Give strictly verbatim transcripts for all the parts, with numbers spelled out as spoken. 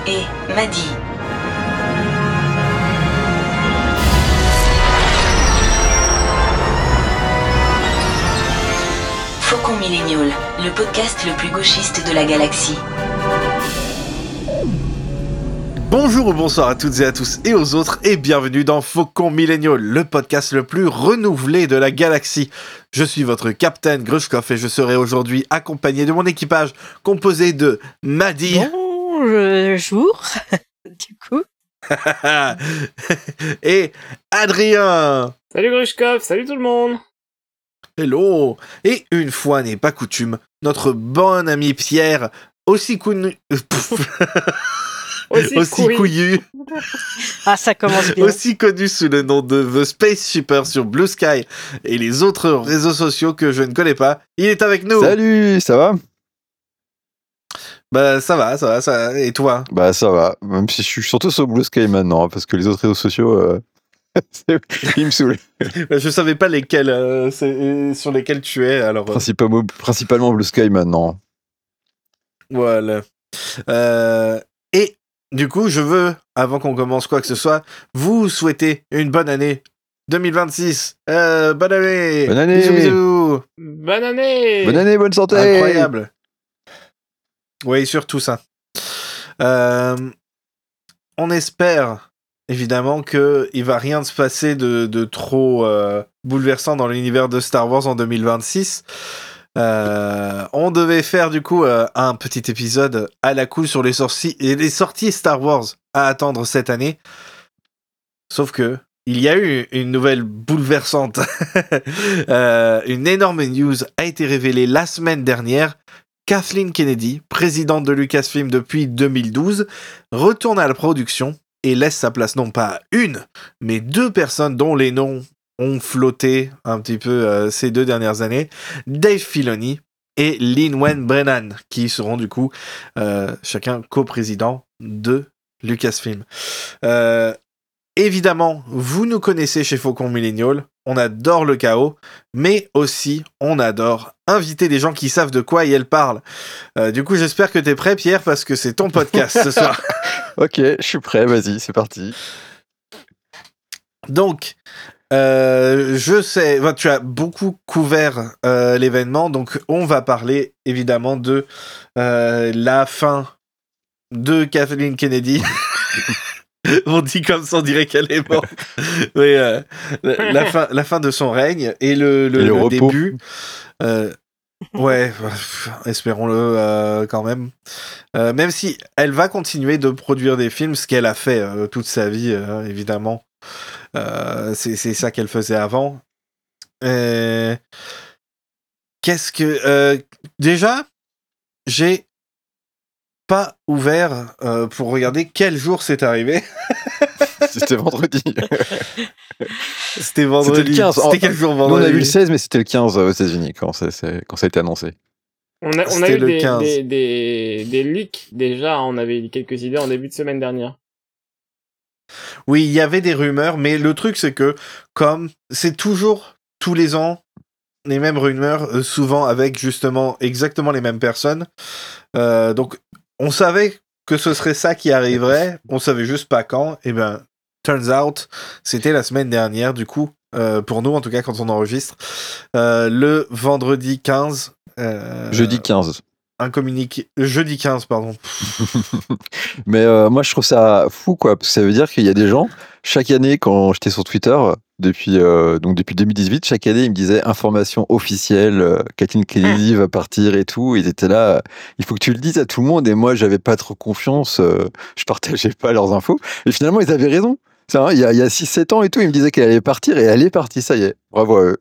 et Maddy. Faucon Millennial, le podcast le plus gauchiste de la galaxie. Bonjour ou bonsoir à toutes et à tous et aux autres et bienvenue dans Faucon Millennial, le podcast le plus renouvelé de la galaxie. Je suis votre capitaine Grushkov et je serai aujourd'hui accompagné de mon équipage composé de Maddy. Bonjour, du coup. et Adrien. Salut Grushkov, salut tout le monde. Hello. Et une fois n'est pas coutume, notre bon ami Pierre, aussi connu... Aussi, aussi couillu, Ah, ça commence bien. aussi connu sous le nom de The Space Shipper sur Blue Sky et les autres réseaux sociaux que je ne connais pas. Il est avec nous. Salut, ça va ? Bah ça va, ça va, ça va. Et toi ? Bah ça va, même si je suis surtout sur Blue Sky maintenant, hein, parce que les autres réseaux sociaux, euh, ils me saoulent. Je savais pas lesquels, euh, c'est, sur lesquels tu es, alors... euh, Principalement, principalement Blue Sky maintenant. Voilà. Euh, et du coup, je veux, avant qu'on commence quoi que ce soit, vous souhaiter une bonne année deux mille vingt-six. Euh, bonne année. Bonne année. Bisous, bisous. Bonne année. Bonne année, bonne santé. Incroyable. Oui, surtout ça. Euh, on espère, évidemment, qu'il va rien se passer de, de trop euh, bouleversant dans l'univers de Star Wars en deux mille vingt-six. Euh, on devait faire du coup euh, un petit épisode à la cool sur les, sorci- les sorties Star Wars à attendre cette année. Sauf que il y a eu une nouvelle bouleversante. euh, une énorme news a été révélée la semaine dernière. Kathleen Kennedy, présidente de Lucasfilm depuis deux mille douze, retourne à la production et laisse sa place non pas à une, mais deux personnes dont les noms ont flotté un petit peu euh, ces deux dernières années, Dave Filoni et Lin-Wen Brennan, qui seront du coup euh, chacun coprésidents de Lucasfilm. Euh, évidemment, vous nous connaissez chez Faucon Millennial, on adore le chaos, mais aussi on adore inviter des gens qui savent de quoi elles parlent. Euh, du coup, j'espère que t'es prêt, Pierre, parce que c'est ton podcast ce soir. Ok, je suis prêt, vas-y, c'est parti. Donc, euh, je sais, enfin, tu as beaucoup couvert euh, l'événement, donc on va parler évidemment de euh, la fin de Kathleen Kennedy. On dit comme ça, on dirait qu'elle est morte. Mais euh, la, la, fin, la fin de son règne et le, le, Et le le repos. début. Euh, ouais, espérons-le euh, quand même. Euh, même si elle va continuer de produire des films, ce qu'elle a fait euh, toute sa vie, euh, évidemment. Euh, c'est, c'est ça qu'elle faisait avant. Euh, qu'est-ce que... Euh, déjà, j'ai pas ouvert euh, pour regarder quel jour c'est arrivé. C'était vendredi. C'était vendredi. C'était le quinze. C'était quel jour Nous, on vendredi? a vu le seize, mais c'était le quinze aux États-Unis quand ça, c'est, quand ça a été annoncé. On a, on a C'était eu le des, quinze. des, des, des leaks déjà, on avait eu quelques idées en début de semaine dernière. Oui, il y avait des rumeurs, mais le truc, c'est que, comme c'est toujours, tous les ans, les mêmes rumeurs, euh, souvent avec, justement, exactement les mêmes personnes. Euh, donc, on savait que ce serait ça qui arriverait, on savait juste pas quand, et ben, turns out, c'était la semaine dernière, du coup, euh, pour nous, en tout cas, quand on enregistre, euh, le vendredi quinze... Euh, Jeudi quinze. Un communiqué... Jeudi quinze, pardon. Mais euh, moi, je trouve ça fou, quoi, parce que ça veut dire qu'il y a des gens, chaque année, quand j'étais sur Twitter, depuis, euh, donc depuis deux mille dix-huit, chaque année, ils me disaient information officielle, euh, Kathleen Kennedy va partir et tout. Ils étaient là, euh, il faut que tu le dises à tout le monde. Et moi, j'avais pas trop confiance, euh, je partageais pas leurs infos. Et finalement, ils avaient raison. C'est vrai, il y a, il y a six sept ans et tout, ils me disaient qu'elle allait partir et elle est partie, ça y est. Bravo à eux.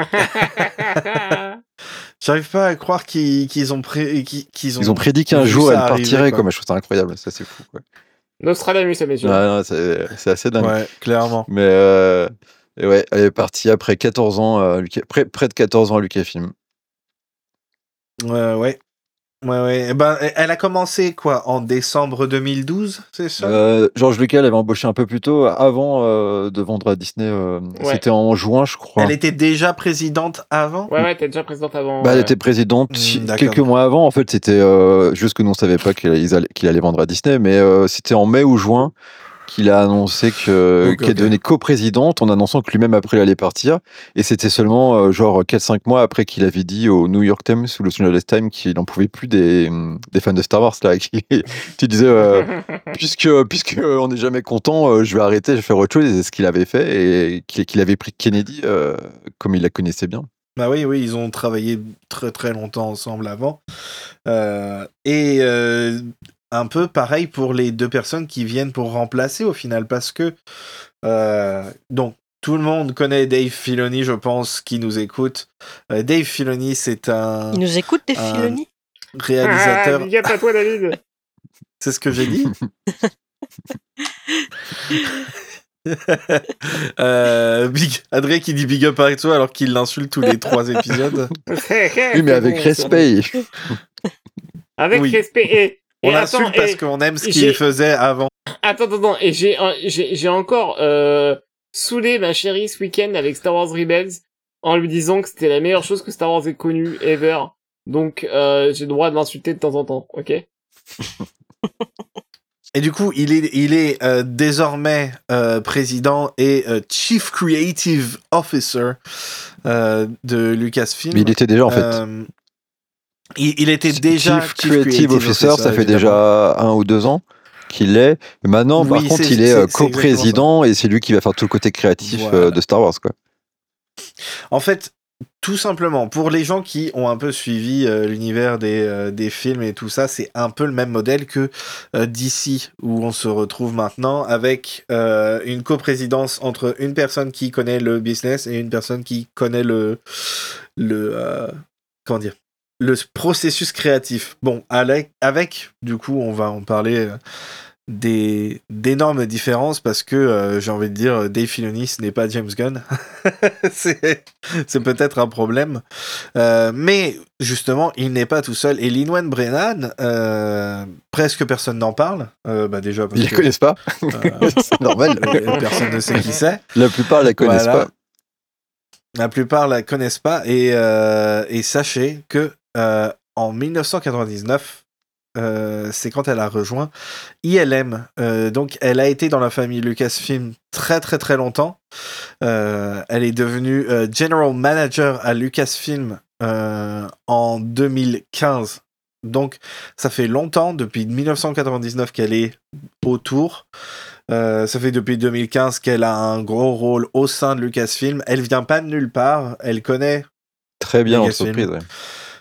J'arrive pas à croire qu'ils, qu'ils ont pré... qu'ils, qu'ils ont... Ils ont prédit qu'un vu jour, ça elle arriver, partirait, quoi. quoi. Mais je trouve ça incroyable, ça c'est fou, quoi. Nostradamus, ça messieurs. Ouais, non, c'est, c'est assez dingue. Ouais, clairement. Mais euh, et ouais, elle est partie après quatorze ans, euh, Lucas, près, près de quatorze ans à Lucasfilm. Euh, ouais. Ouais, ouais. Eh ben, elle a commencé quoi en décembre deux mille douze, c'est ça? Euh, George Lucas l'avait embauché un peu plus tôt, avant euh, de vendre à Disney. euh, Ouais. C'était en juin, je crois. Elle était déjà présidente avant? Ouais, ouais, t'es déjà présidente avant. Bah, elle ouais. était présidente Hmm, si- d'accord, quelques d'accord. mois avant. En fait, c'était euh, juste que nous on savait pas qu'il allait, qu'il allait vendre à Disney, mais euh, c'était en mai ou juin qu'il a annoncé que Ok, qu'elle ok. devenait coprésidente, en annonçant que lui-même après il allait partir. Et c'était seulement euh, genre quatre cinq mois après qu'il avait dit au New York Times ou Los Angeles Times qu'il n'en pouvait plus des, des fans de Star Wars là, qui, qui disaient euh, puisque puisque euh, on n'est jamais content, euh, je vais arrêter, je vais faire autre chose. Et c'est ce qu'il avait fait et qu'il qu'il avait pris Kennedy euh, comme il la connaissait bien. Bah oui, oui, ils ont travaillé très très longtemps ensemble avant. Euh, et euh, un peu pareil pour les deux personnes qui viennent pour remplacer au final, parce que euh, donc tout le monde connaît Dave Filoni, je pense, qui nous écoute. Euh, Dave Filoni, c'est un Il nous écoute, des un Filoni? Ah, réalisateur. big up à toi, David. C'est ce que j'ai dit. euh, big... Adré qui dit big up à toi alors qu'il l'insulte tous les trois épisodes. Oui, mais avec respect. Avec Oui. respect. Et, On et l'insulte attends, parce et- qu'on aime ce j'ai- qu'il faisait avant. Attends, attends, attends. Et j'ai, un- j'ai, j'ai encore euh, saoulé ma chérie ce week-end avec Star Wars Rebels en lui disant que c'était la meilleure chose que Star Wars ait connue ever. Donc, euh, j'ai le droit de l'insulter de temps en temps, ok? Et du coup, il est, il est euh, désormais euh, président et euh, Chief Creative Officer euh, de Lucasfilm. Mais il était déjà en fait. Euh, il, il était déjà Chief Creative Officer, ça fait évidemment. déjà un ou deux ans qu'il l'est. Et maintenant, Oui, par contre, c'est- il est c'est- euh, c'est exactement coprésident et c'est lui qui va faire tout le côté créatif Voilà. euh, de Star Wars, quoi. En fait, tout simplement, pour les gens qui ont un peu suivi euh, l'univers des, euh, des films et tout ça, c'est un peu le même modèle que euh, D C, où on se retrouve maintenant avec euh, une coprésidence entre une personne qui connaît le business et une personne qui connaît le... le euh, comment dire le processus créatif. Bon, avec, avec, du coup, on va en parler... euh, des d'énormes différences parce que euh, j'ai envie de dire Dave Filoni ce n'est pas James Gunn. c'est c'est peut-être un problème, euh, mais justement il n'est pas tout seul et Lin-Wen Brennan euh, presque personne n'en parle, euh, bah déjà parce Ils ne que connaissent pas. euh, C'est normal. euh, personne ne sait qui c'est. La plupart la connaissent Voilà. pas. La plupart la connaissent pas et euh, et sachez que euh, en dix-neuf cent quatre-vingt-dix-neuf Euh, c'est quand elle a rejoint I L M. Euh, donc, elle a été dans la famille Lucasfilm très très très longtemps. Euh, elle est devenue euh, General Manager à Lucasfilm euh, en deux mille quinze. Donc, ça fait longtemps, depuis dix-neuf cent quatre-vingt-dix-neuf qu'elle est autour. Euh, ça fait depuis deux mille quinze qu'elle a un gros rôle au sein de Lucasfilm. Elle vient pas de nulle part. Elle connaît Très bien Lucasfilm. l'entreprise. Ouais.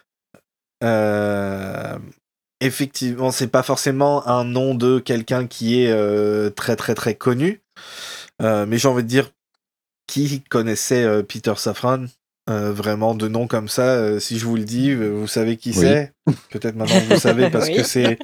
Euh, effectivement, c'est pas forcément un nom de quelqu'un qui est euh, très très très connu, euh, mais j'ai envie de dire qui connaissait euh, Peter Safran, euh, vraiment de nom comme ça. Euh, si je vous le dis, euh, vous savez qui Oui. c'est. Peut-être maintenant vous savez parce Oui. que c'est.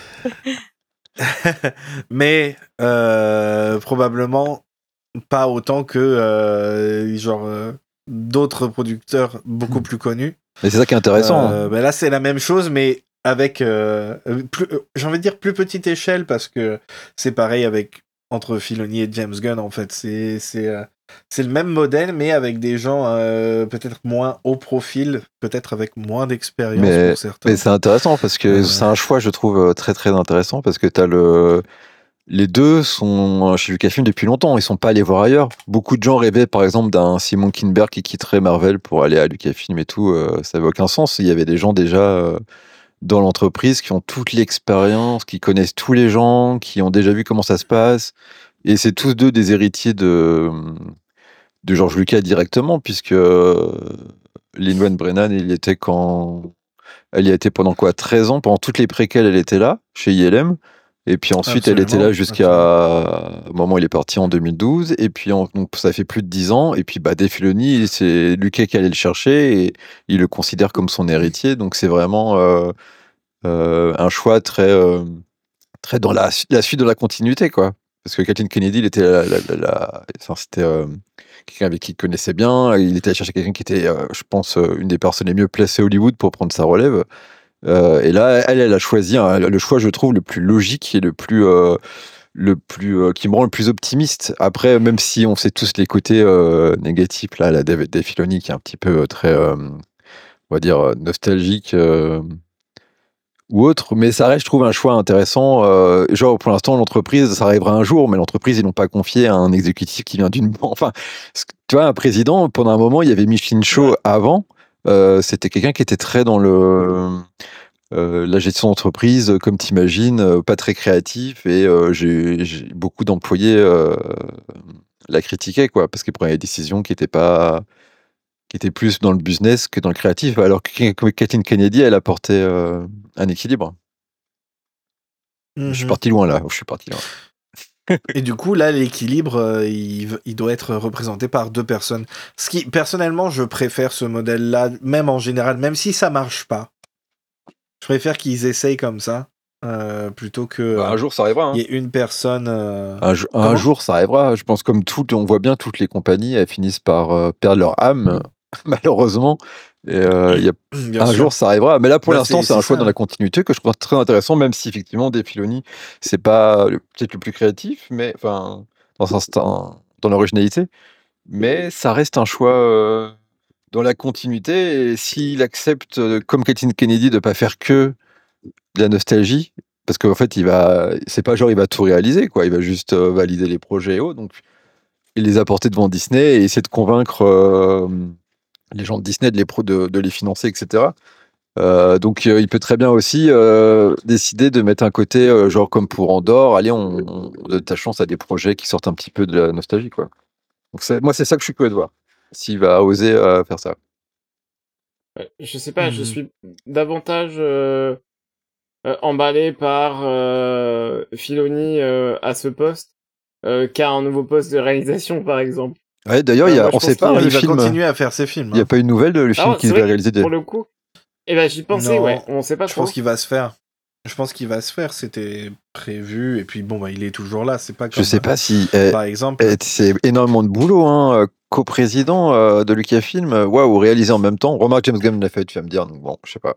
mais euh, probablement pas autant que euh, genre euh, d'autres producteurs beaucoup plus connus. Mais c'est ça qui est intéressant. Euh, hein. bah là, c'est la même chose, mais avec, euh, plus, euh, j'ai envie de dire plus petite échelle, parce que c'est pareil avec entre Filoni et James Gunn, en fait. C'est, c'est, euh, c'est le même modèle, mais avec des gens euh, peut-être moins haut profil, peut-être avec moins d'expérience Mais- pour certains. Mais c'est intéressant parce que Euh, c'est un choix, je trouve, euh, très très intéressant parce que t'as le. Les deux sont chez Lucasfilm depuis longtemps, ils sont pas allés voir ailleurs. Beaucoup de gens rêvaient par exemple d'un Simon Kinberg qui quitterait Marvel pour aller à Lucasfilm et tout, euh, ça avait aucun sens. Il y avait des gens déjà euh, dans l'entreprise qui ont toute l'expérience, qui connaissent tous les gens, qui ont déjà vu comment ça se passe. Et c'est tous deux des héritiers de, de George Lucas directement, puisque euh, Lin-Wen Brennan, il y était quand. Elle y a été pendant quoi treize ans, pendant toutes les préquelles, elle était là, chez I L M. Et puis ensuite, elle était là Absolument, jusqu'à au moment où il est parti en deux mille douze. Et puis, en- donc, ça fait plus de dix ans. Et puis, bah, Dave Filoni, c'est Lucas qui allait le chercher et il le considère comme son héritier. Donc, c'est vraiment euh, euh, un choix très, euh, très dans la, su- la suite de la continuité, quoi. Parce que Kathleen Kennedy, il était la, la- la- la- enfin, c'était euh, quelqu'un avec qui il connaissait bien. Il était allé chercher quelqu'un qui était, euh, je pense, euh, une des personnes les mieux placées à Hollywood pour prendre sa relève. Euh, et là, elle, elle a choisi un- le choix, je trouve, le plus logique et le plus, euh, le plus, euh, qui me rend le plus optimiste. Après, même si on sait tous les côtés euh, négatifs, là, la Dave, Dave Filoni qui est un petit peu euh, très, euh, on va dire, euh, nostalgique euh, ou autre, mais ça reste, je trouve, un choix intéressant. Euh, genre, pour l'instant, l'entreprise, ça arrivera un jour, mais l'entreprise, ils l'ont pas confié à un exécutif qui vient d'une banque. Enfin, ce que- tu vois, un président, pendant un moment, il y avait Micheline Shaw Ouais. avant. Euh, c'était quelqu'un qui était très dans le euh, la gestion d'entreprise, euh, comme t'imagines, euh, pas très créatif, et euh, j'ai j'ai- beaucoup d'employés euh, la critiquaient, quoi, parce qu'il prenait des décisions qui étaient pas, qui étaient plus dans le business que dans le créatif, alors que K- Kathleen Kennedy, elle apportait euh, un équilibre. Je suis Mhm. parti loin là, je suis parti loin. Et du coup, là, l'équilibre, euh, il, v- il doit être représenté par deux personnes. Ce qui, personnellement, je préfère ce modèle-là, même en général, même si ça marche pas. Je préfère qu'ils essayent comme ça, euh, plutôt que Bah, un euh, jour, ça arrivera. il Hein. y ait une personne. euh, Un, jo- un Comment jour, ça arrivera. Je pense comme tout, on voit bien toutes les compagnies, elles finissent par euh, perdre leur âme, malheureusement. Et euh, il y a Bien un sûr. jour, ça arrivera. Mais là, pour Bah, l'instant, c'est c'est un c'est choix ça. dans la continuité que je trouve très intéressant, même si effectivement, Dave Filoni, c'est pas le- peut-être le plus créatif, mais enfin, dans, un, dans, dans l'originalité. Mais ça reste un choix euh, dans la continuité. Et s'il accepte, euh, comme Kathleen Kennedy, de pas faire que de la nostalgie, parce qu'en fait, il va, c'est pas genre il va tout réaliser, quoi. Il va juste euh, valider les projets et autres. Donc, il les a portés devant Disney et essayer de convaincre euh, les gens de Disney de les, pro- de, de les financer, et cetera. Euh, donc, euh, il peut très bien aussi euh, décider de mettre un côté, euh, genre comme pour Andorre, allez, on, on donne ta chance à des projets qui sortent un petit peu de la nostalgie, quoi. Donc, c'est- moi, c'est ça que je suis curieux de voir, s'il va oser euh, faire ça. Ouais, je sais pas, je Mhm. suis davantage euh, euh, emballé par euh, Filoni euh, à ce poste euh, qu'à un nouveau poste de réalisation, par exemple. Ouais, d'ailleurs, Euh, il y a, moi, je on pense sait pas, qu'il hein, le Il va film. continuer à faire ses films. Il n'y a hein. pas une nouvelle, le film Ah, qu'il c'est devait vrai que réaliser. De... pour le coup, eh ben j'y pensais, Non, ouais, on sait pas je trop. pense qu'il va se faire. Je pense qu'il va se faire. C'était prévu. Et puis, bon, bah, il est toujours là. C'est pas Je comme. sais euh, pas si. eh, Par exemple. eh, c'est énormément de boulot, hein. euh, Co-président euh, de Lucasfilm, euh, waouh, réalisé en même temps. Remarque, James Gunn l'a fait, tu vas me dire, donc bon, je sais pas.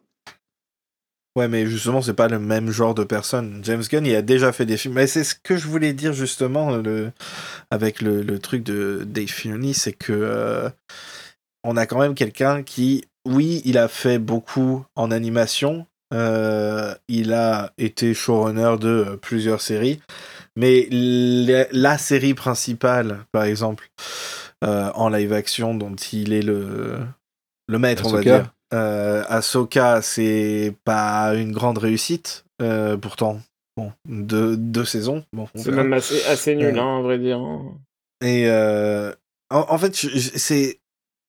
Ouais, mais justement, c'est pas le même genre de personne. James Gunn, il a déjà fait des films. Mais c'est ce que je voulais dire justement le... avec le, le truc de Dave Filoni, c'est que euh, on a quand même quelqu'un qui, oui, il a fait beaucoup en animation. Euh, il a été showrunner de euh, plusieurs séries, mais la, la série principale, par exemple, euh, en live action, dont il est le, le maître, on va Ahsoka. dire. Euh, Ahsoka, c'est pas une grande réussite, euh, pourtant. Bon, deux, deux saisons. Bon, on C'est verra. même assez, assez nul, Euh, hein, à vrai dire. hein. Et euh, en, en fait, je- je- c'est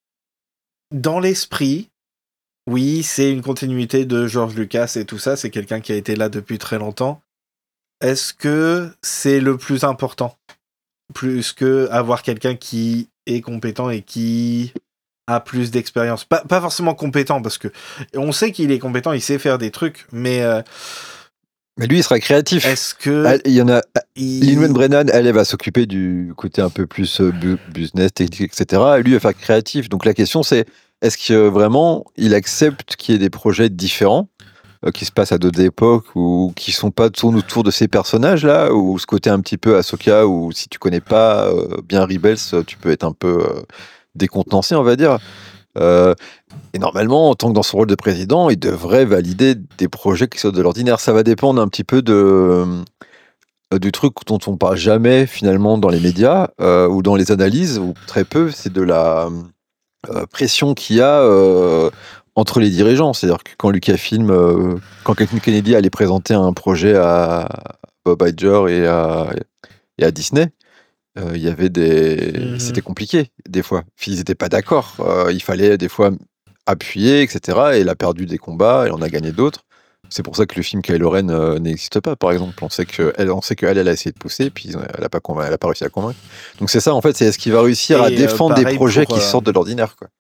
dans l'esprit. Oui, c'est une continuité de George Lucas et tout ça. C'est quelqu'un qui a été là depuis très longtemps. Est-ce que c'est le plus important, plus que avoir quelqu'un qui est compétent et qui a plus d'expérience. Pas, pas forcément compétent, parce que on sait qu'il est compétent, il sait faire des trucs, mais euh, Mais lui, il sera créatif. est-ce que Elle- Il y en a. il... Lin-Manuel Brennan, elle, elle va s'occuper du côté un peu plus euh, bu- business, technique, et cetera. Et lui, il va faire créatif. Donc la question, c'est est-ce que euh, vraiment il accepte qu'il y ait des projets différents euh, qui se passent à d'autres époques ou qui sont pas tournent autour de ces personnages-là, ou ce côté un petit peu Ahsoka, ou si tu connais pas euh, bien Rebels, euh, tu peux être un peu euh, décontenancé, on va dire. Euh, et normalement, en tant que dans son rôle de président, il devrait valider des projets qui sortent de l'ordinaire. Ça va dépendre un petit peu de, euh, du truc dont on parle jamais finalement dans les médias euh, ou dans les analyses, ou très peu, c'est de la euh, pression qu'il y a euh, entre les dirigeants. C'est-à-dire que quand Lucasfilm, euh, quand Kathleen Kennedy allait présenter un projet à Bob Iger et à, et à Disney, euh, il y avait des, Mhm. c'était compliqué des fois. Ils n'étaient pas d'accord. Euh, il fallait des fois appuyer, et cetera. Et elle a perdu des combats et on a gagné d'autres. C'est pour ça que le film Kylo Ren euh, n'existe pas, par exemple. On sait que elle, on sait qu'elle, elle a essayé de pousser, puis elle n'a pas, convain- elle a pas réussi à convaincre. Donc c'est ça, en fait, c'est est-ce qu'il va réussir à Et, euh, défendre des pareil projets pour, qui euh, sortent de l'ordinaire, quoi.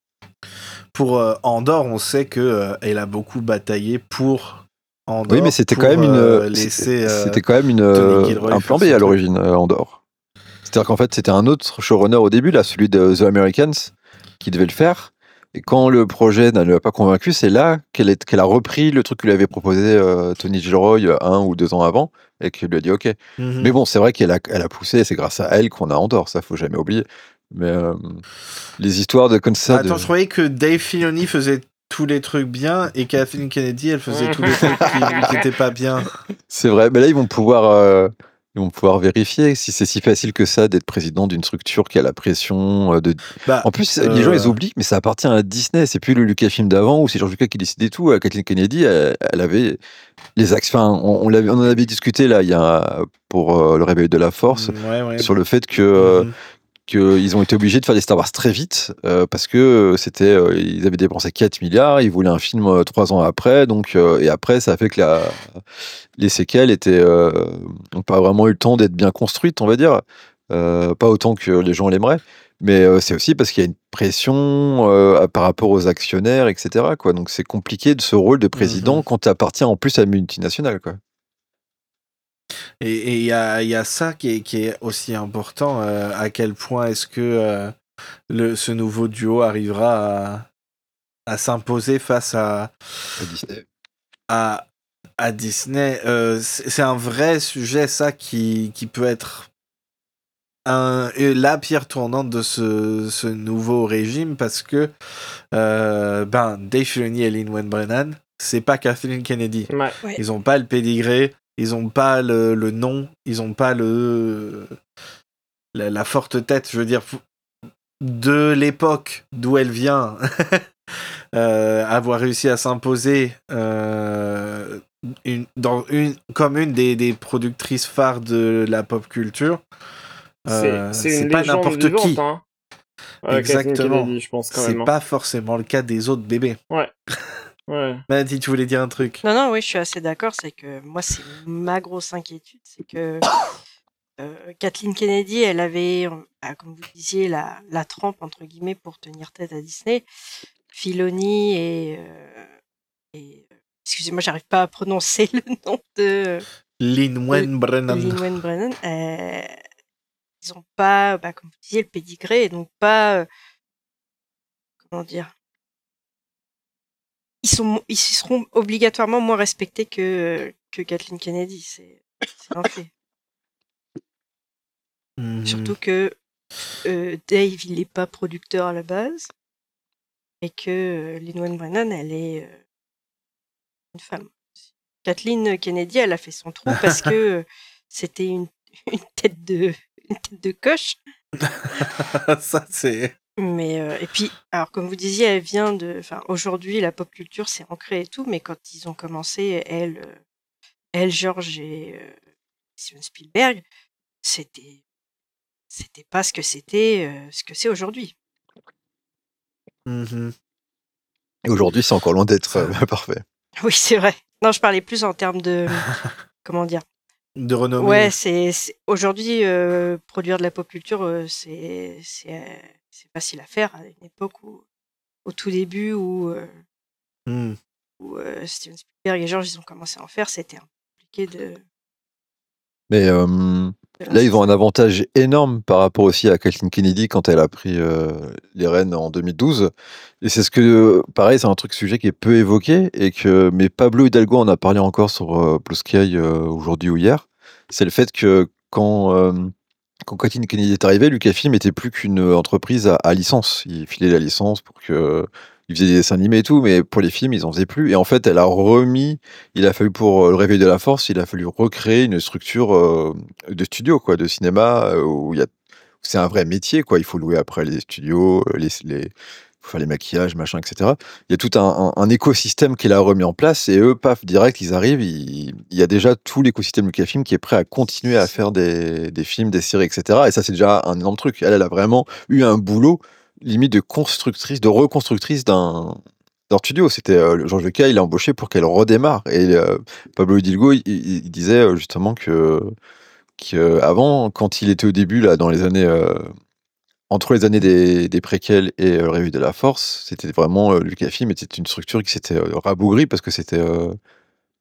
pour euh, Andorre, on sait que euh, elle a beaucoup bataillé pour Andorre. Oui, mais c'était pour, quand même une, euh, c'est- laisser. euh, c'était quand même une, Tony euh, Gilroy un faire plan B son à truc. l'origine, euh, Andorre. C'est-à-dire qu'en fait, c'était un autre showrunner au début, là, celui de The Americans, qui devait le faire. Et quand le projet ne l'a pas convaincu, c'est là qu'elle, est, qu'elle a repris le truc que lui avait proposé euh, Tony Gilroy euh, un ou deux ans avant et qu'il lui a dit OK. Mhm. Mais bon, c'est vrai qu'elle a, elle a poussé et c'est grâce à elle qu'on a Andor, ça faut jamais oublier. Mais euh, les histoires de comme ça. Attends, de... je croyais que Dave Filoni faisait tous les trucs bien et Kathleen Kennedy, elle faisait tous les trucs qui n'étaient pas bien. C'est vrai, mais là ils vont pouvoir, euh, ils vont pouvoir vérifier si c'est si facile que ça d'être président d'une structure qui a la pression. euh, de. Bah, En plus, euh, les gens ils oublient, mais ça appartient à Disney. C'est plus le Lucasfilm d'avant où c'est George Lucas qui décidait tout. Euh, Kathleen Kennedy, elle, elle avait les axes. Enfin, on, on, l'avait- on en avait discuté là, il y a pour euh, le réveil de la Force, ouais, ouais. sur le fait que. euh, Mhm. qu'ils ont été obligés de faire des Star Wars très vite euh, parce que euh, c'était euh, ils avaient dépensé quatre milliards, ils voulaient un film euh, trois ans après, donc euh, et après ça a fait que la, les séquelles étaient euh, n'ont pas vraiment eu le temps d'être bien construites, on va dire, euh, pas autant que les gens l'aimeraient, mais euh, c'est aussi parce qu'il y a une pression euh, par rapport aux actionnaires, et cetera. Quoi, donc c'est compliqué de ce rôle de président Mhm. quand tu appartiens en plus à une multinationale, quoi. Et il y a, y a ça qui est, qui est aussi important. Euh, à quel point est-ce que euh, le, ce nouveau duo arrivera à, à s'imposer face à, À Disney. à, à Disney. Euh, c'est c'est un vrai sujet, ça, qui, qui peut être un, la pierre tournante de ce, ce nouveau régime parce que euh, ben, Dave Filoni et Lin-Manuel Brennan, c'est pas Kathleen Kennedy. Ouais. Ouais. Ils ont pas le pédigré, ils ont pas le, le nom, ils ont pas le la, la forte tête, je veux dire, de l'époque d'où elle vient, euh, avoir réussi à s'imposer euh, une, dans une, comme une des, des productrices phares de la pop culture. Euh, C'est, c'est c'est une pas légende n'importe vivante, qui. hein. Euh, Kathleen Exactement. Kennedy, je pense quand C'est même. hein. pas forcément le cas des autres bébés. Ouais. Ouais. Madi, tu voulais dire un truc? Non, non, oui, je suis assez d'accord. C'est que moi, c'est ma grosse inquiétude, c'est que euh, Kathleen Kennedy, elle avait, euh, bah, comme vous disiez, la, la trempe entre guillemets pour tenir tête à Disney. Filoni et, euh, et euh, excusez-moi, j'arrive pas à prononcer le nom de Lin-Manuel Brennan. Lin-Manuel Brennan. Euh, ils ont pas, bah, comme vous disiez, le pédigré et donc pas, euh, comment dire. Ils, sont, ils seront obligatoirement moins respectés que, que Kathleen Kennedy, c'est, c'est un fait. Mhm. Surtout que euh, Dave, il n'est pas producteur à la base, et que euh, Lin-Manuel Brennan, elle est euh, une femme. Kathleen Kennedy, elle a fait son trou parce que euh, c'était une, une, tête de, une tête de coche. Ça, c'est... Mais euh, et puis, alors comme vous disiez, elle vient de. Enfin, aujourd'hui, la pop culture s'est ancrée et tout, mais quand ils ont commencé, elle, euh, elle, George et euh, Steven Spielberg, c'était, c'était pas ce que c'était, euh, ce que c'est aujourd'hui. Mhm. Et aujourd'hui, c'est encore loin d'être euh, parfait. Oui, c'est vrai. Non, je parlais plus en termes de comment dire. De renommée. Ouais, c'est, c'est... aujourd'hui euh, produire de la pop culture, euh, c'est, c'est, euh, c'est facile à faire à une époque où, au tout début où. Euh, Mm. où euh, Steven Spielberg et George ils ont commencé à en faire, c'était un peu compliqué de. Mais euh, de là, ils ont un lancer. avantage énorme par rapport aussi à Kathleen Kennedy quand elle a pris euh, les rênes en deux mille douze. Et c'est ce que, pareil, c'est un truc sujet qui est peu évoqué et que, mais Pablo Hidalgo en a parlé encore sur euh, Blue Sky euh, aujourd'hui ou hier. C'est le fait que quand euh, quand Kathleen Kennedy est arrivée, Lucasfilm était plus qu'une entreprise à, à licence. Il filait la licence pour que ils faisaient des dessins animés et tout, mais pour les films, ils en faisaient plus. Et en fait, elle a remis. Il a fallu pour euh, le Réveil de la Force, il a fallu recréer une structure euh, de studio, quoi, de cinéma euh, où il y a. C'est un vrai métier, quoi. Il faut louer après les studios, euh, les, les faut faire les maquillages, machin, et cetera. Il y a tout un, un, un écosystème qu'il a remis en place et eux, paf, direct, ils arrivent. Il, il y a déjà tout l'écosystème Lucasfilm qui est prêt à continuer à faire des, des films, des séries, et cetera. Et ça, c'est déjà un énorme truc. Elle, elle a vraiment eu un boulot limite de constructrice, de reconstructrice d'un d'un studio. C'était euh, Georges Lucas, il l'a embauché pour qu'elle redémarre. Et euh, Pablo Hidalgo, il, il, il disait euh, justement que, que avant, quand il était au début là, dans les années euh, entre les années des, des préquels et euh, le Réveil de la Force, c'était vraiment euh, Lucasfilm était une structure qui s'était euh, rabougrie parce que c'était euh,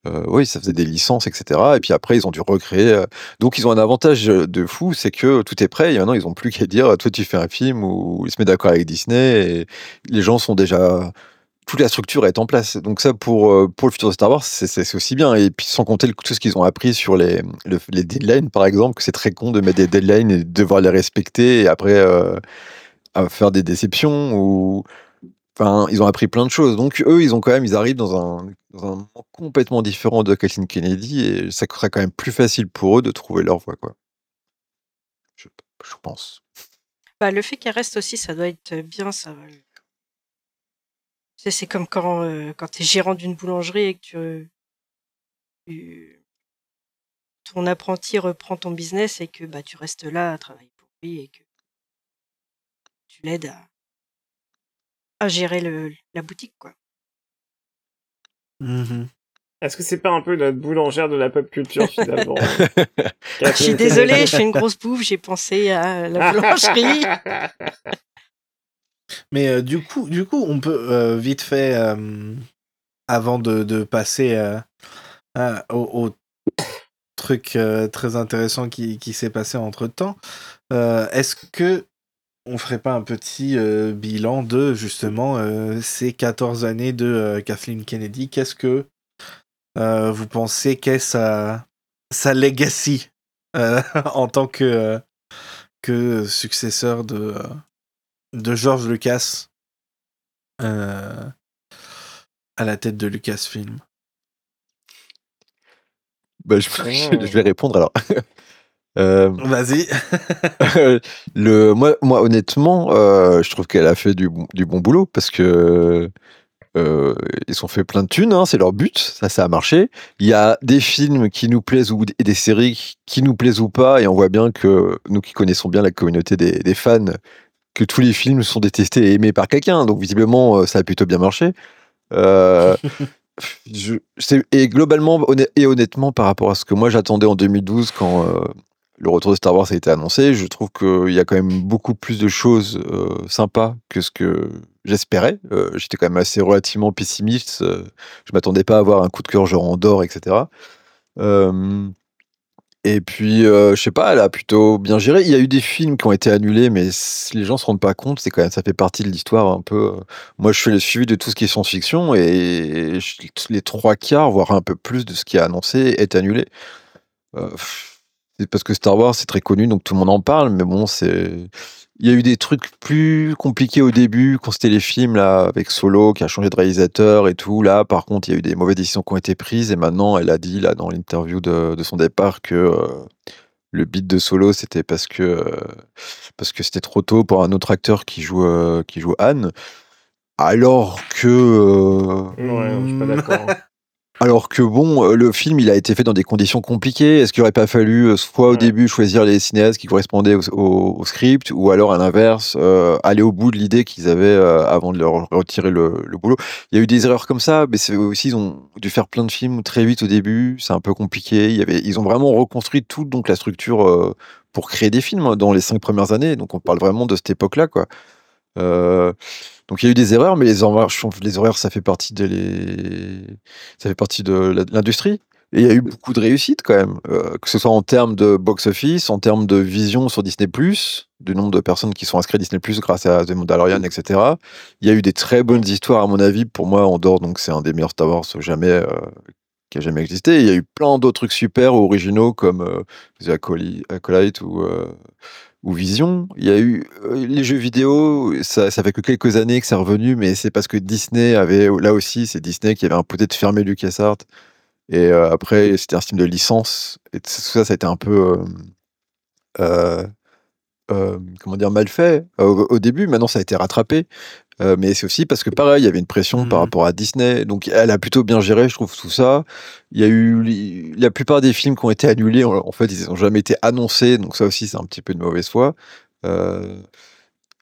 Euh, oui, ça faisait des licences, et cetera. Et puis après, ils ont dû recréer. euh, Donc, ils ont un avantage de fou, c'est que tout est prêt. Et maintenant, ils n'ont plus qu'à dire, toi, tu fais un film, ou ils se mettent d'accord avec Disney. Et les gens sont déjà. Toute la structure est en place. Donc ça, pour, euh, pour le futur de Star Wars, c'est c'est- c'est aussi bien. Et puis sans compter le- tout ce qu'ils ont appris sur les, le- les deadlines, par exemple, que c'est très con de mettre des deadlines et de devoir les respecter et après euh, à faire des déceptions. Ou... Enfin, ils ont appris plein de choses. Donc eux, ils ont quand même, ils arrivent dans un, dans un moment complètement différent de Kathleen Kennedy et ça sera quand même plus facile pour eux de trouver leur voie, quoi. Je, je pense. Bah, le fait qu'elle reste aussi, ça doit être bien, ça. va. Tu sais, c'est comme quand, euh, quand tu es gérant d'une boulangerie et que tu, tu- ton apprenti reprend ton business et que bah, tu restes là à travailler pour lui et que tu l'aides à, à gérer le, la boutique, quoi. Mhm. Est-ce que c'est pas un peu notre boulangère de la pop culture finalement Je suis désolée, je suis une grosse bouffe, j'ai pensé à la boulangerie. Mais euh, du coup, du coup, on peut euh, vite fait, euh, avant de, de passer euh, à- au, au truc euh, très intéressant qui, qui s'est passé entre temps, est-ce que on ferait pas un petit euh, bilan de justement euh, ces quatorze années de euh, Kathleen Kennedy? Qu'est-ce que euh, vous pensez qu'est sa, sa legacy euh, en tant que, euh, que successeur de, euh, de George Lucas euh, à la tête de Lucasfilm? Bah, je, Oh. je vais répondre alors. Euh, Vas-y. le, moi, moi, honnêtement, euh, je trouve qu'elle a fait du, bon- du bon boulot parce que euh, ils ont fait plein de thunes, hein, c'est leur but, ça, ça a marché. Il y a des films qui nous plaisent ou et des séries qui nous plaisent ou pas, et on voit bien que nous qui connaissons bien la communauté des, des fans, que tous les films sont détestés et aimés par quelqu'un. Donc visiblement, euh, ça a plutôt bien marché. Euh, je, c'est- et globalement honn- et honnêtement, par rapport à ce que moi j'attendais en deux mille douze quand euh, le retour de Star Wars a été annoncé, je trouve qu'il y a quand même beaucoup plus de choses euh, sympas que ce que j'espérais. Euh, j'étais quand même assez relativement pessimiste. euh, je m'attendais pas à avoir un coup de cœur genre Andorre, et cetera. Euh, et puis, euh, je sais pas, elle a plutôt bien géré. Il y a eu des films qui ont été annulés, mais si les gens se rendent pas compte, c'est quand même, ça fait partie de l'histoire un peu. euh. Moi, je fais le suivi de tout ce qui est science-fiction et je- les trois quarts, voire un peu plus de ce qui est annoncé est annulé. Euh, pff, c'est parce que Star Wars, c'est très connu, donc tout le monde en parle, mais bon, c'est. Il y a eu des trucs plus compliqués au début, quand c'était les films, là, avec Solo, qui a changé de réalisateur et tout. Là, par contre, il y a eu des mauvaises décisions qui ont été prises, et maintenant, elle a dit, là, dans l'interview de, de son départ, que euh, le beat de Solo, c'était parce que euh, parce que c'était trop tôt pour un autre acteur qui joue, euh, qui joue Han. Alors que. euh, Ouais, je suis pas d'accord. Alors que bon, euh, le film, il a été fait dans des conditions compliquées. Est-ce qu'il aurait pas fallu, euh, soit au Ouais. début, choisir les cinéastes qui correspondaient au, au- au script, ou alors à l'inverse, euh, aller au bout de l'idée qu'ils avaient euh, avant de leur retirer le, le boulot. Il y a eu des erreurs comme ça, mais c'est aussi, ils ont dû faire plein de films très vite au début. C'est un peu compliqué. Il y avait, ils ont vraiment reconstruit tout, donc la structure euh, pour créer des films dans les cinq premières années. Donc on parle vraiment de cette époque-là, quoi. Euh, donc il y a eu des erreurs, mais les erreurs, je trouve, les erreurs, ça fait partie de les, ça fait partie de la- de l'industrie. Et il y a eu beaucoup de réussites quand même, euh, que ce soit en termes de box-office, en termes de vision sur Disney+, du nombre de personnes qui sont inscrites à Disney+, grâce à The Mandalorian, et cetera. Il y a eu des très bonnes histoires, à mon avis. Pour moi, Andorre, donc c'est un des meilleurs Star Wars jamais, euh, qui a jamais existé. Il y a eu plein d'autres trucs super originaux comme euh, The Acoly- Acolyte ou euh, ou Vision. Il y a eu euh, les jeux vidéo, ça, ça fait que quelques années que c'est revenu, mais c'est parce que Disney avait, là aussi, c'est Disney qui avait un peut-être fermé LucasArts. Et euh, après, c'était un système de licence. Et tout ça, ça a été un peu, euh, euh, euh, comment dire, mal fait euh, au, au début. Maintenant, ça a été rattrapé. Euh, mais c'est aussi parce que pareil, il y avait une pression par Mhm. rapport à Disney. Donc elle a plutôt bien géré, je trouve, tout ça. Il y a eu li- la plupart des films qui ont été annulés, en, en fait, ils n'ont jamais été annoncés. Donc ça aussi, c'est un petit peu de mauvaise foi. Euh,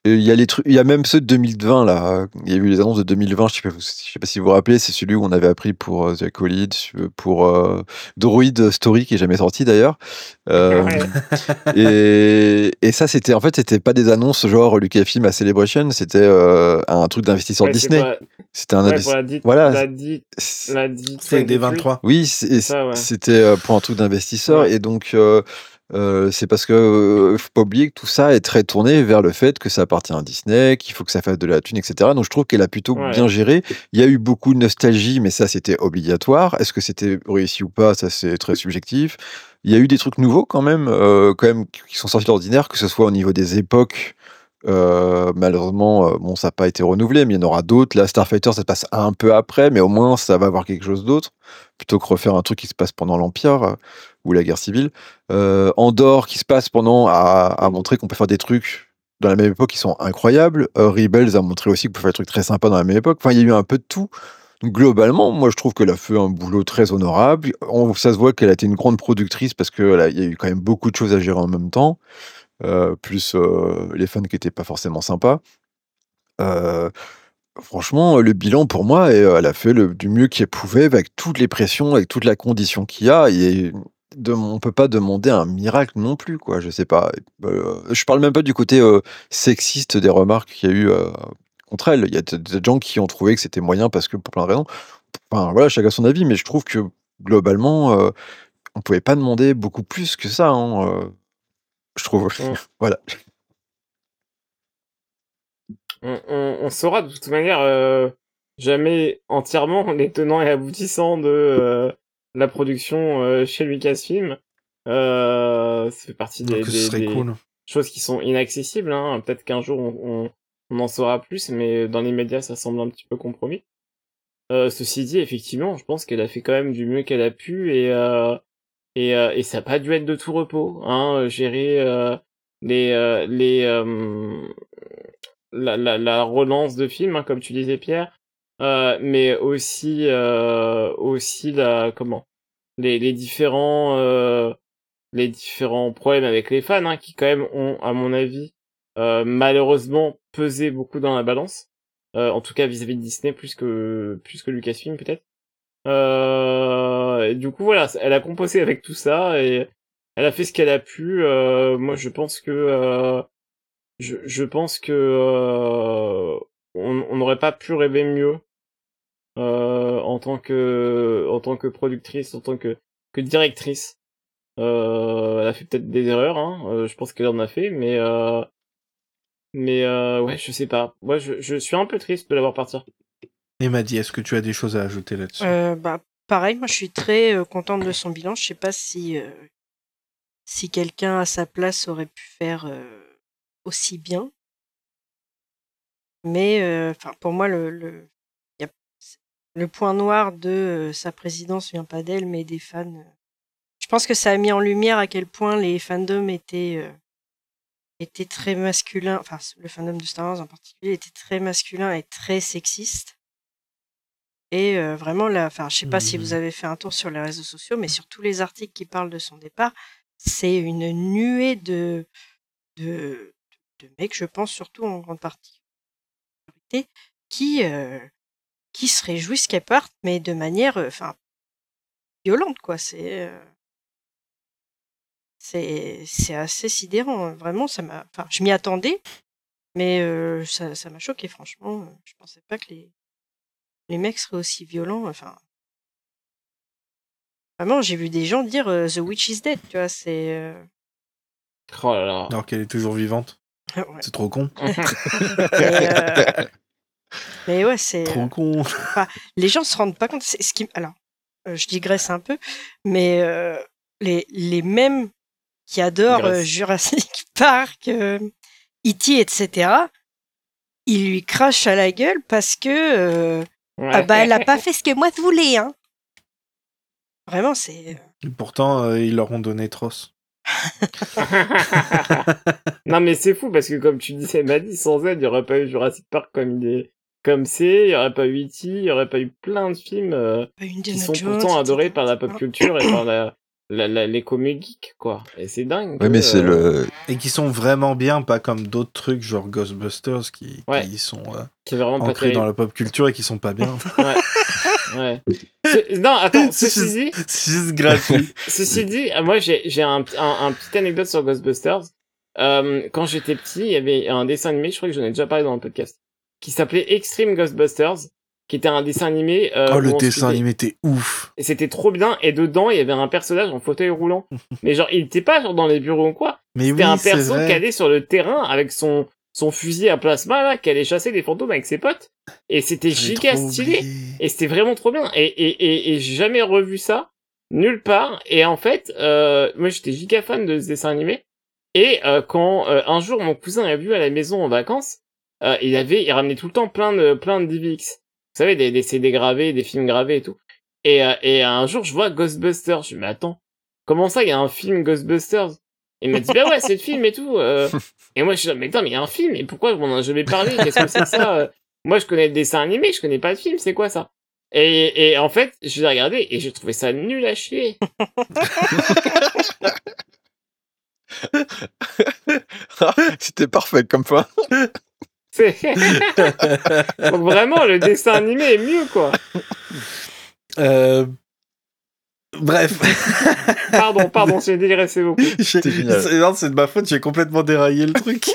il y a les trucs, il y a même ceux de deux mille vingt là. Il y a eu les annonces de deux mille vingt. Je sais pas, je sais pas si vous vous rappelez. C'est celui où on avait appris pour euh, The Acolyte, pour euh, Droid Story qui est jamais sorti d'ailleurs. Euh, Ouais. et, et ça, c'était en fait, c'était pas des annonces genre Lucasfilm à Celebration. C'était euh, un truc d'investisseur Ouais, c'est Disney. pour la, C'était un ouais, investi- pour la dite, Voilà. la dite, C'est- la dite C'est des vingt-huit. vingt-trois. Oui, c'est- C'est ça, ouais. c'était euh, pour un truc d'investisseur. Ouais. Et donc, euh, euh, c'est parce que euh, faut pas oublier que tout ça est très tourné vers le fait que ça appartient à Disney, qu'il faut que ça fasse de la thune, et cetera. Donc, je trouve qu'elle a plutôt Ouais. bien géré. Il y a eu beaucoup de nostalgie, mais ça, c'était obligatoire. Est-ce que c'était réussi ou pas? Ça, c'est très subjectif. Il y a eu des trucs nouveaux quand même, euh, quand même qui sont sortis de l'ordinaire, que ce soit au niveau des époques. Euh, malheureusement, euh, bon, ça n'a pas été renouvelé, mais il y en aura d'autres. Là, Starfighter, ça se passe un peu après, mais au moins, ça va avoir quelque chose d'autre, plutôt que refaire un truc qui se passe pendant l'Empire euh, ou la guerre civile. Euh, Andorre, qui se passe pendant, a, a montré qu'on peut faire des trucs dans la même époque qui sont incroyables. Euh, Rebels a montré aussi qu'on peut faire des trucs très sympas dans la même époque. Enfin, il y a eu un peu de tout. Donc, globalement, moi, je trouve qu'elle a fait un boulot très honorable. On, ça se voit qu'elle a été une grande productrice parce qu'il y a eu quand même beaucoup de choses à gérer en même temps. Euh, plus euh, les fans qui étaient pas forcément sympas. Euh, franchement, le bilan pour moi, est, euh, elle a fait le, du mieux qu'elle pouvait avec toutes les pressions, avec toute la condition qu'il y a. Et de, on peut pas demander un miracle non plus, quoi. Je sais pas. Euh, je parle même pas du côté euh, sexiste des remarques qu'il y a eu euh, contre elle. Il y a des des gens qui ont trouvé que c'était moyen parce que pour plein de raisons. Enfin voilà, chacun son avis, mais je trouve que globalement, euh, on pouvait pas demander beaucoup plus que ça. Hein, euh, je trouve. Mm. Voilà. On, on, on saura de toute manière euh, jamais entièrement les tenants et aboutissants de euh, la production euh, chez Lucasfilm. Euh, ça fait partie des, Donc, ce des, serait des cool. choses qui sont inaccessibles. Hein. Peut-être qu'un jour on, on, on en saura plus, mais dans les médias ça semble un petit peu compromis. Euh, ceci dit, effectivement, je pense qu'elle a fait quand même du mieux qu'elle a pu et euh, et, euh, et ça n'a pas dû être de tout repos. Hein, gérer euh, les euh, les euh, la, la, la relance de films, hein, comme tu disais Pierre, euh, mais aussi euh, aussi la comment les les différents euh, les différents problèmes avec les fans, hein, qui quand même ont, à mon avis, euh, malheureusement pesé beaucoup dans la balance, euh, en tout cas vis-à-vis de Disney plus que plus que Lucasfilm peut-être. Euh, et du coup voilà, elle a composé avec tout ça et elle a fait ce qu'elle a pu. Euh, moi je pense que euh, je, je pense que euh, on on n'aurait pas pu rêver mieux euh, en tant que en tant que productrice, en tant que que directrice. Euh, elle a fait peut-être des erreurs, hein. Euh, je pense qu'elle en a fait, mais euh, mais euh, ouais, je sais pas. Moi, je, je suis un peu triste de la voir partir. Et Maddy, est-ce que tu as des choses à ajouter là-dessus? Euh, bah, pareil, moi je suis très euh, contente de son bilan. Je sais pas si euh, si quelqu'un à sa place aurait pu faire euh, aussi bien, mais euh, enfin pour moi le le, y a- le point noir de euh, sa présidence vient pas d'elle, mais des fans. euh. Je pense que ça a mis en lumière à quel point les fandoms étaient euh, étaient très masculins. Enfin, le fandom de Star Wars en particulier était très masculin et très sexiste. Et euh, vraiment là, enfin, je sais pas si vous Mhm. avez fait un tour sur les réseaux sociaux, mais sur tous les articles qui parlent de son départ, c'est une nuée de de, de mecs, je pense surtout en grande partie, qui euh, qui se réjouissent qu'elle parte, mais de manière, euh, enfin, violente quoi. C'est euh, c'est c'est assez sidérant. hein. Vraiment, ça m'a. Enfin, je m'y attendais, mais euh, ça ça m'a choqué franchement. euh, Je pensais pas que les les mecs seraient aussi violents. Enfin, vraiment, j'ai vu des gens dire euh, The Witch is dead, tu vois. C'est euh, Oh là là. Alors qu'elle est toujours vivante. ouais. C'est trop con. Mais, euh, mais ouais, c'est. Trop euh, con. Enfin, les gens se rendent pas compte. C'est ce qui. Alors, euh, je digresse un peu, mais euh, les les mêmes qui adorent euh, Digresse. Jurassic Park, euh, E T, et cetera. Ils lui crachent à la gueule parce que euh, Ouais. ah bah elle a pas fait ce que moi je voulais, hein. Vraiment, c'est. Et pourtant, euh, ils leur ont donné Tross. Non mais c'est fou parce que comme tu disais, Maddy, sans elle, il y aurait pas eu Jurassic Park comme il est, comme c'est, il y aurait pas eu E T, il y aurait pas eu plein de films euh, Pas une qui Indiana sont Jones, pourtant adorés et cetera, par la pop et cetera. culture et par la la, la, les comics geeks, quoi. Et c'est dingue. Ouais, que, mais c'est euh, le. Et qui sont vraiment bien, pas comme d'autres trucs genre Ghostbusters qui, Ouais. qui sont euh, qui est vraiment pas ancrés terrible. dans la pop culture et qui sont pas bien. Ouais. Ouais. C'est- Non, attends, C'est ceci dit, juste- c'est juste gratuit. ceci dit, euh, moi j'ai j'ai un, un, un petite anecdote sur Ghostbusters. Euh, quand j'étais petit, il y avait un dessin animé, je crois que j'en ai déjà parlé dans le podcast, qui s'appelait Extreme Ghostbusters, qui était un dessin animé. Euh, Oh, où le on dessin suivait- animé était ouf. Et c'était trop bien. Et dedans, il y avait un personnage en fauteuil roulant. Mais genre, il était pas genre dans les bureaux ou quoi. Mais C'était oui, un c'est perso qui vrai. allait sur le terrain avec son son fusil à plasma là, qui allait chasser des fantômes avec ses potes. Et c'était J'avais giga trop stylé. oublié. Et c'était vraiment trop bien. Et, et, et, et j'ai jamais revu ça nulle part. Et en fait, euh, moi j'étais giga fan de ce dessin animé. Et euh, quand euh, un jour mon cousin a vu à la maison en vacances, euh, il avait, il ramenait tout le temps plein de plein de D V X. Vous savez, des, des C D gravés, des films gravés et tout. Et, euh, et un jour je vois Ghostbusters. Je me dis mais attends, comment ça il y a un film Ghostbusters? Il m'a dit bah ouais c'est le film et tout. Euh... Et moi je suis là mais attends mais il y a un film et pourquoi on en a jamais parlé? Qu'est-ce que c'est que ça? euh Moi, je connais le dessin animé, je connais pas le film, c'est quoi ça? Et, et en fait, je l'ai regardé et j'ai trouvé ça nul à chier. C'était parfait comme fin. C'est... Donc vraiment, le dessin animé est mieux, quoi. Euh... Bref. Pardon, pardon, j'ai digressé beaucoup. J'ai- génial. c'est non, c'est de ma faute, j'ai complètement déraillé le truc.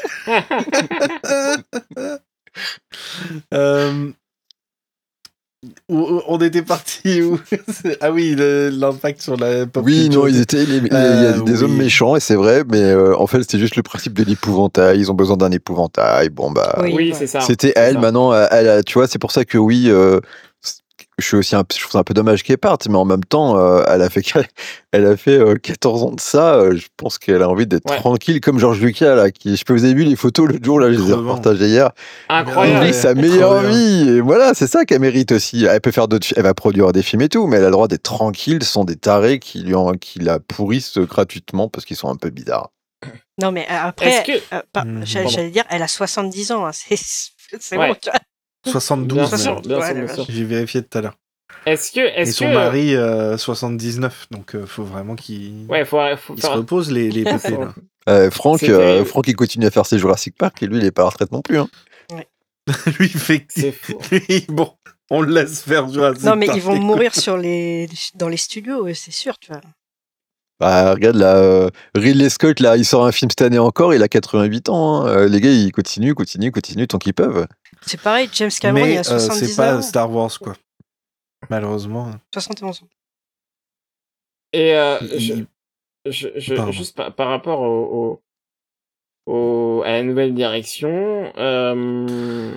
Euh, où- où- On était parti où? C'est- Ah oui, le- l'impact sur la pop Oui, culture. non, ils étaient. les- les- Il y a Euh, des oui. hommes méchants, et c'est vrai, mais euh, en fait, c'était juste le principe de l'épouvantail. Ils ont besoin d'un épouvantail. Bon, bah. Oui, Oui, ouais. c'est ça. C'était C'est elle, ça. maintenant, elle, elle a- tu vois, c'est pour ça que oui, euh, je suis aussi un, je trouve ça un peu dommage qu'elle parte, mais en même temps, euh, elle a fait, elle a fait euh, quatorze ans de ça, euh, je pense qu'elle a envie d'être Ouais. tranquille, comme Georges Lucas, là, qui, je sais pas, vous avez vu les photos l'autre jour, là, je les ai Crevant. repartagées hier. Il Incroyable. vit Ouais, sa trop meilleure bien. vie, et voilà, c'est ça qu'elle mérite aussi. Elle peut faire d'autres, fi- elle va produire des films et tout, mais elle a le droit d'être tranquille, ce sont des tarés qui lui ont, qui la pourrissent gratuitement parce qu'ils sont un peu bizarres. Non, mais euh, après, Est-ce que... euh, par- Mhm. j'allais Pardon. j'allais dire, elle a soixante-dix ans. Hein, c'est c'est Ouais. bon, tu vois. soixante-douze. Bien même. sûr, bien Ouais, sûr, la bien vache. sûr. J'ai vérifié tout à l'heure. Est-ce que... Et Est-ce son que... mari, euh, soixante-dix-neuf. Donc, euh, faut vraiment qu'il Ouais, faut, faut il se faire... repose, les, les pépés, là. Euh, Franck, C'est euh, terrible. Franck, il continue à faire ses Jurassic Park, et lui, il est pas à la retraite non plus. Hein. Lui, il fait... C'est fou. Lui, bon, on le laisse faire Jurassic Non, mais Park, ils vont écoute. mourir sur les, dans les studios, ouais, c'est sûr, tu vois. Bah, regarde là, euh, Ridley Scott, là, il sort un film cette année encore, il a quatre-vingt-huit ans. Hein. Euh, les gars, ils continuent, continuent, continuent tant qu'ils peuvent. C'est pareil, James Cameron, il Mais a euh, soixante-dix c'est pas ans. Star Au quoi. Malheureusement. soixante et onze ans. Et euh, Il- je, je, je, Pardon. juste par, par rapport au, au, au- à la nouvelle direction, euh,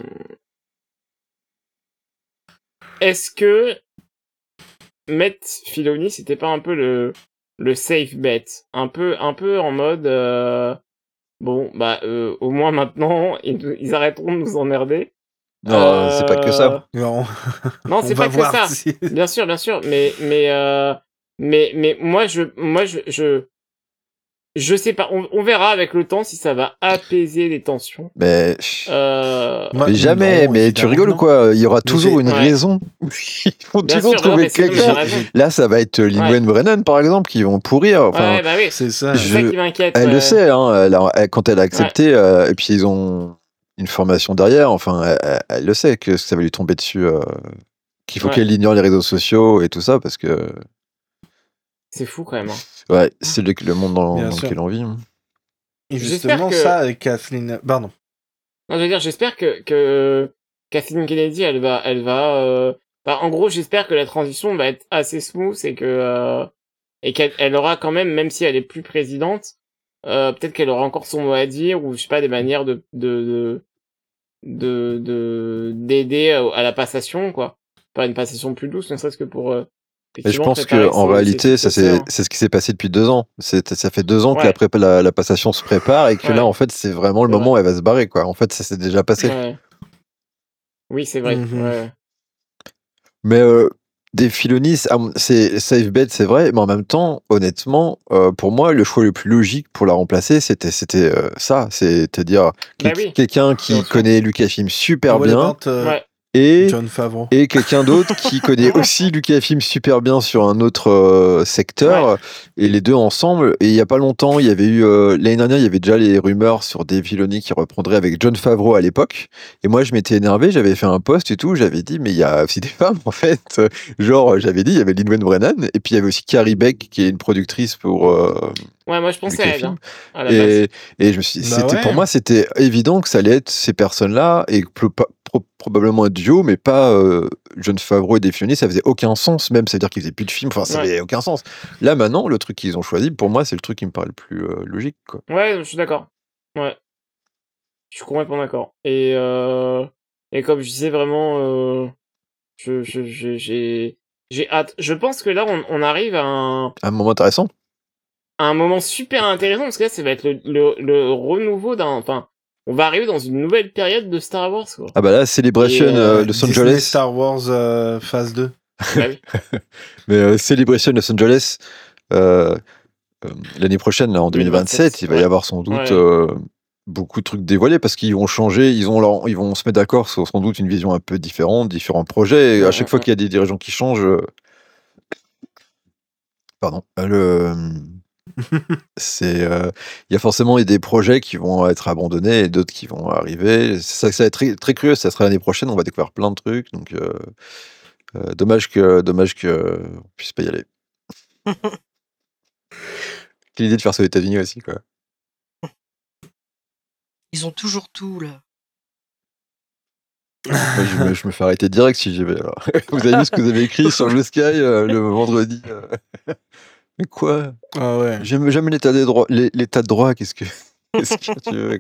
est-ce que mettre Filoni, c'était pas un peu le, le safe bet, un peu, un peu en mode, euh, bon, bah, euh, au moins maintenant, ils, nous- ils arrêteront de nous emmerder. Non, Euh, c'est pas que ça. Non, Non, on c'est va pas que voir ça. si- Bien sûr, bien sûr, mais mais euh, mais mais moi je moi je je je sais pas. On, on verra avec le temps si ça va apaiser les tensions. Mais, Euh, Moi, mais jamais, non, mais tu évidemment rigoles non. ou quoi? Il y aura Mais toujours j'ai- une Ouais. raison. Ils vont Bien toujours sûr, non, trouver mais c'est- non, mais quelqu'un. t'as raison. Là, ça va être Lin-Manuel Brennan, par exemple, qui vont pourrir. Enfin, ouais, bah oui. C'est ça. C'est je- ça qui m'inquiète. elle ouais. le sait, hein, elle a- elle- quand elle a accepté, euh, et puis ils ont une formation derrière, enfin, elle, elle- elle le sait que ça va lui tomber dessus, euh, qu'il faut Ouais. qu'elle ignore les réseaux sociaux et tout ça, parce que C'est fou quand même. hein. ouais, c'est le, le monde dans, Bien dans sûr. lequel on vit. hein. Et J'espère justement, que- ça, avec Kathleen... Pardon. Non, je veux dire, j'espère que que Kathleen Kennedy, elle va, elle va. Euh... Bah, en gros, j'espère que la transition va être assez smooth et que euh... et qu'elle elle aura quand même, même si elle est plus présidente, euh, peut-être qu'elle aura encore son mot à dire ou je sais pas des manières de de de de d'aider à à la passation quoi. Pas une passation plus douce, ne serait-ce que pour. Euh, Mais je effectivement, pense préparer que en ses- réalité, ses ça successeurs. c'est c'est ce qui s'est passé depuis deux ans. C'est ça fait deux ans que Ouais. la, prépa- la, la passation se prépare et que Ouais. là, en fait, c'est vraiment le C'est moment où elle va se barrer, quoi. En fait, ça s'est déjà passé. Ouais. Oui, c'est vrai. Mhm. Ouais. Mais euh, des Filoni, c'est c'est safe bet, c'est vrai, mais en même temps, honnêtement, euh, pour moi, le choix le plus logique pour la remplacer, c'était c'était euh, ça, c'est-à-dire Bah quel- oui. quelqu'un qui Bien sûr. connaît Lucasfilm super Will bien, Event, euh, Ouais. et John Favreau. et quelqu'un d'autre qui connaît aussi Lucasfilm super bien sur un autre euh, secteur, Ouais. et les deux ensemble. Et il y a pas longtemps, il y avait eu euh, l'année dernière, il y avait déjà les rumeurs sur Dave Filoni qui reprendrait avec John Favreau à l'époque. Et moi, je m'étais énervé, j'avais fait un post et tout, j'avais dit mais il y a aussi des femmes en fait. Genre, j'avais dit il y avait Lin-Manuel Brennan et puis il y avait aussi Carrie Beck qui est une productrice pour euh, Ouais, moi je pensais à elle, Lucasfilm. hein, à la base. Et, et je me suis dit, Bah c'était, ouais. pour moi, c'était évident que ça allait être ces personnes-là, et pro- pas- pro- probablement un duo, mais pas euh, John Favreau et Dave Filoni, ça faisait aucun sens, même, ça veut dire qu'ils faisaient plus de films, enfin, ça Ouais. avait aucun sens. Là, maintenant, le truc qu'ils ont choisi, pour moi, c'est le truc qui me paraît le plus euh, logique, quoi. Ouais, je suis d'accord. Ouais. Je suis complètement d'accord. Et, euh, et comme je disais, vraiment, euh, je, je, je- j'ai, j'ai hâte. Je pense que là, on, on arrive à un, Un moment intéressant. à un moment super intéressant, parce que là, ça va être le, le, le renouveau d'un, enfin, on va arriver dans une nouvelle période de Star Wars, quoi. Ah bah là, Celebration Et, euh, euh, Los Disney Angeles, Star Wars euh, phase deux. Bah oui. mais euh, Celebration Los Angeles, euh, euh, l'année prochaine, là, en deux mille vingt-sept, il va y ouais. avoir sans doute Ouais. euh, beaucoup de trucs dévoilés, parce qu'ils vont changer, ils, ont leur- ils vont se mettre d'accord sur sans doute une vision un peu différente, différents projets, et à Mm, chaque mm, fois mm. qu'il y a des dirigeants qui changent, euh, pardon, euh, le, c'est, euh, il y a forcément des projets qui vont être abandonnés et d'autres qui vont arriver. Ça, ça va être très, très curieux, ça sera l'année prochaine, on va découvrir plein de trucs, donc euh, euh, dommage que, dommage que on puisse pas y aller. Quelle idée de faire ça aux États-Unis aussi, quoi. Ils ont toujours tout, là. Moi, je me, je me fais arrêter direct si j'y vais. Alors. Vous avez vu ce que vous avez écrit sur Blue Sky euh, le vendredi euh. Mais quoi? Ah ouais. J'aime jamais l'état des droits, l'é- l'état de droit. Qu'est-ce que, qu'est-ce que tu veux?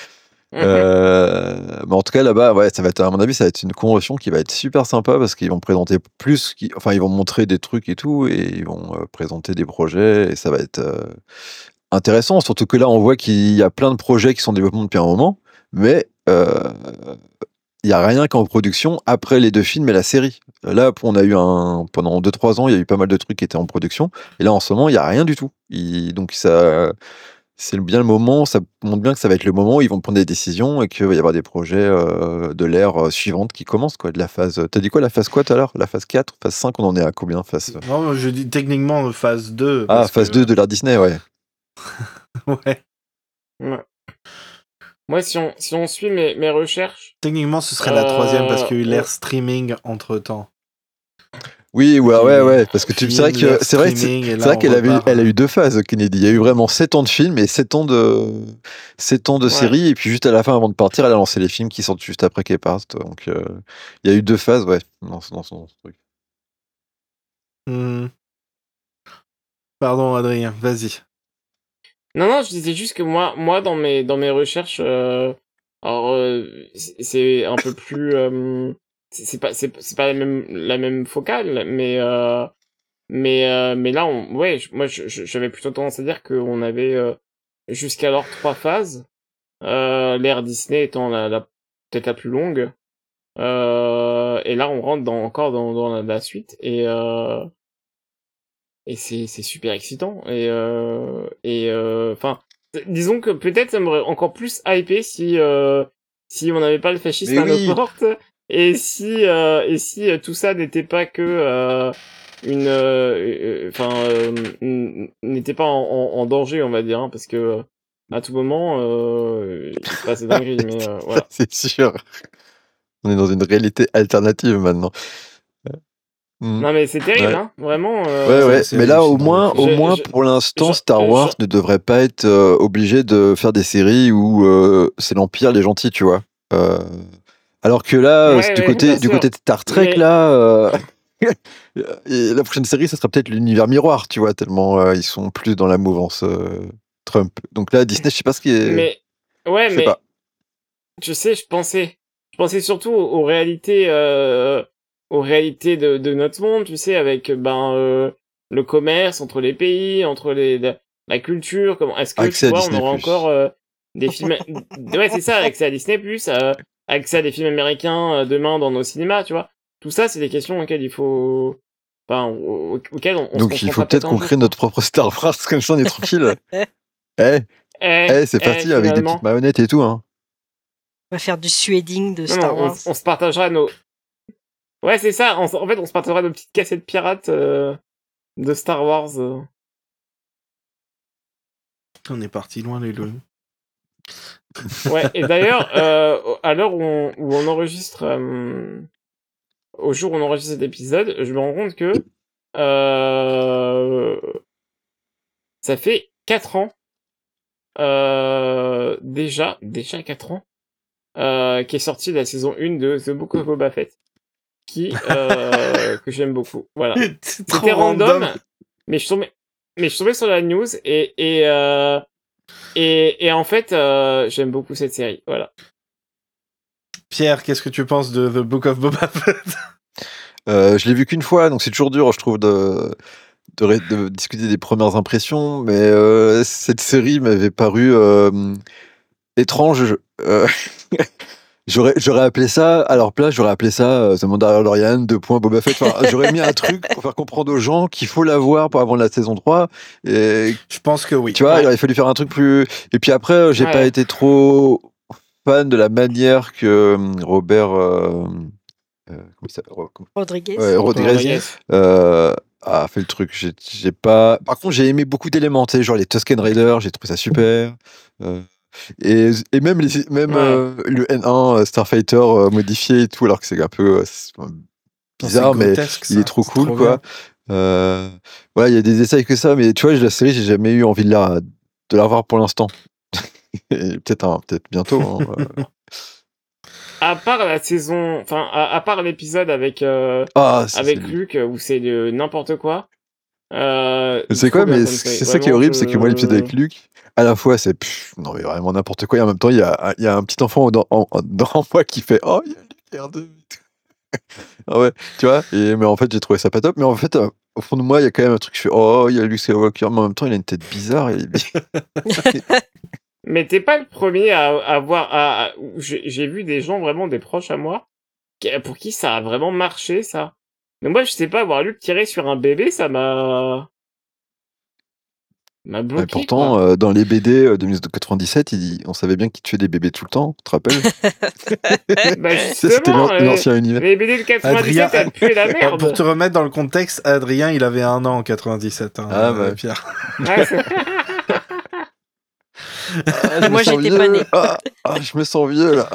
Euh, mais en tout cas, là-bas, ouais, ça va être, à mon avis, ça va être une convention qui va être super sympa parce qu'ils vont présenter plus, qui- enfin, ils vont montrer des trucs et tout, et ils vont euh, présenter des projets, et ça va être euh, intéressant. Surtout que là, on voit qu'il y a plein de projets qui sont en développement depuis un moment, mais euh, il y a rien qu'en production après les deux films et la série. Là, on a eu un pendant deux trois ans, il y a eu pas mal de trucs qui étaient en production, et là, en ce moment, il y a rien du tout. Il- donc ça. C'est bien le moment, ça montre bien que ça va être le moment où ils vont prendre des décisions et qu'il va y avoir des projets euh, de l'ère euh, suivante qui commencent, quoi, de la phase. T'as dit quoi, la phase quoi tout à l'heure? La phase quatre, phase cinq, on en est à combien? Phase... Non, je dis techniquement phase deux. Ah, parce phase que- deux de l'ère Disney, ouais. Ouais. Ouais. Moi, si on, si on suit mes, mes recherches, Techniquement, ce serait la troisième parce qu'il y a eu Euh, l'ère streaming entre temps. Oui, ouais, Qui- ouais, ouais, parce que tu film, c'est vrai que l'ère c'est vrai, que c'est streaming, et c'est là, vrai on qu'elle avait, repart, elle a euh, eu deux phases, Kennedy. Il y a eu vraiment sept ans de films et sept ans de sept ans de Ouais. séries, et puis juste à la fin, avant de partir, elle a lancé les films qui sortent juste après qu'elle parte. Donc, euh, il y a eu deux phases, ouais, dans, ce- dans son truc. hmm. Pardon, Adrien, vas-y. non, non, je disais juste que moi, moi, dans mes, dans mes recherches, euh, alors, euh, c'est c'est un peu plus, euh, c'est c'est pas, c'est c'est pas la même, la même focale, mais, euh, mais, euh, mais là, on, ouais, je- moi, je- je- j'avais plutôt tendance à dire qu'on avait euh, jusqu'alors trois phases, euh, l'ère Disney étant la, la peut-être la plus longue, euh, et là, on rentre dans, encore dans, dans la, la suite, et euh, et c'est c'est super excitant, et euh, et euh, enfin. Disons que peut-être ça m'aurait encore plus hypé si euh, si on n'avait pas le fascisme Mais à oui. nos portes, et si euh, et si euh, tout ça n'était pas que euh, une enfin euh, euh, n'était pas en, en, en danger, on va dire, hein, parce que euh, à tout moment euh, il se passe des dingueries, mais euh, voilà. C'est sûr. On est dans une réalité alternative maintenant. Mm. Non mais c'est terrible, Ouais. hein, vraiment. Ouais, Euh, ouais, c'est mais là, au hallucinant, moins, le au film. moins Je- je- pour l'instant, je- Star je- Wars ne devrait pas être euh, obligé de faire des séries où euh, c'est l'Empire, les gentils, tu vois. Euh, alors que là, Ouais, c'est du ouais, côté, bien du sûr. côté de Star Trek, Mais- là, euh, et la prochaine série, ça sera peut-être l'univers miroir, tu vois, tellement euh, ils sont plus dans la mouvance euh, Trump. Donc là, Disney, je sais pas ce qui est. Mais ouais, je sais mais pas. je sais, je pensais, je pensais surtout aux, aux réalités, euh, aux réalités de, de notre monde, tu sais, avec ben euh, le commerce entre les pays, entre les la, la culture. Comment est-ce que Accès à tu vois, Disney+. on aura encore euh, des films, ouais, c'est ça, accès à Disney plus, euh, accès à des films américains euh, demain dans nos cinémas, tu vois. Tout ça, c'est des questions auxquelles il faut, enfin, au- auxquelles on, on se Donc il faut confrontera peut-être un qu'on jour, crée quoi. notre propre Star Wars, comme ça on est tranquille. Eh, Eh, eh, c'est eh, parti avec des finalement. petites marionnettes et tout, hein. On va faire du suéding de Non, Star non, on, Wars. on se partagera nos, Ouais, c'est ça. En, en fait, on se partagera de petites cassettes pirates euh, de Star Wars. euh. On est parti loin, les loups. Ouais, et d'ailleurs, euh, à l'heure où on, où on enregistre, euh, au jour où on enregistre cet épisode, je me rends compte que euh, ça fait quatre ans, euh, déjà, déjà quatre ans, euh, qu'est sortie la saison un de The Book of Boba Fett, qui euh, que j'aime beaucoup. Voilà. C'est trop C'était random, random. mais je suis tombé, mais je suis tombé sur la news et et euh, et, et en fait, euh, j'aime beaucoup cette série. Voilà. Pierre, qu'est-ce que tu penses de The Book of Boba Fett? Euh, je l'ai vu qu'une fois, donc c'est toujours dur, je trouve, de, de, ré- de discuter des premières impressions, mais euh, cette série m'avait paru euh, étrange. Euh, j'aurais, j'aurais appelé ça, à leur place, j'aurais appelé ça euh, The Mandalorian, deux points Boba Fett. Enfin, j'aurais mis un truc pour faire comprendre aux gens qu'il faut la voir pour avant la saison trois. Et Je pense que oui. tu vois, Ouais. il aurait fallu faire un truc plus. Et puis après, euh, j'ai Ouais. pas été trop fan de la manière que euh, Robert. euh, euh, comment il s'appelle Ro- comment- Rodriguez. Ouais, Rodriguez Rodriguez. euh, a fait le truc. J'ai, j'ai pas. Par contre, j'ai aimé beaucoup d'éléments, tu sais, genre les Tusken Raiders, j'ai trouvé ça super. Euh, et, et même, les, même Ouais. euh, le N un euh, Starfighter euh, modifié et tout, alors que c'est un peu euh, c'est bizarre, C'est mais grotesque, il ça. est trop C'est cool, trop quoi. bien. Euh, voilà, il y a des essais que ça, mais tu vois, la série, j'ai jamais eu envie de la, de la revoir pour l'instant. Et peut-être, un- peut-être bientôt. hein, euh. À part la saison, enfin, à, à part l'épisode avec euh, Ah, ça, avec c'est- Luke euh, où c'est de n'importe quoi. Euh, c'est trop quoi, bien mais comme c'est série. ça qui est Vraiment, horrible, je- c'est que moi, l'épisode avec Luke, à la fois, c'est pff, non, mais vraiment n'importe quoi, et en même temps, il y a, il y a un petit enfant dans, en- en- dans moi qui fait oh, il y a Luke R deux. Ah ouais, tu vois, et, mais en fait, j'ai trouvé ça pas top, mais en fait, euh, au fond de moi, il y a quand même un truc, je fais oh, il y a Luke Skywalker, mais en même temps, il a une tête bizarre. Et... Mais t'es pas le premier à, à voir. À, à- j'ai j'ai vu des gens vraiment des proches à moi qui- pour qui ça a vraiment marché ça. Mais moi, je sais pas, voir Luke tirer sur un bébé, ça m'a m'a Et bloqué. pourtant, quoi. euh, dans les B D euh, de mille neuf cent quatre-vingt-dix-sept, il- on savait bien qu'il tuait des bébés tout le temps, tu te rappelles? Bah Ça, c'était justement, l'an- euh, l'ancien univers. les B D de quatre-vingt-dix-sept, Adrien, elles puaient la Alors, pour merde. te remettre dans le contexte, Adrien, il avait un an en quatre-vingt-dix-sept, hein, Ah, euh, bah. Pierre. Ouais, c'est- Ah, je Moi, me sens j'étais pas vieux. née. Ah, ah, je me sens vieux là.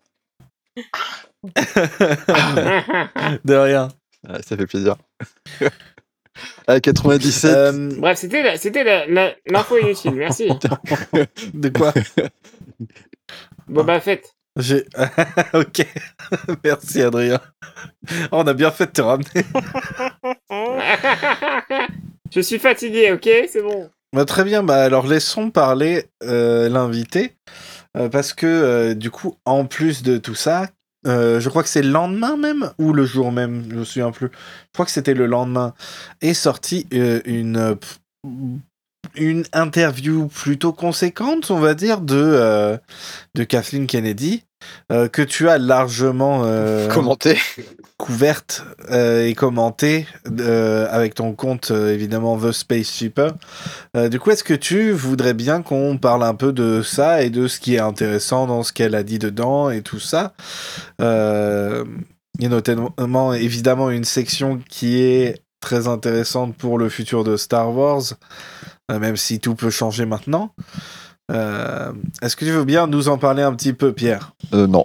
Ah. De rien. Ah, ça fait plaisir. À quatre-vingt-dix-sept. Euh, Bref, c'était la, c'était la, la- l'info inutile. Merci. de quoi? Boba Fett. J'ai. Ok. Merci, Adrien. On a bien fait de te ramener. Je suis fatigué, ok, c'est bon. Bah, très bien, bah alors laissons parler euh, l'invité. euh, parce que euh, du coup, en plus de tout ça, euh, je crois que c'est le lendemain même, ou le jour même, je me souviens plus. Je crois que c'était le lendemain, est sortie euh, une, euh, pff, une interview plutôt conséquente, on va dire, de, euh, de Kathleen Kennedy, euh, que tu as largement euh, Commenté. couverte euh, et commentée euh, avec ton compte, euh, évidemment, The Space Shipper. Euh, du coup, est-ce que tu voudrais bien qu'on parle un peu de ça et de ce qui est intéressant dans ce qu'elle a dit dedans et tout ça? Euh, Il y a notamment, évidemment, une section qui est très intéressante pour le futur de Star Wars, euh, même si tout peut changer maintenant. Euh, est-ce que tu veux bien nous en parler un petit peu, Pierre? Euh, non.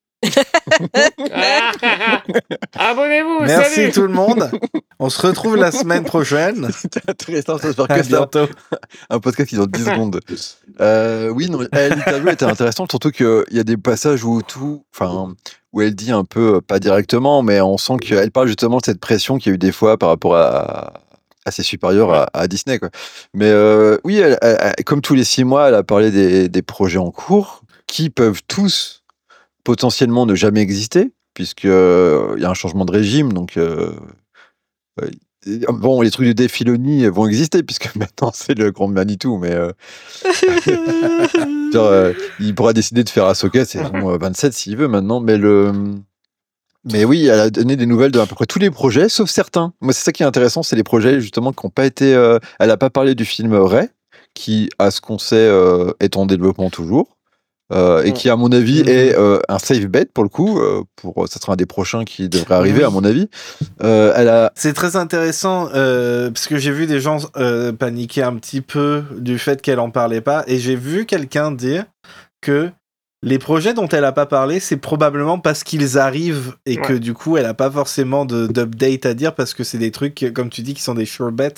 Abonnez-vous, Merci salut. tout le monde. On se retrouve la semaine prochaine. C'était intéressant, ça se faire À que ça. bientôt. Un podcast qui dure dix secondes. Euh, oui, non, elle, l'interview était intéressante, surtout qu'il y a des passages où tout, enfin, où elle dit un peu, euh, pas directement, mais on sent qu'elle parle justement de cette pression qu'il y a eu des fois par rapport à, à ses supérieurs à, à Disney, quoi. Mais euh, oui, elle- elle- elle- comme tous les six mois, elle a parlé des, des projets en cours qui peuvent tous potentiellement ne jamais exister, puisque euh, il y a un changement de régime, donc. Euh, euh, et, bon, les trucs de Dave Filoni vont exister puisque maintenant c'est le grand Manitou, mais euh, genre, euh, il pourra décider de faire Ahsoka saison euh, vingt-sept s'il veut maintenant. Mais le, mais oui, elle a donné des nouvelles de à peu près tous les projets, sauf certains. Moi, c'est ça qui est intéressant, c'est les projets justement qui n'ont pas été. euh, elle n'a pas parlé du film Ray, qui, à ce qu'on sait, euh, est en développement toujours. Euh, et Mm. qui à mon avis Mhm. est euh, un safe bet pour le coup, euh, pour ça sera un des prochains qui devrait arriver Oui. à mon avis. Euh, elle a C'est très intéressant euh, parce que j'ai vu des gens euh, paniquer un petit peu du fait qu'elle en parlait pas et j'ai vu quelqu'un dire que les projets dont elle a pas parlé, c'est probablement parce qu'ils arrivent et Ouais. que du coup elle a pas forcément de, d'update à dire parce que c'est des trucs comme tu dis qui sont des sure bets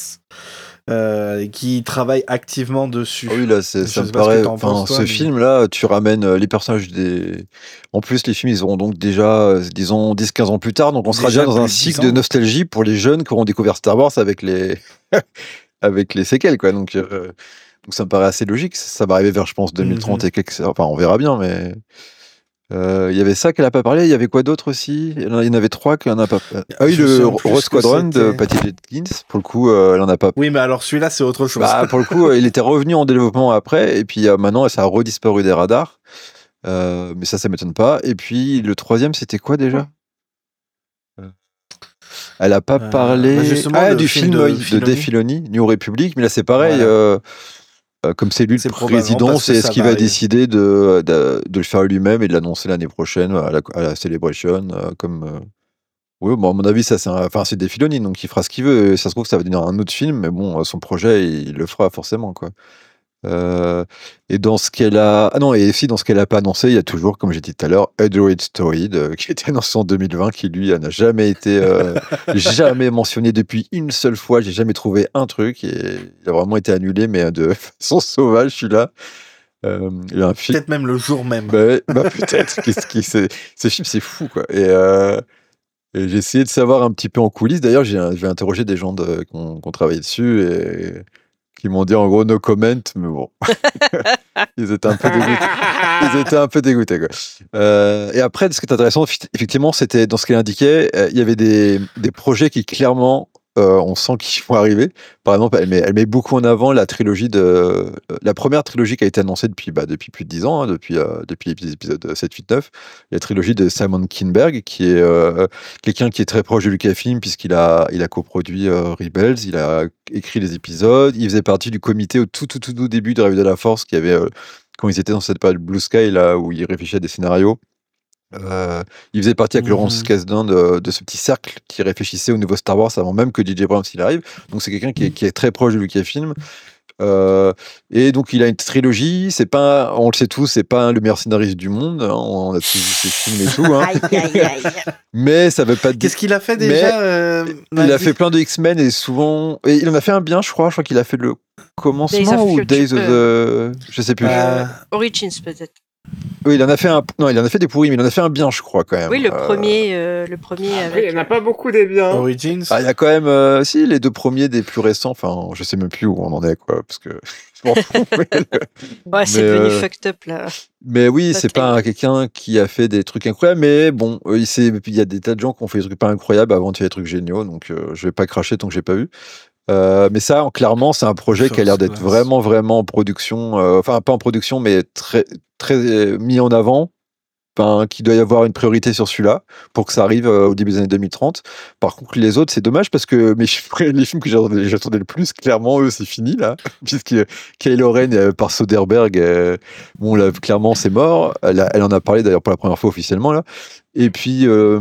euh, et qui travaillent activement dessus. Ah oui, là, c'est, Je ça me sais pas ce que paraît. t'en Enfin, penses, toi, ce mais- film-là, tu ramènes euh, les personnages des. En plus, les films, ils auront donc déjà, euh, disons, dix quinze ans plus tard. Donc, on sera Déjà déjà dans un plus de dix cycle ans. de nostalgie pour les jeunes qui auront découvert Star Wars avec les, avec les séquelles, quoi. Donc, euh, donc, ça me paraît assez logique. Ça va arriver vers, je pense, deux mille trente Mhm. et quelques. Enfin, on verra bien, mais. Euh, Il y avait ça qu'elle a pas parlé. Il y avait quoi d'autre aussi? Il y en avait trois qu'elle en a pas. Ah oui, Je le sais Rose plus ce que Squadron de c'était. Patty Jenkins. Pour le coup, euh, elle en a pas. Oui, mais alors celui-là c'est autre chose. Bah, pour le coup, euh, il était revenu en développement après, et puis euh, maintenant, ça a redisparu des radars. Euh, mais ça, ça m'étonne pas. Et puis, le troisième, c'était quoi déjà? Euh, Elle a pas Euh, parlé bah, justement, ah, le du film film, de oui, de Filoni. Dave Filoni, New Republic. Mais là, c'est pareil. Voilà. euh, euh, comme c'est lui C'est le probablement président, parce que c'est ça ce qu'il va va arriver. décider de, de, de le faire lui-même et de l'annoncer l'année prochaine à la, à la Celebration. euh, comme, euh, Oui, bon, à mon avis, ça, c'est un- enfin, c'est Dave Filoni, donc il fera ce qu'il veut. Et ça se trouve, ça va devenir un autre film, mais bon, euh, son projet, il, le fera forcément, quoi. Euh, et dans ce qu'elle a. Ah non, et aussi dans ce qu'elle a pas annoncé, il y a toujours, comme j'ai dit tout à l'heure, A Droid Story, euh, qui était annoncé en deux mille vingt, qui lui n'a jamais été. euh, jamais mentionné depuis une seule fois. J'ai jamais trouvé un truc. Et il a vraiment été annulé, mais de façon sauvage, celui-là. Euh, il y a un film. Peut-être même le jour même. Bah, bah, peut-être. Qu'est-ce qui, c'est, ce film, c'est fou, quoi. Et. euh, et j'ai essayé de savoir un petit peu en coulisses. D'ailleurs, j'ai, j'ai interrogé des gens de, qui ont qui ont travaillé dessus et qui m'ont dit en gros no comment, mais bon, ils étaient un peu dégoûtés. Ils étaient un peu dégoûtés, quoi. Euh, et après, ce qui est intéressant, effi- effectivement, c'était dans ce qu'elle indiquait, euh, il y avait des, des projets qui clairement, euh, on sent qu'ils vont arriver. Par exemple, elle met, elle met beaucoup en avant la trilogie de, euh, la première trilogie qui a été annoncée depuis, bah, depuis plus de dix ans, hein, depuis, euh, depuis l'épisode sept, huit, neuf, la trilogie de Simon Kinberg, qui est euh, quelqu'un qui est très proche de Lucasfilm puisqu'il a, il a coproduit euh, Rebels, il a écrit les épisodes, il faisait partie du comité au tout, tout, tout, tout début de Rêve de la Force, qui avait, euh, quand ils étaient dans cette période Blue Sky, là, où ils réfléchissaient à des scénarios. Euh, il faisait partie avec Mhm. Laurence Kasdan de, de ce petit cercle qui réfléchissait au nouveau Star Wars avant même que J J Abrams il arrive. Donc c'est quelqu'un qui est, qui est très proche de Lucasfilm. Euh, et donc il a une trilogie. C'est pas, on le sait tous, c'est pas le meilleur scénariste du monde. hein, on a tous vu ses films et tout. hein. Aïe, aïe, aïe. Mais ça veut pas dire. Qu'est-ce qu'il a fait déjà euh, Il a Mehdi fait plein de X-Men et souvent. Et il en a fait un bien, je crois. Je crois qu'il a fait le commencement Days of ou Future- Days of the. Je sais plus. Euh, Origins peut-être. Oui, il en a fait un. Non, il en a fait des pourris, mais il en a fait un bien, je crois quand même. Oui, le Euh, premier, euh, le premier Après, avec. il n'y en a pas beaucoup des biens. Origins. Ah, il y a quand même, euh, si, les deux premiers des plus récents, enfin, je sais même plus où on en est, quoi, parce que je m'en fous, mais, le- Ouais, c'est mais, devenu euh, fucked up là. mais oui, Pas c'est pas un- quelqu'un qui a fait des trucs incroyables, mais bon, euh, il s'est- il y a des tas de gens qui ont fait des trucs pas incroyables avant de faire des trucs géniaux, donc euh, je vais pas cracher tant que j'ai pas vu. Euh, mais ça, en- clairement, c'est un projet qui a l'air First d'être class. vraiment, vraiment en production, euh, enfin, pas en production, mais très, très euh, mis en avant. Enfin, qu'il doit y avoir une priorité sur celui-là pour que ça arrive euh, au début des années deux mille trente. Par contre, les autres, c'est dommage parce que mes, les films que j'attendais, j'attendais le plus, clairement, eux, c'est fini là. Puisque Kylo Ren euh, par Soderbergh, euh, bon, là, clairement, c'est mort. Elle, a- elle en a parlé d'ailleurs pour la première fois officiellement là. Et puis. euh,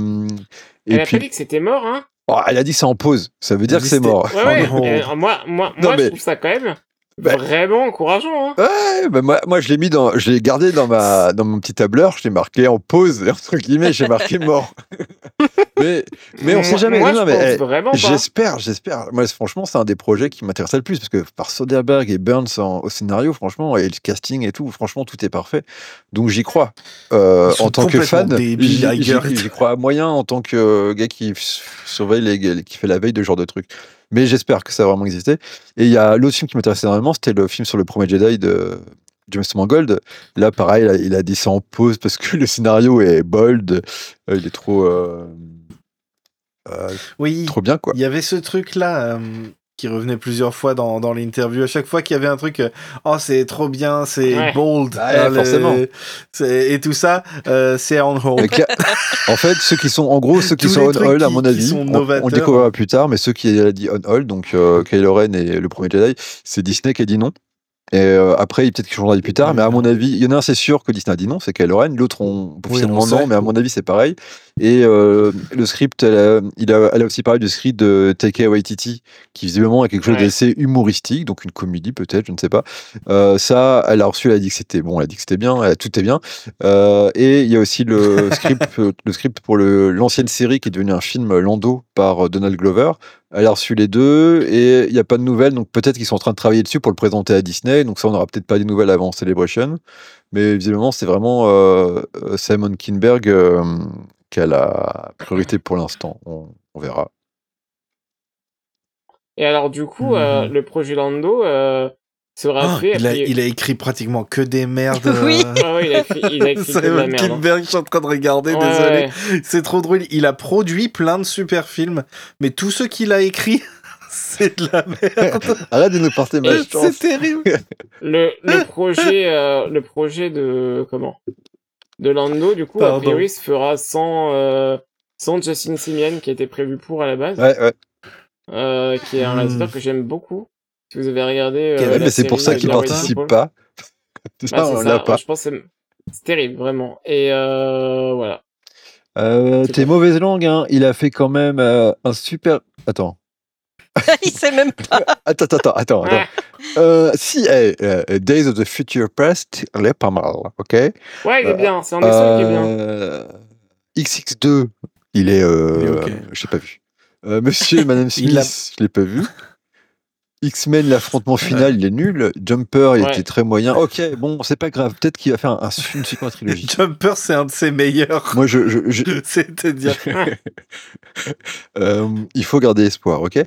et Elle a puis pas dit que c'était mort, hein. oh, elle a dit c'est en pause. Ça veut Elle dire a que dit c'est c'était- mort. Ouais, ouais. Oh non. euh, moi, moi, Non, moi mais- je trouve ça quand même Bah- vraiment encourageant, hein. Ouais, bah moi, moi je l'ai mis dans, je l'ai gardé dans ma, dans mon petit tableur, je l'ai marqué en pause, entre guillemets, j'ai marqué mort. mais, mais on sait Moi- jamais. Moi, Non, je mais, pense eh, vraiment pas. j'espère, j'espère. Moi, franchement, c'est un des projets qui m'intéressait le plus parce que par Soderbergh et Burns en- au scénario, franchement, et le casting et tout, franchement, tout est parfait. Donc j'y crois. Euh, Ils sont en tant que complètement fan, débiles, j'y- Iger. j'y j'y crois à moyen en tant que euh, gars qui f- surveille les, qui fait la veille de ce genre de trucs. Mais j'espère que ça va vraiment exister. Et il y a l'autre film qui m'intéressait énormément, c'était le film sur le premier Jedi de James Mangold. Là, pareil, là, il a dit ça en pause parce que le scénario est bold, euh, il est trop, euh, euh, Oui, trop bien, quoi. il y avait ce truc-là euh, qui revenait plusieurs fois dans, dans l'interview. À chaque fois qu'il y avait un truc, euh, oh, c'est trop bien, c'est Ouais. bold, Ouais, hein, le- forcément. c'est- et tout ça, euh, c'est on hold. Mais cla- en fait, ceux qui sont, en gros, ceux qui Tous sont les on trucs hold, à qui- mon qui avis, sont on, on le novateurs. découvrira plus tard, mais ceux qui a dit on hold, donc euh, Kylo Ren et le premier Jedi, c'est Disney qui a dit non. Et euh, après, peut-être qu'ils changeront plus tard, mais à mon avis, il y en a un, c'est sûr que Disney a dit non, c'est Kylo Ren. L'autre, on officiellement Oui, on non, sait. mais à mon avis, c'est pareil. Et euh, le script, elle a, il a, elle a aussi parlé du script de Taika Waititi, qui visiblement est quelque chose Ouais. d'assez humoristique, donc une comédie peut-être, je ne sais pas. Euh, ça, elle a reçu, elle a dit que c'était bon, elle a dit que c'était bien, elle- tout est bien. Euh, et il y a aussi le script, le script pour le, l'ancienne série qui est devenue un film Lando par euh, Donald Glover. Elle a reçu les deux et il n'y a pas de nouvelles, donc peut-être qu'ils sont en train de travailler dessus pour le présenter à Disney, donc ça on n'aura peut-être pas des nouvelles avant Celebration, mais visiblement c'est vraiment euh, euh, Simon Kinberg euh, qui a la priorité pour l'instant, on, on verra. Et alors, du coup, euh, Mhm. le projet Lando euh, sera Oh, fait. il, a, après- il a écrit pratiquement que des merdes. Oui. euh, Ah ouais, il a écrit, il a écrit que de la Simon merde. hein. Kinberg, je suis en train de regarder, Ouais, désolé. ouais. C'est trop drôle. Il a produit plein de super films, mais tout ce qu'il a écrit, c'est de la merde. Arrête de nous porter ma C'est chance. terrible. Le, le projet, euh, le projet de comment de Lando, du coup, a Pardon. priori, se fera sans euh, sans Justin Simien qui était prévu pour à la base, Ouais, ouais. euh, qui est un Hmm. réalisateur que j'aime beaucoup. Si vous avez regardé euh, Quel- Ouais, la mais c'est pour ça série qu'il Martin. Hawaii participe People. pas. C'est Bah, ça, c'est on ça. l'a pas. Je pense que c'est c'est terrible, vraiment. Et euh, voilà. Euh, C'est t'es pour- mauvaise langue, hein. Il a fait quand même euh, un super. Attends. Il sait même pas. Attends, attends, attends, attends. Ah, Euh, si, eh, euh, Days of the Future Past, elle est pas mal, ok? ouais, il est Euh, bien. C'est un des seuls qui est bien. Euh, X X deux, il est. Euh, Il est ok. Je l'ai pas vu. Euh, Monsieur et Madame Il l'a- Smith, je l'ai pas vu. X-Men, l'affrontement final, il est nul. Jumper, il Ouais. était très moyen. Ok, bon, c'est pas grave. Peut-être qu'il va faire un, un, une super trilogie. Jumper, c'est un de ses meilleurs. Moi, je, je, je- C'est-à-dire. euh, il faut garder espoir, ok?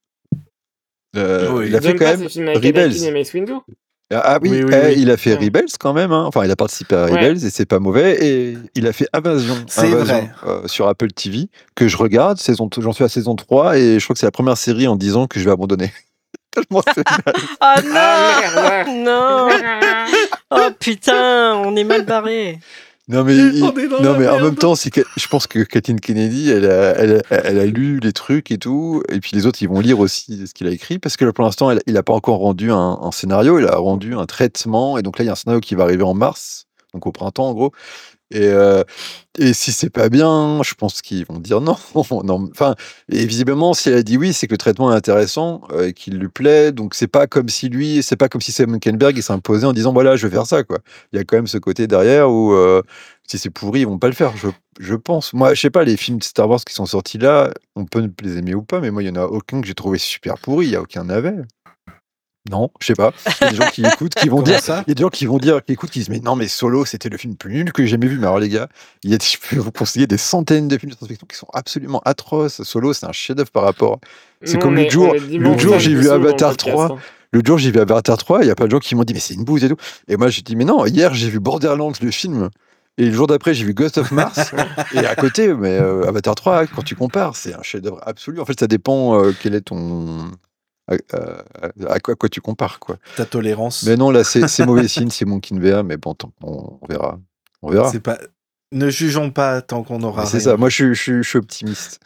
Euh, Oui. Il a fait Jumper, quand c'est même le film avec Rebels. Anakin et Mace Windu. Ah ah oui, Oui, oui, eh, oui. il a fait Ouais. Rebels quand même, hein. Enfin il a participé à Ouais. Rebels et c'est pas mauvais. Et il a fait Invasion, C'est Invasion vrai. euh, sur Apple T V que je regarde. Saison, j'en suis à saison trois et je crois que c'est la première série en dix ans que je vais abandonner. Tellement c'est mal. Ah Ah, non. Non. Oh putain, on est mal barré. Non mais, il- On est dans non, la mais en merde. même temps, c'est que, je pense que Kathleen Kennedy, elle a, elle, a, elle a lu les trucs et tout, et puis les autres, ils vont lire aussi ce qu'il a écrit, parce que là, pour l'instant, elle- il n'a pas encore rendu un, un scénario, il a rendu un traitement, et donc là, il y a un scénario qui va arriver en mars, donc au printemps en gros. Et, euh, et si c'est pas bien, je pense qu'ils vont dire non. non. Enfin, et visiblement, si elle a dit oui, c'est que le traitement est intéressant euh, et qu'il lui plaît. Donc c'est pas comme si lui, c'est pas comme si Simon Kinberg il s'est imposé en disant voilà, je vais faire ça quoi. Il y a quand même ce côté derrière où euh, si c'est pourri, ils vont pas le faire. Je, je pense. Moi, je sais pas, les films de Star Wars qui sont sortis là, on peut les aimer ou pas, mais moi, il y en a aucun que j'ai trouvé super pourri. Il y a aucun navet. Non, je sais pas. Il y a des gens qui écoutent, qui vont Comment dire, ça il y a des gens qui vont dire, qui écoutent, qui disent, mais non, mais Solo, c'était le film le plus nul que j'ai jamais vu. Mais alors, les gars, il y a, je peux vous conseiller des centaines de films de science-fiction qui sont absolument atroces. Solo, c'est un chef-d'œuvre par rapport. C'est Nous, comme on l'autre est- jour, on est dimanche l'autre jour, cinq j'ai vu décembre dans le Avatar podcast, trois. hein. L'autre jour, j'ai vu Avatar trois. Il y a plein de gens qui m'ont dit, mais c'est une bouse et tout. Et moi, j'ai dit, mais non, hier, j'ai vu Borderlands, le film. Et le jour d'après, j'ai vu Ghost of Mars. Et à côté, mais euh, Avatar trois, quand tu compares, c'est un chef-d'œuvre absolu. En fait, ça dépend euh, quel est ton. À, à- à quoi, à quoi tu compares, quoi. Ta tolérance. Mais non, là, c'est c'est mauvais signe, c'est mon Kinvea, mais bon, tant- on, on verra. On verra. C'est pas. Ne jugeons pas tant qu'on aura. Mais C'est rien. ça, moi, je, suis- je, suis- je suis optimiste.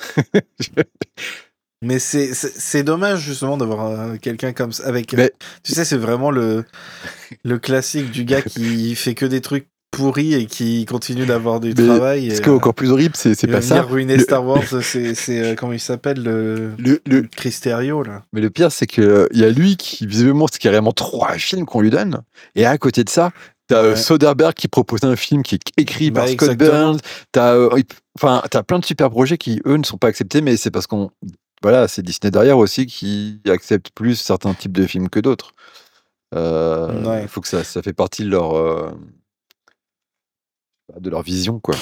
Mais c'est c'est c'est dommage justement d'avoir euh, quelqu'un comme ça avec. Mais- Tu sais, c'est vraiment le le classique du gars qui fait que des trucs pourris et qui continue d'avoir du Mais travail. Ce et, qui est euh, encore plus horrible, c'est c'est il va pas venir ça. ruiner Le- Star Wars. C'est c'est euh, comment il s'appelle le Le, le, Cristerio là. mais le pire, c'est qu'il y a lui qui, visiblement, c'est carrément trois films qu'on lui donne. Et à côté de ça, t'as euh, Ouais. Soderbergh qui propose un film qui est écrit Bah, par Scott exactement. Burns. T'as euh, il- enfin, t'as plein de super projets qui, eux, ne sont pas acceptés, mais c'est parce qu'on. Voilà, c'est Disney derrière aussi qui accepte plus certains types de films que d'autres. Euh, Il Ouais. faut que ça, ça fait partie de leur, euh, de leur vision, quoi.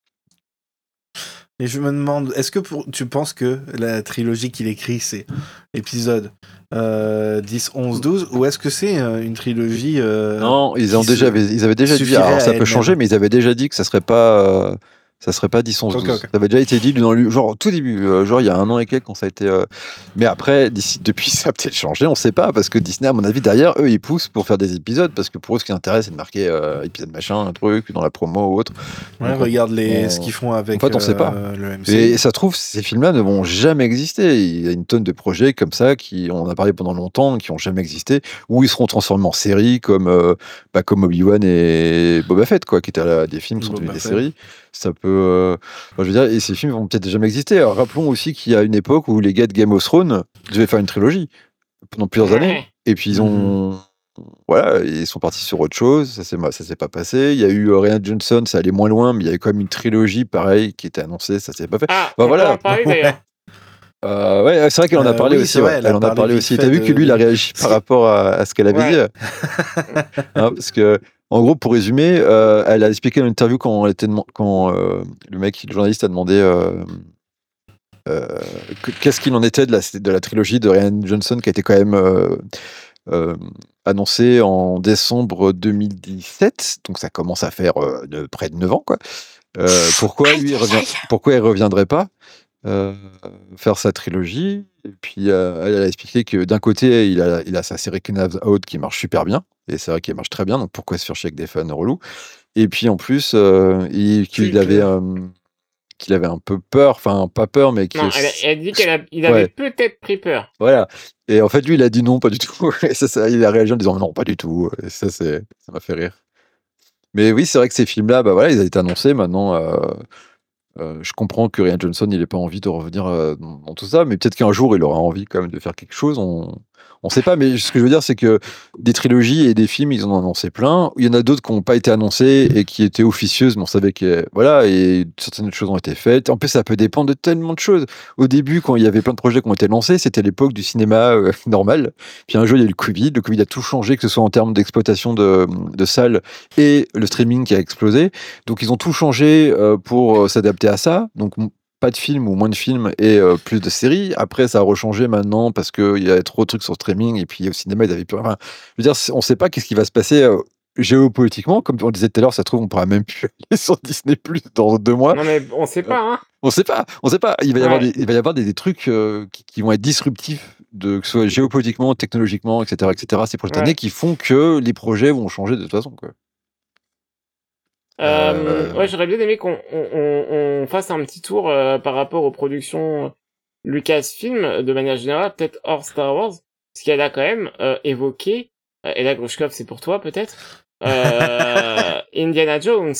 Et je me demande, est-ce que pour, tu penses que la trilogie qu'il écrit, c'est épisode euh, dix, onze, douze, ou est-ce que c'est euh, une trilogie euh, Non, ils, ont qui déjà, se ils avaient déjà dit, suffirait alors à ça peut elle-même. changer, mais ils avaient déjà dit que ça serait pas, euh, Ça serait pas dix onze Ok, douze. ok. Ça avait déjà été dit dans le genre au tout début, euh, genre il y a un an et quelques quand ça a été. euh, Mais après, d'ici, depuis ça a peut-être changé, on sait pas parce que Disney, à mon avis, derrière eux, ils poussent pour faire des épisodes parce que pour eux, ce qui intéresse, c'est de marquer euh, épisode machin, un truc dans la promo ou autre. Ouais, Donc, regarde les, on- ce qu'ils font avec en fait, on sait pas. euh, le M C. Et ça se trouve, ces films-là ne vont jamais exister. Il y a une tonne de projets comme ça qui, on en a parlé pendant longtemps, qui n'ont jamais existé, où ils seront transformés en séries comme, euh, bah, comme Obi-Wan et Boba Fett, quoi, qui étaient là, des films qui sont Boba devenus des Fett. séries. Ça peut, euh, enfin, je veux dire, et ces films vont peut-être jamais exister. Alors, rappelons aussi qu'il y a une époque où les gars de Game of Thrones devaient faire une trilogie pendant plusieurs années, Ouais. et puis ils ont, voilà, ils sont partis sur autre chose. Ça s'est, ça s'est pas passé. Il y a eu euh, Rian Johnson, ça allait moins loin, mais il y avait quand même une trilogie pareil qui était annoncée, ça s'est pas fait. Ah, Bah on voilà. peut en parler d'ailleurs. Euh, ouais, c'est vrai qu'elle en a Euh, parlé oui, aussi. c'est vrai, ouais. elle Elle, a en a parlé parlé vite aussi. fait T'as vu de- que lui, il a réagi par Si. rapport à, à ce qu'elle avait Ouais. dit. Hein, parce que, en gros, pour résumer, euh, elle a expliqué dans une interview quand, elle était deman- quand euh, le mec, le journaliste, a demandé euh, euh, que- qu'est-ce qu'il en était de la, de la trilogie de Rian Johnson qui a été quand même euh, euh, annoncée en décembre deux mille dix-sept. Donc ça commence à faire euh, de, près de neuf ans, quoi. Euh, pourquoi lui, il revient, pourquoi il reviendrait pas euh, faire sa trilogie? Et puis euh, elle a expliqué que d'un côté, il a, il a sa série Knives Out qui marche super bien, et c'est vrai qu'elle marche très bien, donc pourquoi se faire chier avec des fans relous? Et puis en plus, euh, il- qu'il C'est avait, clair. euh, qu'il avait un peu peur, enfin pas peur, mais qu'il Non, elle, a- elle dit qu'il avait Ouais. peut-être pris peur. voilà. Et en fait, lui, il a dit non, pas du tout. Et ça, ça, il a réagi en disant non, pas du tout. Et ça, c'est, ça m'a fait rire. Mais oui, c'est vrai que ces films-là, bah voilà, ils ont été annoncés. Maintenant, euh, euh, je comprends que Rian Johnson, il n'ait pas envie de revenir euh, dans, dans tout ça, mais peut-être qu'un jour, il aura envie quand même de faire quelque chose. On ne sait pas, mais ce que je veux dire, c'est que des trilogies et des films, ils en ont annoncé plein. Il y en a d'autres qui n'ont pas été annoncés et qui étaient officieuses, mais on savait que voilà, et certaines choses ont été faites. En plus, ça peut dépendre de tellement de choses. Au début, quand il y avait plein de projets qui ont été lancés, c'était l'époque du cinéma euh, normal. Puis un jour, il y a eu le Covid. Le Covid a tout changé, que ce soit en termes d'exploitation de, de salles et le streaming qui a explosé. Donc, ils ont tout changé euh, pour euh, s'adapter à ça. Donc, m- pas de films ou moins de films et euh, plus de séries. Après, ça a rechangé maintenant parce qu'il y a trop de trucs sur streaming et puis au cinéma, ils avaient plus. Enfin, je veux dire, c'est- on ne sait pas qu'est-ce qui va se passer euh, géopolitiquement. Comme on le disait tout à l'heure, ça se trouve, on pourra même plus aller sur Disney Plus dans deux mois. Non, mais on sait pas, hein. On sait pas, on sait pas. Il va y avoir Ouais. des, il va y avoir des, des trucs euh, qui, qui vont être disruptifs, de, que ce soit géopolitiquement, technologiquement, et cetera, et cetera, ces prochaines Ouais. années, qui font que les projets vont changer de toute façon, quoi. Euh, Euh, ouais, j'aurais bien aimé qu'on on, on, on fasse un petit tour euh, par rapport aux productions Lucasfilm de manière générale, peut-être hors Star Wars, parce qu'elle a quand même euh, évoqué, euh, et là Grushkov c'est pour toi peut-être, euh, Indiana Jones.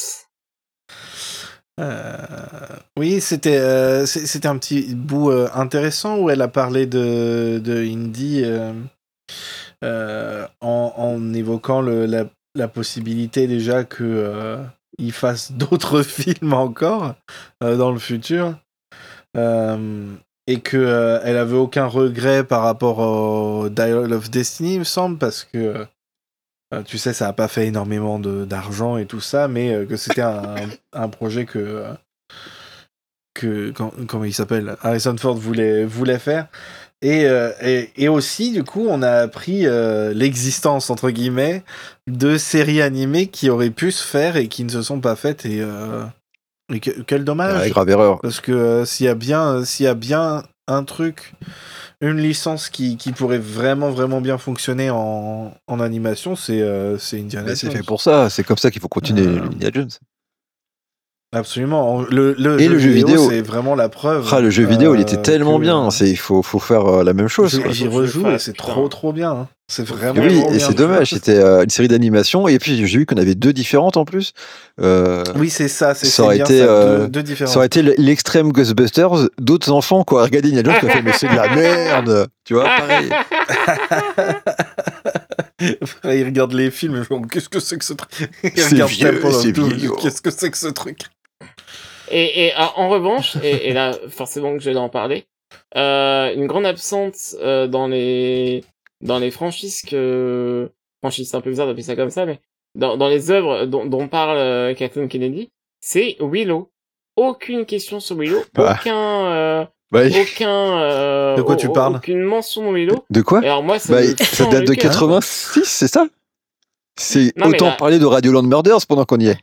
Euh, oui, c'était euh, c'est- c'était un petit bout euh, intéressant où elle a parlé de, de Indy euh, euh, en, en évoquant le, la, la possibilité déjà que euh, il fasse d'autres films encore euh, dans le futur euh, et que euh, elle avait aucun regret par rapport au Dial of Destiny, il me semble, parce que euh, tu sais, ça a pas fait énormément de- d'argent et tout ça, mais euh, que c'était un, un projet que, euh, que quand- comment il s'appelle, Harrison Ford voulait, voulait faire. Et, euh, et, et aussi, du coup, on a appris euh, l'existence, entre guillemets, de séries animées qui auraient pu se faire et qui ne se sont pas faites. Et, euh, et que- quel dommage. ouais, grave erreur. Parce que euh, s'il y a bien, s'il y a bien un truc, une licence qui, qui pourrait vraiment, vraiment bien fonctionner en, en animation, c'est euh, c'est Indiana Mais c'est Jones. fait pour ça. C'est comme ça qu'il faut continuer Euh, Indiana Jones. Absolument. Le, le, Et jeu, le jeu vidéo, vidéo. c'est vraiment la preuve. Ah, le jeu vidéo, il était euh, tellement que, bien. euh, C'est, il faut, faut faire euh, la même chose, j'y- quoi. J'y Faut que je le rejoue et fasse, c'est putain. trop, trop bien. hein. C'est Faut vraiment, Et oui, vraiment et bien. c'est dommage. C'était euh, une série d'animation. Et puis, j'ai vu qu'on avait deux différentes en plus. Euh, Oui, c'est ça. C'est Ça c'est aurait bien été, ça. euh, Deux, deux différences. Ça aurait été l'extrême Ghostbusters d'autres enfants, quoi. Regardez Indiana Jones qui a fait, mais c'est de la merde. Tu vois, pareil. Il regarde les films et je me dis, qu'est-ce que c'est que ce truc? Il C'est regarde vieux, Temple of c'est Doom, vieillot. qu'est-ce que c'est que ce truc? Et, et ah, en revanche, et, et là forcément que je vais en parler, euh, une grande absente euh, dans les dans les franchises que franchises c'est un peu bizarre d'appeler ça comme ça, mais dans dans les œuvres dont, dont parle euh, Kathleen Kennedy, c'est Willow. Aucune question sur Willow, Bah. aucun euh, Bah, aucun euh, De quoi tu au- parles aucune mention de Willow. de quoi? Et alors moi ça Bah, me ça fend date le de cœur. quatre-vingt-six, c'est ça? C'est Non, mais autant là- parler de Radioland Murders pendant qu'on y est.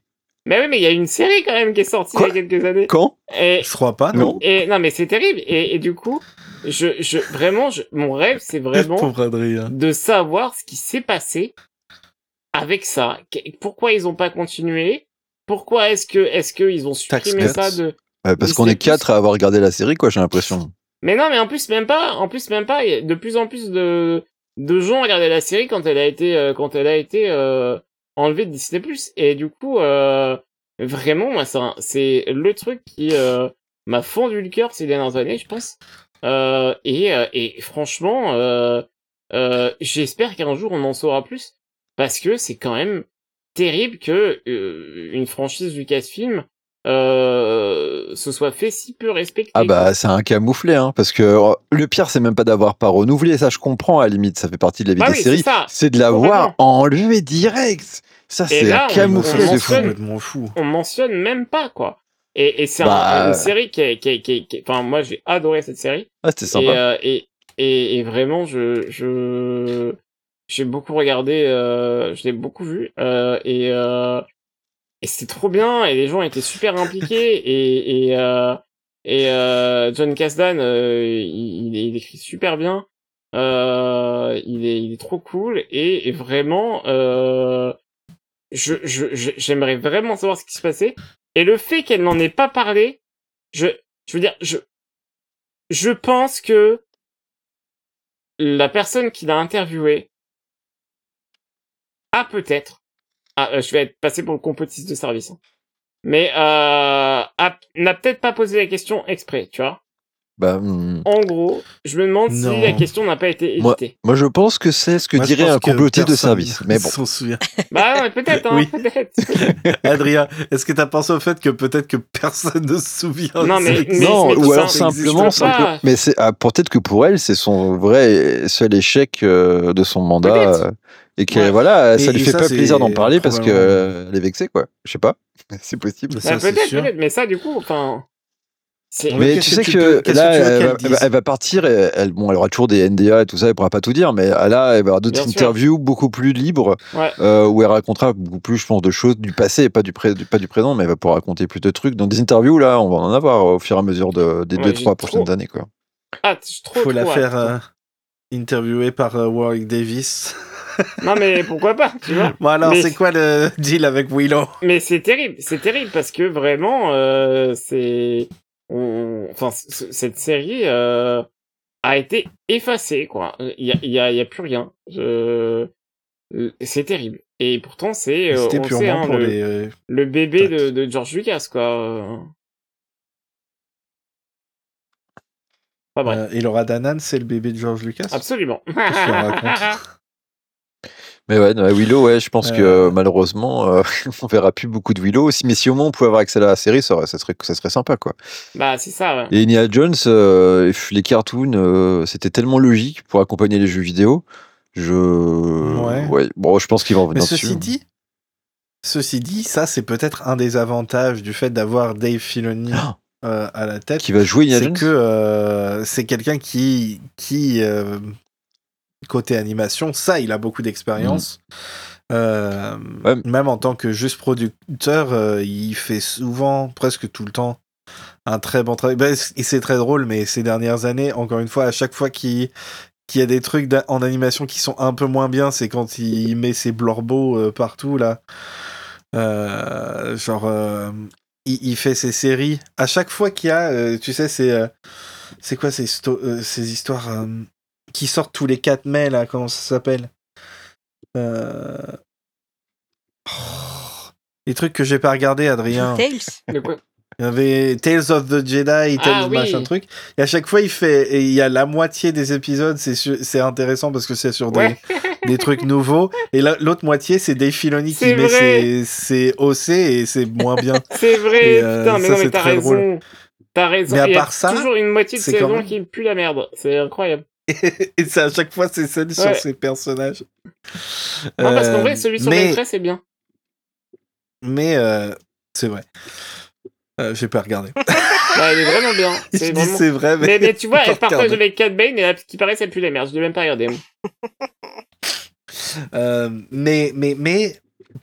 Mais oui, mais il y a une série quand même qui est sortie Quoi il y a quelques années. Quand Et, Je crois pas, non. et non, mais c'est terrible. Et, et du coup, je, je, vraiment, je, mon rêve, c'est vraiment Pauvre Adrien. de savoir ce qui s'est passé avec ça. Qu- Pourquoi ils ont pas continué? Pourquoi est-ce que, est-ce que ils ont supprimé Tax ça cuts. de, Ouais, Parce qu'on Disney+. est quatre à avoir regardé la série, quoi, j'ai l'impression. Mais non, mais en plus même pas. En plus même pas. Il y a de plus en plus de de gens regardaient la série quand elle a été euh, quand elle a été euh, enlevée de Disney+. Et du coup, euh, vraiment, moi, c'est un- c'est le truc qui euh, m'a fendu le cœur ces dernières années, je pense. Euh, et euh, et franchement, euh, euh, j'espère qu'un jour on en saura plus parce que c'est quand même terrible que euh, une franchise Lucasfilm euh, se soit fait si peu respecter. Ah bah quoi. c'est un camouflet, hein, parce que euh, le pire c'est même pas d'avoir pas renouvelé, ça je comprends à la limite, ça fait partie de la vie Bah des oui, c'est séries, ça. c'est de l'avoir Complètement. enlevé direct. Ça Et c'est là, un on- camouflet on de fou. mentionne- Complètement fou. On mentionne même pas, quoi. Et, et c'est un- Bah, une série qui est, qui est, qui est, qui est- enfin, moi, j'ai adoré cette série. Ah c'était Et, sympa. euh, et, et, et vraiment, je, je, j'ai beaucoup regardé, euh, je l'ai beaucoup vu, euh, et, euh, et c'était trop bien, et les gens étaient super impliqués, et, et, euh, et, euh, John Kasdan, euh, il, il, il écrit super bien, euh, il est, il est trop cool, et, et vraiment, euh, je, je, je- j'aimerais vraiment savoir ce qui se passait. Et le fait qu'elle n'en ait pas parlé, je, je veux dire, je, je pense que la personne qui l'a interviewé a peut-être, ah, euh, je vais être passé pour le complotiste de service, hein. Mais euh, a- n'a peut-être pas posé la question exprès, tu vois. Bah, hmm. En gros, je me demande Non. si la question n'a pas été Moi, évitée. moi je pense que c'est ce que Moi, je dirait pense un que complotiste de personne service. Mais bon, s'en souvient. Bah ouais, peut-être, hein, Oui. peut-être. Adrien, est-ce que t'as pensé au fait que peut-être que personne ne se souvient Non, de mais- ça mais- non, mais ou ça alors existe simplement, pas. simple- mais c'est ah, peut-être que pour elle c'est son vrai seul échec euh, de son mandat Peut-être. euh, et que Ouais. voilà, ça Et- lui et fait ça, pas c'est plaisir d'en parler parce que probablement- euh, elle est vexée quoi. Je sais pas, c'est possible. Ça, Bah, c'est peut-être, sûr. peut-être. Mais ça, du coup, enfin, c'est, Oui, Mais qu'est-ce tu que sais tu que peux- qu'est-ce là, que tu veux elle, qu'elle va, dise elle va partir, elle, elle- bon, elle aura toujours des N D A et tout ça, elle pourra pas tout dire, mais là, elle va avoir d'autres Bien sûr. interviews beaucoup plus libres, ouais. euh, où elle racontera beaucoup plus, je pense, de choses du passé et pas du, pré- du- pas du présent, mais elle va pouvoir raconter plus de trucs. Dans des interviews, là, on va en avoir au fur et à mesure de, des Ouais, deux, j'ai trois trop- prochaines années, quoi. Hâte, j'ai trop, Faut trop la hâte, faire quoi. euh, interviewer par euh, Warwick Davis. Non, mais pourquoi pas, tu vois. Bon alors, Mais- c'est quoi le deal avec Willow? Mais c'est terrible, c'est terrible parce que vraiment, euh, c'est, on... enfin, c- cette série euh, a été effacée, quoi. Il y a, il y a, il y a plus rien. Je... C'est terrible. Et pourtant, c'est, euh, C'était on sait, purement hein, pour le, les... euh, le bébé de, tacs. de George Lucas, quoi. Euh. Pas bref. euh, et Laura Danan, c'est le bébé de George Lucas? Absolument. Qu'est-ce qu'il raconte? Mais ouais, non, Willow, ouais, je pense que Euh. euh, malheureusement, euh, on verra plus beaucoup de Willow. Si, mais si au moins on pouvait avoir accès à la série, ça, aurait- ça, serait, ça serait sympa, quoi. Bah, c'est ça, ouais. Et Indiana Jones, euh, les cartoons, euh, c'était tellement logique pour accompagner les jeux vidéo. Je. Ouais. Bon, je pense qu'ils vont Mais revenir dessus. ceci dit, ceci dit, ça c'est peut-être un des avantages du fait d'avoir Dave Filoni Ah. euh, à la tête. Qui va jouer Indiana C'est Jones que euh, c'est quelqu'un qui, qui euh, côté animation, ça, il a beaucoup d'expérience. Euh, Ouais. Même en tant que juste producteur, euh, il fait souvent, presque tout le temps, un très bon travail. Ben, et c'est très drôle, mais ces dernières années, encore une fois, à chaque fois qu'il qu'il y a des trucs d'a- en animation qui sont un peu moins bien, c'est quand il met ses blorbos euh, partout, là. Euh, genre, euh, il, il fait ses séries. À chaque fois qu'il y a, euh, tu sais, c'est euh, c'est quoi ces, sto- euh, ces histoires euh, qui sortent tous les quatre mai, là, comment ça s'appelle euh... oh, les trucs que j'ai pas regardé, Adrien. Tails. De quoi Il y avait Tales of the Jedi, Tales Ah, oui. machin truc. Et à chaque fois, il fait, et il y a la moitié des épisodes, c'est su- c'est intéressant parce que c'est sur des, Ouais. des trucs nouveaux. Et la- l'autre moitié, c'est Dave Filoni qui C'est met vrai. ses, ses O C et c'est moins bien. C'est vrai, Et, euh, putain, mais ça, non, mais c'est t'as très drôle. raison. T'as raison. Mais à Il y a part ça, toujours une moitié de c'est quand saison même- qui pue la merde. C'est incroyable. et c'est à chaque fois, c'est celle sur Ouais. ses personnages. Non, parce qu'en Euh, vrai, celui sur mais, Beltray, c'est bien. mais euh, c'est vrai. Euh, j'ai pas regardé. Bah, il est vraiment bien. Je C'est dis vraiment... c'est vrai, mais, Mais, mais tu vois, j'ai elle pas partage regardé. avec Cat Bane et là, ce qui paraît, ça pue la merde. Je l'ai même pas regardé. moi. Euh, mais, mais, mais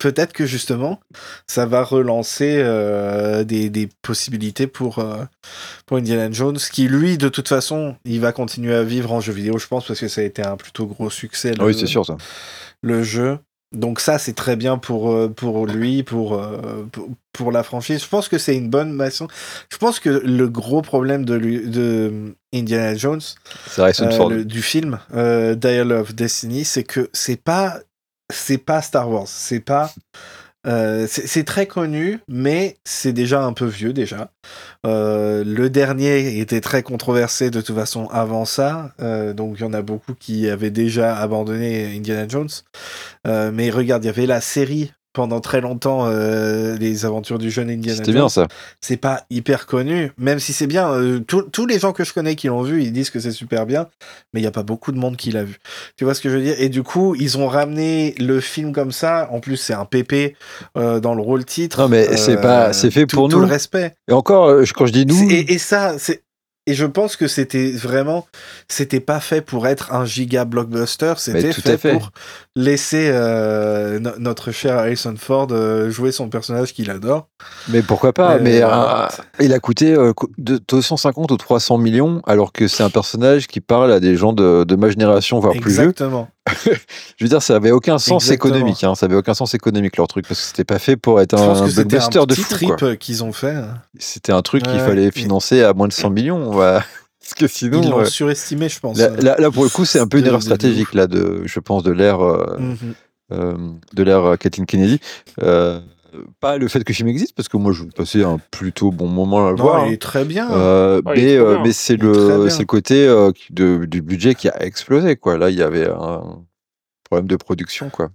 peut-être que justement, ça va relancer euh, des, des possibilités pour, euh, pour Indiana Jones, qui lui, de toute façon, il va continuer à vivre en jeu vidéo, je pense, parce que ça a été un plutôt gros succès. Le, Oui, c'est sûr ça. Le jeu. Donc ça, c'est très bien pour, pour lui, pour, pour, pour la franchise. Je pense que c'est une bonne façon. Je pense que le gros problème de, lui, de Indiana Jones, c'est Harrison Ford. Euh, le, du film euh, Dial of Destiny, c'est que c'est pas, c'est pas Star Wars. C'est pas... Euh, c'est, c'est très connu, mais c'est déjà un peu vieux déjà. Euh, le dernier était très controversé de toute façon avant ça, euh, donc il y en a beaucoup qui avaient déjà abandonné Indiana Jones. Euh, mais regarde, il y avait la série pendant très longtemps, euh, les aventures du jeune Indiana C'était Jones. bien ça. C'est pas hyper connu, même si c'est bien. Euh, tous les gens que je connais qui l'ont vu, ils disent que c'est super bien, mais il y a pas beaucoup de monde qui l'a vu. Tu vois ce que je veux dire? Et du coup, ils ont ramené le film comme ça. En plus, c'est un pépé euh, dans le rôle titre. Non mais euh, c'est pas, c'est fait tout, pour tout nous. le respect. Et encore, quand je dis nous. Et, et ça, c'est. Et je pense que c'était vraiment, c'était pas fait pour être un giga blockbuster, c'était fait, fait pour laisser euh, no- notre cher Harrison Ford euh, jouer son personnage qu'il adore. Mais pourquoi pas? Euh, mais euh, il a coûté euh, de deux cent cinquante ou trois cents millions, alors que c'est un personnage qui parle à des gens de, de ma génération, voire plus vieux. Exactement. Je veux dire, ça avait aucun sens Exactement. économique. Hein, ça avait aucun sens économique leur truc, parce que c'était pas fait pour être Je un, pense que un c'était blockbuster un de petit fou. trip Quoi. qu'ils ont fait. C'était un truc qu'il Ouais, fallait et- financer à moins de cent millions. Ouais. Parce que sinon, Ils l'ont ouais. surestimé, je pense. là, là, là, pour le coup, c'est un peu une De- erreur de- de stratégique ouf. là, de, je pense, de l'ère, euh, Mhm. euh, de l'ère euh, Kathleen Kennedy. Euh, pas le fait que le film existe, parce que moi, je passais un plutôt bon moment à le Non, voir. il hein. est très bien. Euh, Ouais, il est mais trop euh, bien. mais c'est Il est très le bien. c'est le côté euh, qui- de, du budget qui a explosé quoi. Là, il y avait un problème de production quoi.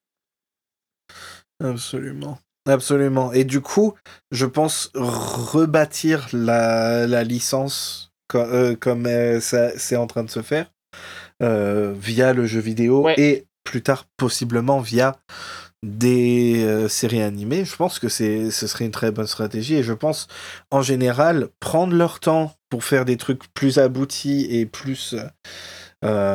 Absolument. Absolument. Et du coup, je pense rebâtir la, la licence co- euh, comme euh, ça, c'est en train de se faire euh, via le jeu vidéo Ouais. et plus tard possiblement via des euh, séries animées. Je pense que c'est, ce serait une très bonne stratégie et je pense en général prendre leur temps pour faire des trucs plus aboutis et plus euh,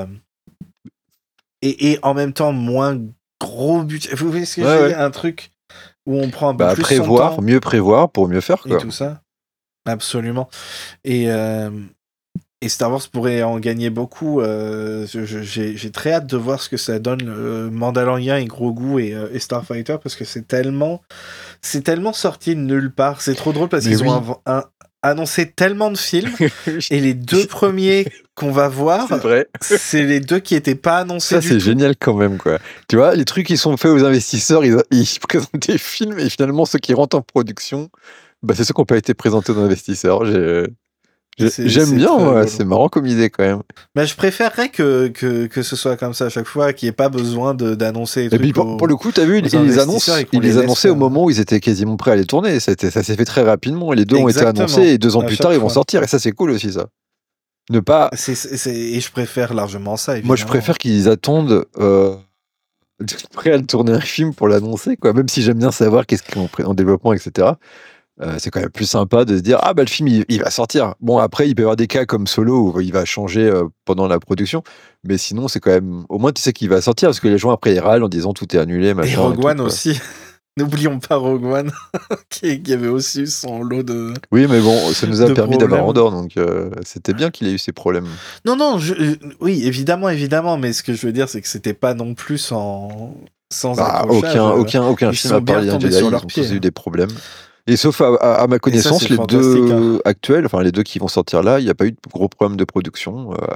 et, et en même temps moins gros budget. Vous voyez ce que Ouais, je veux ouais. dire? Un truc où on prend un peu Bah, plus son prévoir, temps mieux prévoir pour mieux faire et quoi. tout ça. Absolument. Et, euh, et Star Wars pourrait en gagner beaucoup. Euh, je- je- j'ai, j'ai très hâte de voir ce que ça donne le Mandalorian et Grogu et, euh, et Starfighter parce que c'est tellement, c'est tellement sorti de nulle part. C'est trop drôle parce Mais qu'ils oui. ont inv- un- annoncé tellement de films et les deux premiers qu'on va voir, C'est vrai. c'est les deux qui étaient pas annoncés Ça du c'est tout. génial quand même quoi. Tu vois, les trucs qui sont faits aux investisseurs, ils, ils présentent des films et finalement ceux qui rentrent en production, bah c'est ceux qui n'ont pas été présentés aux investisseurs. J'ai- j'ai- C'est- J'aime c'est bien, très ouais, drôle. c'est marrant comme idée quand même. Mais je préférerais que, que, que ce soit comme ça à chaque fois, qu'il n'y ait pas besoin de, d'annoncer les Et trucs puis pour, au- pour le coup, t'as vu, aux ils les investisseurs annoncent, et qu'on ils les les laisse annonçaient au faire. moment où ils étaient quasiment prêts à les tourner. Ça, a été- ça s'est fait très rapidement. Et les deux ont été Exactement. annoncés et deux ans À plus chaque tard, ils fois. vont sortir. Et ça, c'est cool aussi, ça. Ne pas. C'est, c'est, c'est- et je préfère largement ça, évidemment. Moi, je préfère qu'ils attendent euh, d'être prêts à le tourner un film pour l'annoncer, quoi. Même si j'aime bien savoir qu'est-ce qu'ils ont pris en développement, et cetera. Euh, c'est quand même plus sympa de se dire ah bah le film il, il va sortir. Bon après il peut y avoir des cas comme Solo où il va changer euh, pendant la production, mais sinon c'est quand même au moins tu sais qu'il va sortir parce que les gens après ils râlent en disant tout est annulé machin. Et Rogue tout, One quoi. aussi. N'oublions pas Rogue One, qui, qui avait aussi eu son lot de... Oui mais bon ça nous a de permis d'avoir problèmes. Andorre donc euh, c'était bien qu'il ait eu ces problèmes. Non, non, je, euh, oui, évidemment, évidemment, mais ce que je veux dire, c'est que c'était pas non plus sans, sans Bah, accrochage. aucun euh, aucun aucun ils film sont à part bien les tombés Jedi sur ils leurs ont pieds, tous eu hein. des problèmes. Et sauf à, à- à ma connaissance c'est les fantastique, deux hein. actuels, enfin les deux qui vont sortir là, il n'y a pas eu de gros problème de production. euh,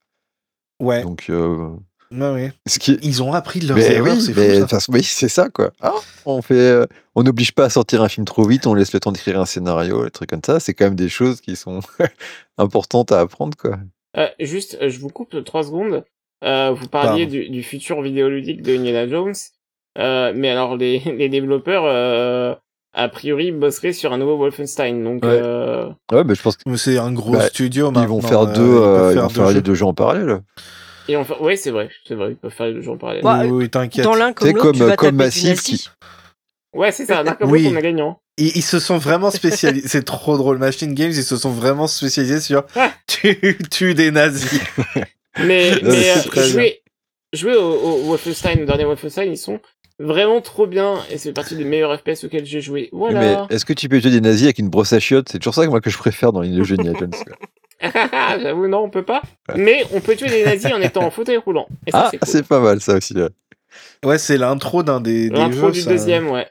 Ouais, donc euh, ouais, ouais. ce qui est- Ils ont appris de leurs Mais erreurs, oui, c'est mais fou, de ça. toute façon, oui, c'est ça quoi. Ah, on fait, euh, on n'oblige pas à sortir un film trop vite, on laisse le temps d'écrire un scénario, des trucs comme ça. C'est quand même des choses qui sont importantes à apprendre quoi. Euh, juste, euh, je vous coupe trois secondes. Euh, vous parliez du, du futur vidéoludique de Indiana Jones. Euh, mais alors, les, les développeurs, euh, a priori, bosseraient sur un nouveau Wolfenstein. Donc, Ouais. euh, Ouais, mais je pense qu'ils C'est un gros Bah, studio maintenant. vont faire euh, deux, ils peuvent euh, ils faire vont deux faire les jeux. deux jeux en parallèle. et enfin, ouais, c'est vrai, c'est vrai, ils peuvent faire les deux jeux en parallèle. Bah, Oui, oui, t'inquiète. Dans l'un Tu sais, comme l'autre, tu comme- vas comme taper du Massive nazi. qui- Ouais, c'est ça, d'un comme Oui. l'autre, on a gagnant. Ils, ils se sont vraiment spécialisés. C'est trop drôle. Machine Games, ils se sont vraiment spécialisés sur Ah. tu, tu des nazis. Mais, Ouais, mais c'est euh, très jouer, jouer au, au Wolfenstein, au dernier Wolfenstein, ils sont vraiment trop bien et c'est partie des meilleurs F P S auxquels j'ai joué. Voilà. Mais est-ce que tu peux tuer des nazis avec une brosse à chiottes? C'est toujours ça que moi que je préfère dans les jeux Indiana Jones. Quoi. J'avoue, non, on peut pas. Mais on peut tuer des nazis en étant en fauteuil roulant. Et ça, Ah, c'est cool. c'est pas mal ça aussi. Là. Ouais, c'est l'intro d'un des, des L'intro jeux. du ça. deuxième, ouais.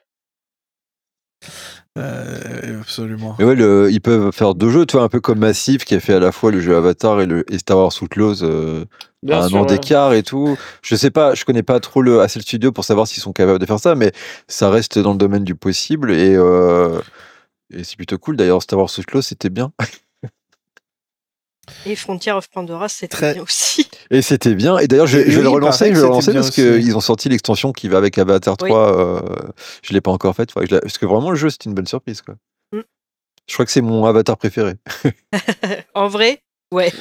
Euh, absolument. Mais ouais, le, ils peuvent faire deux jeux, tu vois, un peu comme Massive qui a fait à la fois le jeu Avatar et, le, et Star Wars Outlaws euh, Bien à un sûr, an ouais. d'écart et tout. Je sais pas, je connais pas trop le, assez le studio pour savoir s'ils sont capables de faire ça, mais ça reste dans le domaine du possible et, euh, et c'est plutôt cool. D'ailleurs, Star Wars Outlaws, c'était bien. Et Frontier of Pandora, c'était Très- bien aussi. Et c'était bien. Et d'ailleurs, je, Et je vais oui, le il relancer, paraît je que vais le c'était relancer bien parce aussi. qu'ils ont sorti l'extension qui va avec Avatar Oui. trois. Euh, je l'ai pas encore faite. faudrait que je la- Parce que vraiment, le jeu, c'était une bonne surprise. Quoi. Mm. Je crois que c'est mon Avatar préféré. En vrai, ouais.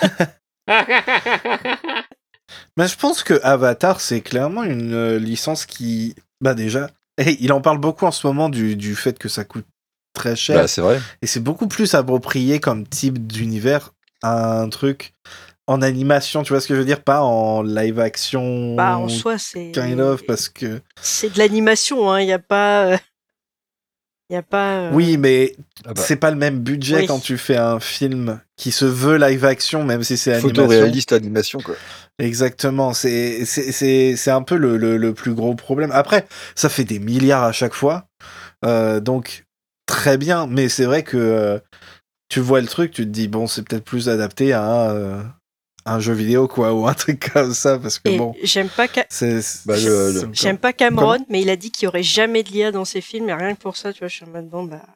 Mais je pense que Avatar, c'est clairement une euh, licence qui. Bah, déjà. Hey, il en parle beaucoup en ce moment du, du fait que ça coûte très cher. Bah, c'est vrai. Et c'est beaucoup plus approprié comme type d'univers à un truc en animation, tu vois ce que je veux dire? Pas en live action. Bah, en soi, c'est. Kind of, parce que. C'est de l'animation, hein. Il n'y a pas. Il n'y a pas. euh, Oui, mais Ah bah, c'est pas le même budget Oui. quand tu fais un film qui se veut live action, même si c'est animation. photoréaliste animation, quoi. Exactement, c'est c'est c'est c'est un peu le, le le plus gros problème. Après, ça fait des milliards à chaque fois, euh, donc très bien. Mais c'est vrai que euh, tu vois le truc, tu te dis bon, c'est peut-être plus adapté à un, euh, un jeu vidéo quoi ou un truc comme ça parce que Et bon, j'aime pas. Ca- c'est c'est- Bah, le- le- c'est- J'aime pas Cameron, mais il a dit qu'il y aurait jamais de l'I A dans ses films, et rien que pour ça, tu vois, je suis en mode bon, bah.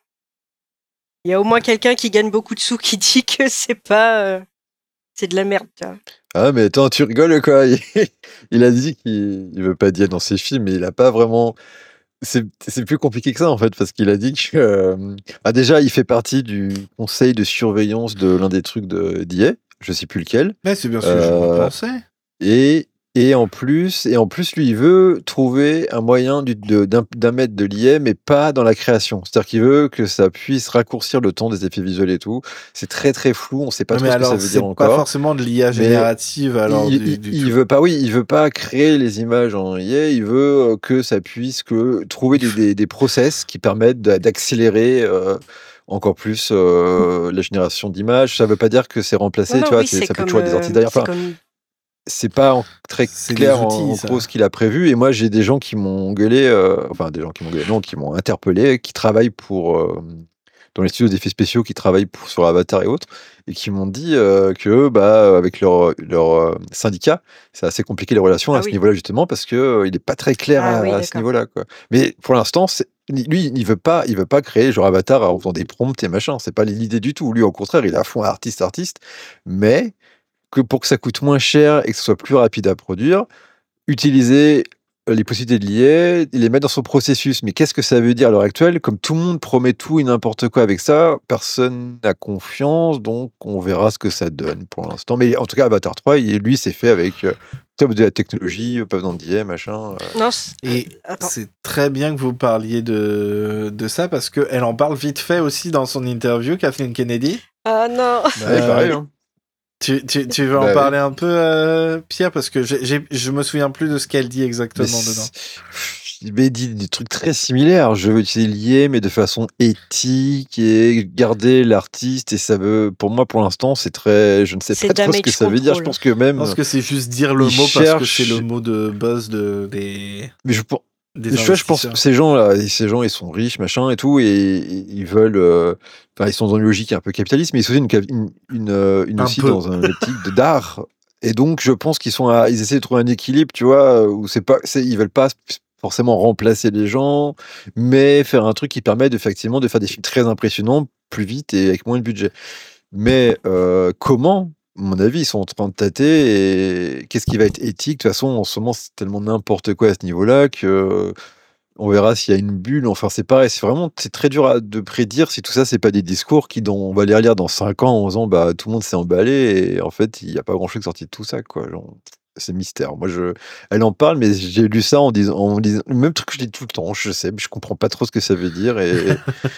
Il y a au moins quelqu'un qui gagne beaucoup de sous qui dit que c'est pas. euh, C'est de la merde, tu vois. Ah, mais attends, tu rigoles, quoi. Il, il a dit qu'il il veut pas d'I A dans ses films, mais il a pas vraiment. C'est c'est plus compliqué que ça, en fait, parce qu'il a dit que. euh, Ah, déjà, il fait partie du conseil de surveillance de l'un des trucs de d'I A, je sais plus lequel. mais c'est bien sûr que je Euh, repensais. Et, et en plus, et en plus, lui, il veut trouver un moyen du- de- d'un d'un mètre de l'I A, mais pas dans la création. C'est-à-dire qu'il veut que ça puisse raccourcir le temps des effets visuels et tout. C'est très très flou, on sait pas Non, trop mais ce que ça alors veut c'est dire pas encore. forcément de l'I A Mais générative alors il, du, il- du il tout. veut pas, oui, il veut pas créer les images en I A. Il veut euh, que ça puisse que trouver des, des, des process qui permettent d'a- d'accélérer euh, encore plus euh, la génération d'images. Ça veut pas dire que c'est remplacé, Non, non, tu vois. oui, c'est- c'est Ça peut comme. toujours être des euh, orties derrière. C'est Enfin, comme. c'est pas en- très C'est des clair en, outils, en ça. gros ce qu'il a prévu. Et moi, j'ai des gens qui m'ont gueulé, euh, enfin des gens qui m'ont gueulé, non, qui m'ont interpellé, qui travaillent pour euh, dans les studios d'effets spéciaux, qui travaillent pour, sur Avatar et autres, et qui m'ont dit euh, que bah avec leur leur euh, syndicat, c'est assez compliqué les relations Ah à ce oui. niveau-là justement parce que euh, il est pas très clair Ah à, oui, à ce d'accord. niveau-là, quoi. Mais pour l'instant, c'est- lui, il veut pas, il veut pas créer genre Avatar en faisant des prompts et machin. C'est pas l'idée du tout. Lui, au contraire, il est à fond artiste, artiste, mais que pour que ça coûte moins cher et que ce soit plus rapide à produire, utiliser euh, les possibilités de l'I A, les mettre dans son processus. Mais qu'est-ce que ça veut dire à l'heure actuelle? Comme tout le monde promet tout et n'importe quoi avec ça, personne n'a confiance, donc on verra ce que ça donne pour l'instant. Mais en tout cas, Avatar trois, il- lui, c'est fait avec euh, top de la technologie, pas besoin d'I A, machin. euh. Non, c'est- Et euh, attends. c'est très bien que vous parliez de, de ça parce qu'elle en parle vite fait aussi dans son interview, Kathleen Kennedy. Ah non. Bah, ouais, Euh, pareil, hein. Tu, tu, tu veux en Bah oui. parler un peu, euh, Pierre? Parce que j'ai, j'ai- je me souviens plus de ce qu'elle dit Mais exactement dedans. c'est- il m'a dit des trucs très similaires. Je veux utiliser l'I A, mais de façon éthique et garder l'artiste. Et ça veut, pour moi, pour l'instant, c'est très. Je ne sais C'est pas trop ce damage que ça veut dire. Je control. pense que même. Je pense que c'est juste dire le Ils mot parce que cherchent- c'est le mot de buzz de, des, Mais je, pense- des Mais tu vois, je pense investisseurs. que ces gens-là, et ces gens, ils sont riches, machin et tout, et, et ils veulent. euh, Enfin, ils sont dans une logique un peu capitaliste, mais ils sont aussi, une, cap- une, une, euh, une Un aussi peu. dans un optique de d'art. Et donc, je pense qu'ils sont, à- ils essaient de trouver un équilibre, tu vois, où c'est pas, c'est, ils veulent pas forcément remplacer les gens, mais faire un truc qui permet de, effectivement de faire des films très impressionnants plus vite et avec moins de budget. Mais euh, comment? À mon avis, ils sont en train de tâter. Et qu'est-ce qui va être éthique? De toute façon, en ce moment, c'est tellement n'importe quoi à ce niveau-là que on verra s'il y a une bulle. Enfin, c'est pareil. C'est vraiment, c'est très dur à- de prédire si tout ça, c'est pas des discours qui, dans, on va les relire dans cinq ans en disant, bah, tout le monde s'est emballé et en fait, il n'y a pas grand-chose qui est sorti de tout ça, quoi. Genre, c'est mystère. Moi, je, elle en parle, mais j'ai lu ça en disant, en me disant, le même truc que je dis tout le temps. Je sais, mais je comprends pas trop ce que ça veut dire et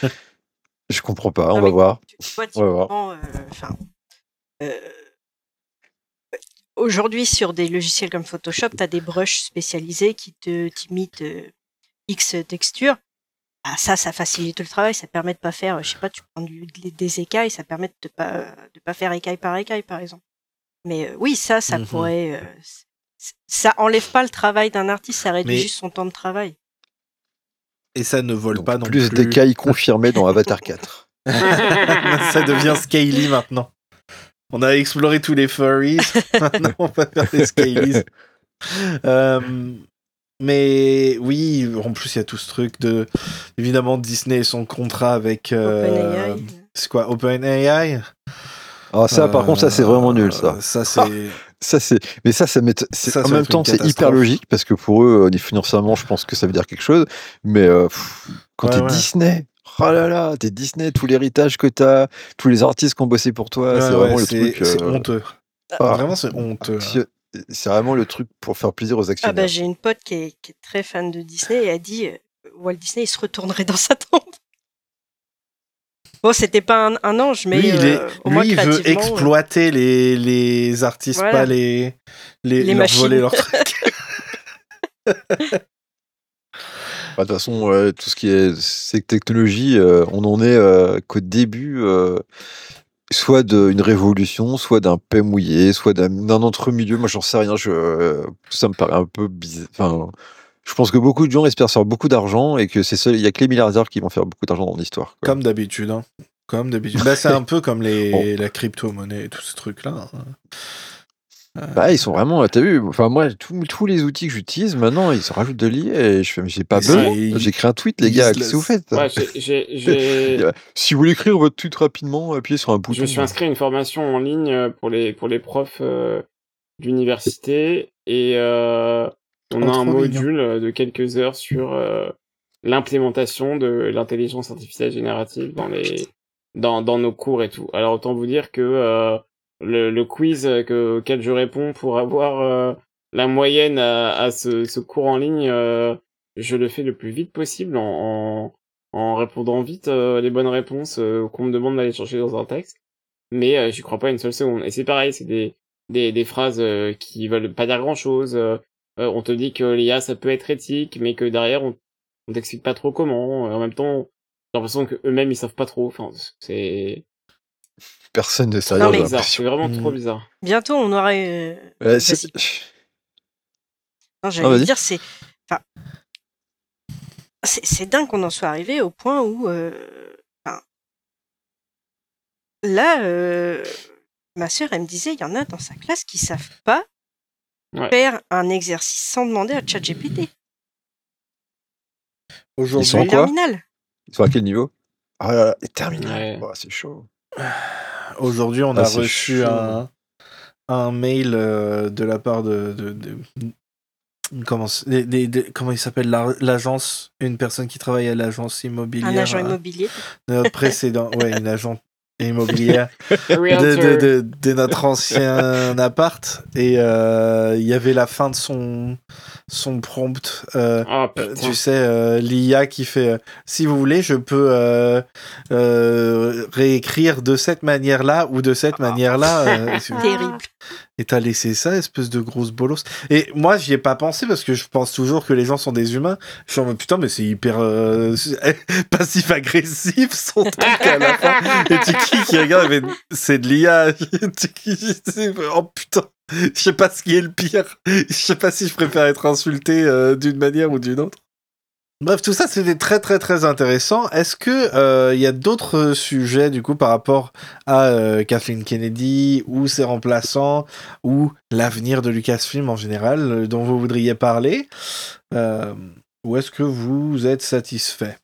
je comprends pas. On Non, va mais voir. Tu vois, On va voir. typiquement, euh, enfin, euh, aujourd'hui, sur des logiciels comme Photoshop, tu as des brushes spécialisés qui te t'imitent euh, X textures. Ah, ça, ça facilite le travail. Ça permet de pas faire, euh, je sais pas, tu prends du, des écailles, ça permet de pas, euh, de pas faire écaille par écaille, par exemple. Mais euh, oui, ça, ça Mhm. pourrait. euh, c- ça enlève pas le travail d'un artiste, ça réduit Mais- juste son temps de travail. Et ça ne vole Donc, pas non plus plus. d'écailles confirmées dans Avatar quatre. Ça devient scaly maintenant. On a exploré tous les furries. Maintenant, on va faire des scalies. Euh, mais oui, en plus, il y a tout ce truc de. Évidemment, Disney et son contrat avec. euh, OpenAI. C'est quoi, OpenAI? Ah, ça, par contre, ça, c'est vraiment nul, ça. Euh, Ça, c'est. Ça, c'est... Mais ça, ça met... c'est... Ça, en ça même va être temps, une c'est hyper catastrophe. logique parce que pour eux, euh, financièrement, je pense que ça veut dire quelque chose. Mais euh, pff, quand Ouais, t'es ouais. Disney, oh là là, t'es Disney, tout l'héritage que t'as, tous les artistes qui ont bossé pour toi, Ouais, c'est ouais, vraiment le c'est truc. c'est euh, honteux. ah, Vraiment, c'est honteux. hein. actio- C'est vraiment le truc pour faire plaisir aux Ah actionnaires. bah j'ai une pote qui est, qui est très fan de Disney et a dit euh, Walt Disney il se retournerait dans sa tombe. Bon, c'était pas un, un ange, mais lui, il, est, euh, au moins lui, il veut créativement, euh, exploiter les, les artistes, Voilà. pas les, les, Les leur machines. voler leurs trucs. Bah, de toute façon, ouais, tout ce qui est ces technologies, euh, on en est euh, qu'au début, euh, soit d'une révolution, soit d'un paix mouillé, soit d'un, d'un entre-milieu. Moi, j'en sais rien. Je, euh, tout ça me paraît un peu bizarre. Enfin, je pense que beaucoup de gens espèrent faire beaucoup d'argent et que c'est seul, il y a que les milliardaires qui vont faire beaucoup d'argent dans l'histoire. quoi. Comme d'habitude. Hein. Comme d'habitude. Bah, c'est un peu comme les, Bon. la crypto-monnaie et tous ces trucs-là. hein. Euh, Bah, ils sont vraiment, t'as vu, enfin, moi, tous tous les outils que j'utilise, maintenant, ils se rajoutent de l'I A et je fais, mais j'ai pas Mais besoin. c'est- J'ai écrit un tweet, les ils gars, se qu'est-ce que vous laissent- faites Ouais, j'ai- j'ai, j'ai, Si vous voulez écrire votre tweet rapidement, appuyez sur un bouton. je me suis inscrit à une formation en ligne euh, pour les, pour les profs euh, d'université et euh, on Oh, a un trop mignon. module euh, de quelques heures sur euh, l'implémentation de l'intelligence artificielle générative dans les, dans, dans nos cours et tout. Alors autant vous dire que euh, le, le quiz que, auquel je réponds pour avoir euh, la moyenne à, à ce, ce cours en ligne, euh, je le fais le plus vite possible en, en, en répondant vite euh, les bonnes réponses euh, qu'on me demande d'aller chercher dans un texte. Mais euh, j'y crois pas une seule seconde. Et c'est pareil, c'est des, des, des phrases euh, qui veulent pas dire grand chose. Euh, euh, on te dit que l'I A ça peut être éthique, mais que derrière on, on t'explique pas trop comment. Euh, en même temps, j'ai l'impression que eux-mêmes ils savent pas trop. Enfin, c'est Personne ne sait Non, rien, mais- j'ai bizarre. l'impression. C'est vraiment Mm. trop bizarre. bientôt on aurait. euh, Ouais, c'est- Non, j'allais Ah, vas-y. dire, c'est. Enfin, c'est c'est dingue qu'on en soit arrivé au point où. euh, enfin, là, euh, ma sœur, elle me disait, il y en a dans sa classe qui savent pas Ouais. faire un exercice sans demander à ChatGPT. Aujourd'hui, Ils sont en quoi Terminal. Ils sont à quel niveau? Ah là là, et terminal. Ouais. Oh, c'est chaud. aujourd'hui, on Ah, a c'est reçu chaud. un, un mail euh, de la part de. de, de- comment, c'est- des- des- des- comment il s'appelle la- l'agence? Une personne qui travaille à l'agence immobilière. Un agent euh, immobilier. de notre précédent. Ouais, une agence immobilière. A de, realtor. de, de, de notre ancien appart et euh, il y avait la fin de son son prompt euh, Ah euh, putain. tu sais euh, l'I A qui fait euh, si vous voulez je peux euh, euh, réécrire de cette manière là ou de cette manière là Terrible. et t'as laissé ça espèce de grosse bolos et moi j'y ai pas pensé parce que je pense toujours que les gens sont des humains. Je suis en mode putain mais c'est hyper euh, passif agressif son truc à la fin et tu qui qui regarde mais c'est de l'I A. Oh putain, je sais pas ce qui est le pire. Je sais pas si je préfère être insulté euh, d'une manière ou d'une autre. Bref, tout ça c'était très très très intéressant. Est-ce que il euh, y a d'autres sujets du coup par rapport à euh, Kathleen Kennedy ou ses remplaçants ou l'avenir de Lucasfilm en général euh, dont vous voudriez parler euh, ou est-ce que vous êtes satisfait?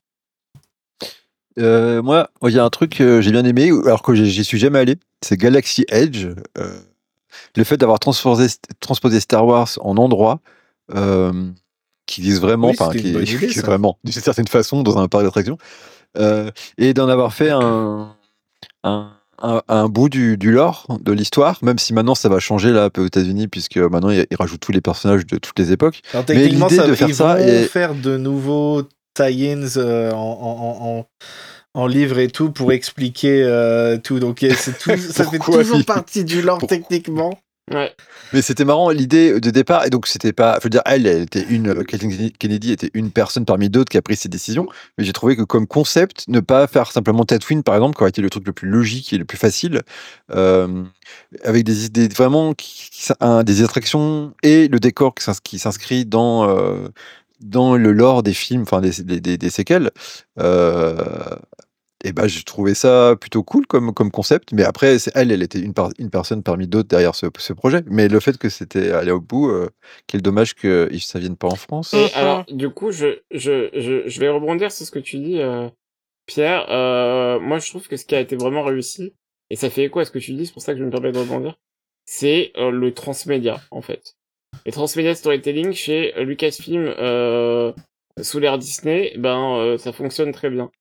Euh, moi, il y a un truc que j'ai bien aimé, alors que j'y j'y suis jamais allé, c'est Galaxy Edge. Euh, le fait d'avoir transposé, transposé Star Wars en endroit euh, qui existe vraiment, Oui, enfin c'était qui une bonne est, idée, qui est ça. vraiment d'une certaine façon dans un parc d'attractions, euh, et d'en avoir fait un, un, un, un bout du, du lore, de l'histoire, même si maintenant ça va changer là un peu aux États-Unis, puisque maintenant ils ils rajoutent tous les personnages de toutes les époques. Alors, Mais techniquement, l'idée ça, de faire ils ça vont est- faire de nouveaux tie-ins euh, en, en, en, en, en livre et tout pour expliquer euh, tout. Donc, euh, c'est tout, ça fait Pourquoi toujours il- partie du lore Pour- techniquement. Ouais. Mais c'était marrant l'idée de départ, et donc c'était pas, je veux dire, elle, elle était une, Kathleen Kennedy était une personne parmi d'autres qui a pris ces décisions, mais j'ai trouvé que comme concept, ne pas faire simplement Tatooine par exemple, qui aurait été le truc le plus logique et le plus facile, euh, avec des idées vraiment, qui, qui- un- des attractions et le décor qui s'ins- qui s'inscrit dans euh, dans le lore des films, enfin des, des, des- des séquelles. Euh, et ben, j'ai trouvé ça plutôt cool comme, comme concept, mais après, c'est, elle, elle était une, par- une personne parmi d'autres derrière ce, ce projet. Mais le fait que c'était allé au bout, euh, quel dommage que ça vienne pas en France. Et Mhm. alors, du coup, je, je, je, je vais rebondir sur ce que tu dis, euh, Pierre. Euh, moi, je trouve que ce qui a été vraiment réussi, et ça fait écho à ce que tu dis, c'est pour ça que je me permets de rebondir, c'est euh, le transmédia, en fait. Et transmédia storytelling chez Lucasfilm euh, sous l'ère Disney, ben euh, ça fonctionne très bien.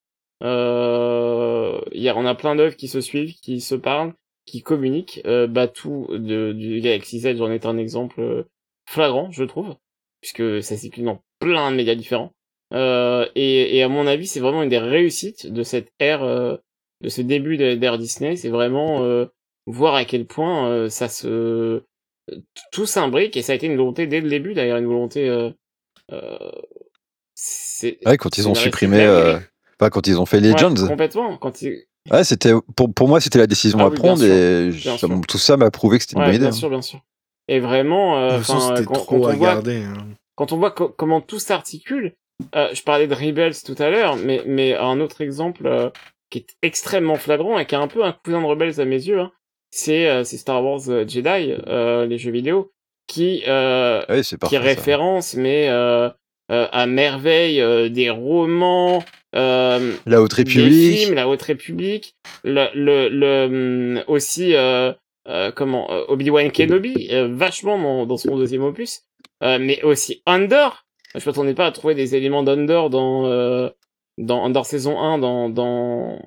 Euh, y a, on a plein d'œuvres qui se suivent, qui se parlent, qui communiquent. Euh, Batuu de, du Galaxy's Edge en est un exemple euh, flagrant, je trouve, puisque ça circule dans plein de médias différents. Euh, et, et à mon avis, c'est vraiment une des réussites de cette ère, euh, de ce début de- d'ère Disney. C'est vraiment euh, voir à quel point euh, ça se tout s'imbrique, et ça a été une volonté dès le début, d'ailleurs, une volonté euh, euh, c'est Ouais, quand c'est ils ont une réussite supprimé, euh, dingue. enfin, quand ils ont fait Ouais, Legends. complètement. Quand il... Ouais, c'était, pour, pour moi, c'était la décision Ah à oui, bien prendre, sûr, et bien ça- sûr. tout ça m'a prouvé que c'était une Ouais, bonne idée. bien hein. sûr, bien sûr. Et vraiment, De euh, toute façon, enfin, c'était quand, trop quand on à voit, garder. hein. quand on voit co- comment tout s'articule, euh, je parlais de Rebels tout à l'heure, mais mais un autre exemple euh, qui est extrêmement flagrant et qui a un peu un cousin de Rebels à mes yeux, hein, c'est euh, c'est Star Wars euh, Jedi, euh, les jeux vidéo, qui euh, Ouais, c'est qui parfait, ça. référence, mais euh, euh, à merveille euh, des romans, euh, La Haute des République. films, la Haute République, le le, le hum, aussi euh, euh, comment euh, Obi-Wan Kenobi, euh, vachement dans, dans son deuxième opus, euh, mais aussi Andor. Je m'attendais pas à trouver des éléments d'Andor dans euh, dans Andor saison un dans dans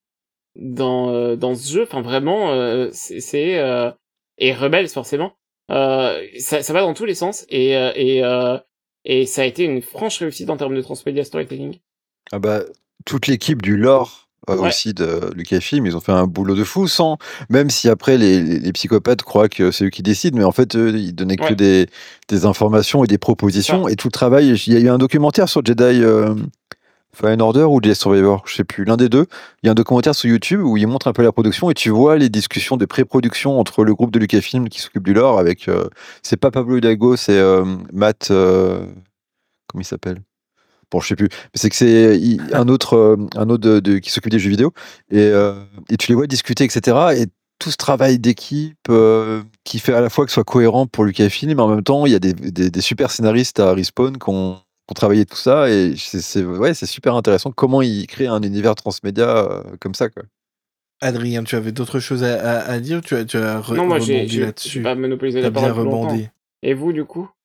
dans euh, dans ce jeu. Enfin vraiment, euh, c'est c'est, euh, et Rebels forcément. Euh, ça ça va dans tous les sens, et euh, et euh, et ça a été une franche réussite en termes de transmedia storytelling. Ah bah, toute l'équipe du lore euh, Ouais. aussi de Lucasfilm, ils ont fait un boulot de fou, sans, même si après les, les, les psychopathes croient que c'est eux qui décident, mais en fait, eux, ils donnaient que Ouais. des, des informations et des propositions, et tout le travail. Il y a eu un documentaire sur Jedi euh, Fallen Order ou Jedi Survivor, je sais plus, l'un des deux. Il y a un documentaire sur YouTube où ils montrent un peu la production, et tu vois les discussions de pré-production entre le groupe de Lucasfilm qui s'occupe du lore avec, euh, c'est pas Pablo Hidalgo, c'est euh, Matt, euh, comment il s'appelle? Bon, je sais plus. Mais c'est que c'est il- un autre, euh, un autre de, de- qui s'occupe des jeux vidéo. Et, euh, et tu les vois discuter, et cetera. Et tout ce travail d'équipe euh, qui fait à la fois que ce soit cohérent pour Lucasfilm, mais en même temps, il y a des, des, des super scénaristes à Respawn qui ont, qui ont travaillé tout ça. Et c'est c'est- ouais, c'est super intéressant comment ils créent un univers transmédia euh, comme ça, quoi. Adrien, tu avais d'autres choses à, à, à dire ou tu as, tu as re- Non, moi j'ai rebondi j'ai j'ai là-dessus? pas monopolisé T'as la bien parole plus longtemps. rebondi. Et vous, du coup?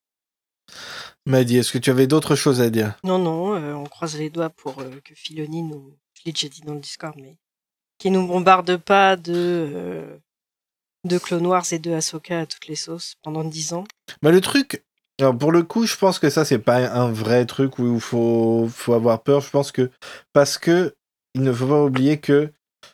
Mehdi, est-ce que tu avais d'autres choses à dire? Non, non, euh, on croise les doigts pour euh, que Filoni nous, je l'ai déjà dit dans le Discord, mais qui nous bombarde pas de, euh, de Clone Wars et de Ahsoka à toutes les sauces pendant dix ans. Bah, le truc, alors pour le coup, je pense que ça, c'est pas un vrai truc où il faut, faut avoir peur. Je pense que, parce que, il ne faut pas oublier que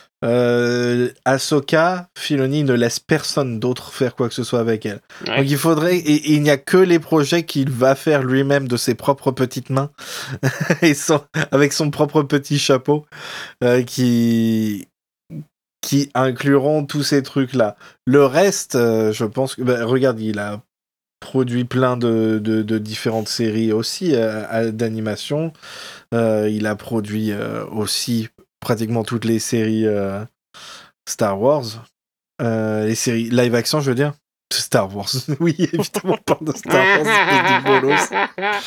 euh, Ahsoka, Filoni ne laisse personne d'autre faire quoi que ce soit avec elle. Ouais. Donc il faudrait, et, et il n'y a que les projets qu'il va faire lui-même de ses propres petites mains, et son, avec son propre petit chapeau, euh, qui, qui incluront tous ces trucs-là. Le reste, euh, je pense que, bah, regarde, il a produit plein de, de, de différentes séries aussi euh, à- d'animation. Euh, il a produit euh, aussi pratiquement toutes les séries euh, Star Wars. Euh, les séries live action, je veux dire. Star Wars. Oui, évidemment, on parle de Star Wars, espèce de bolos.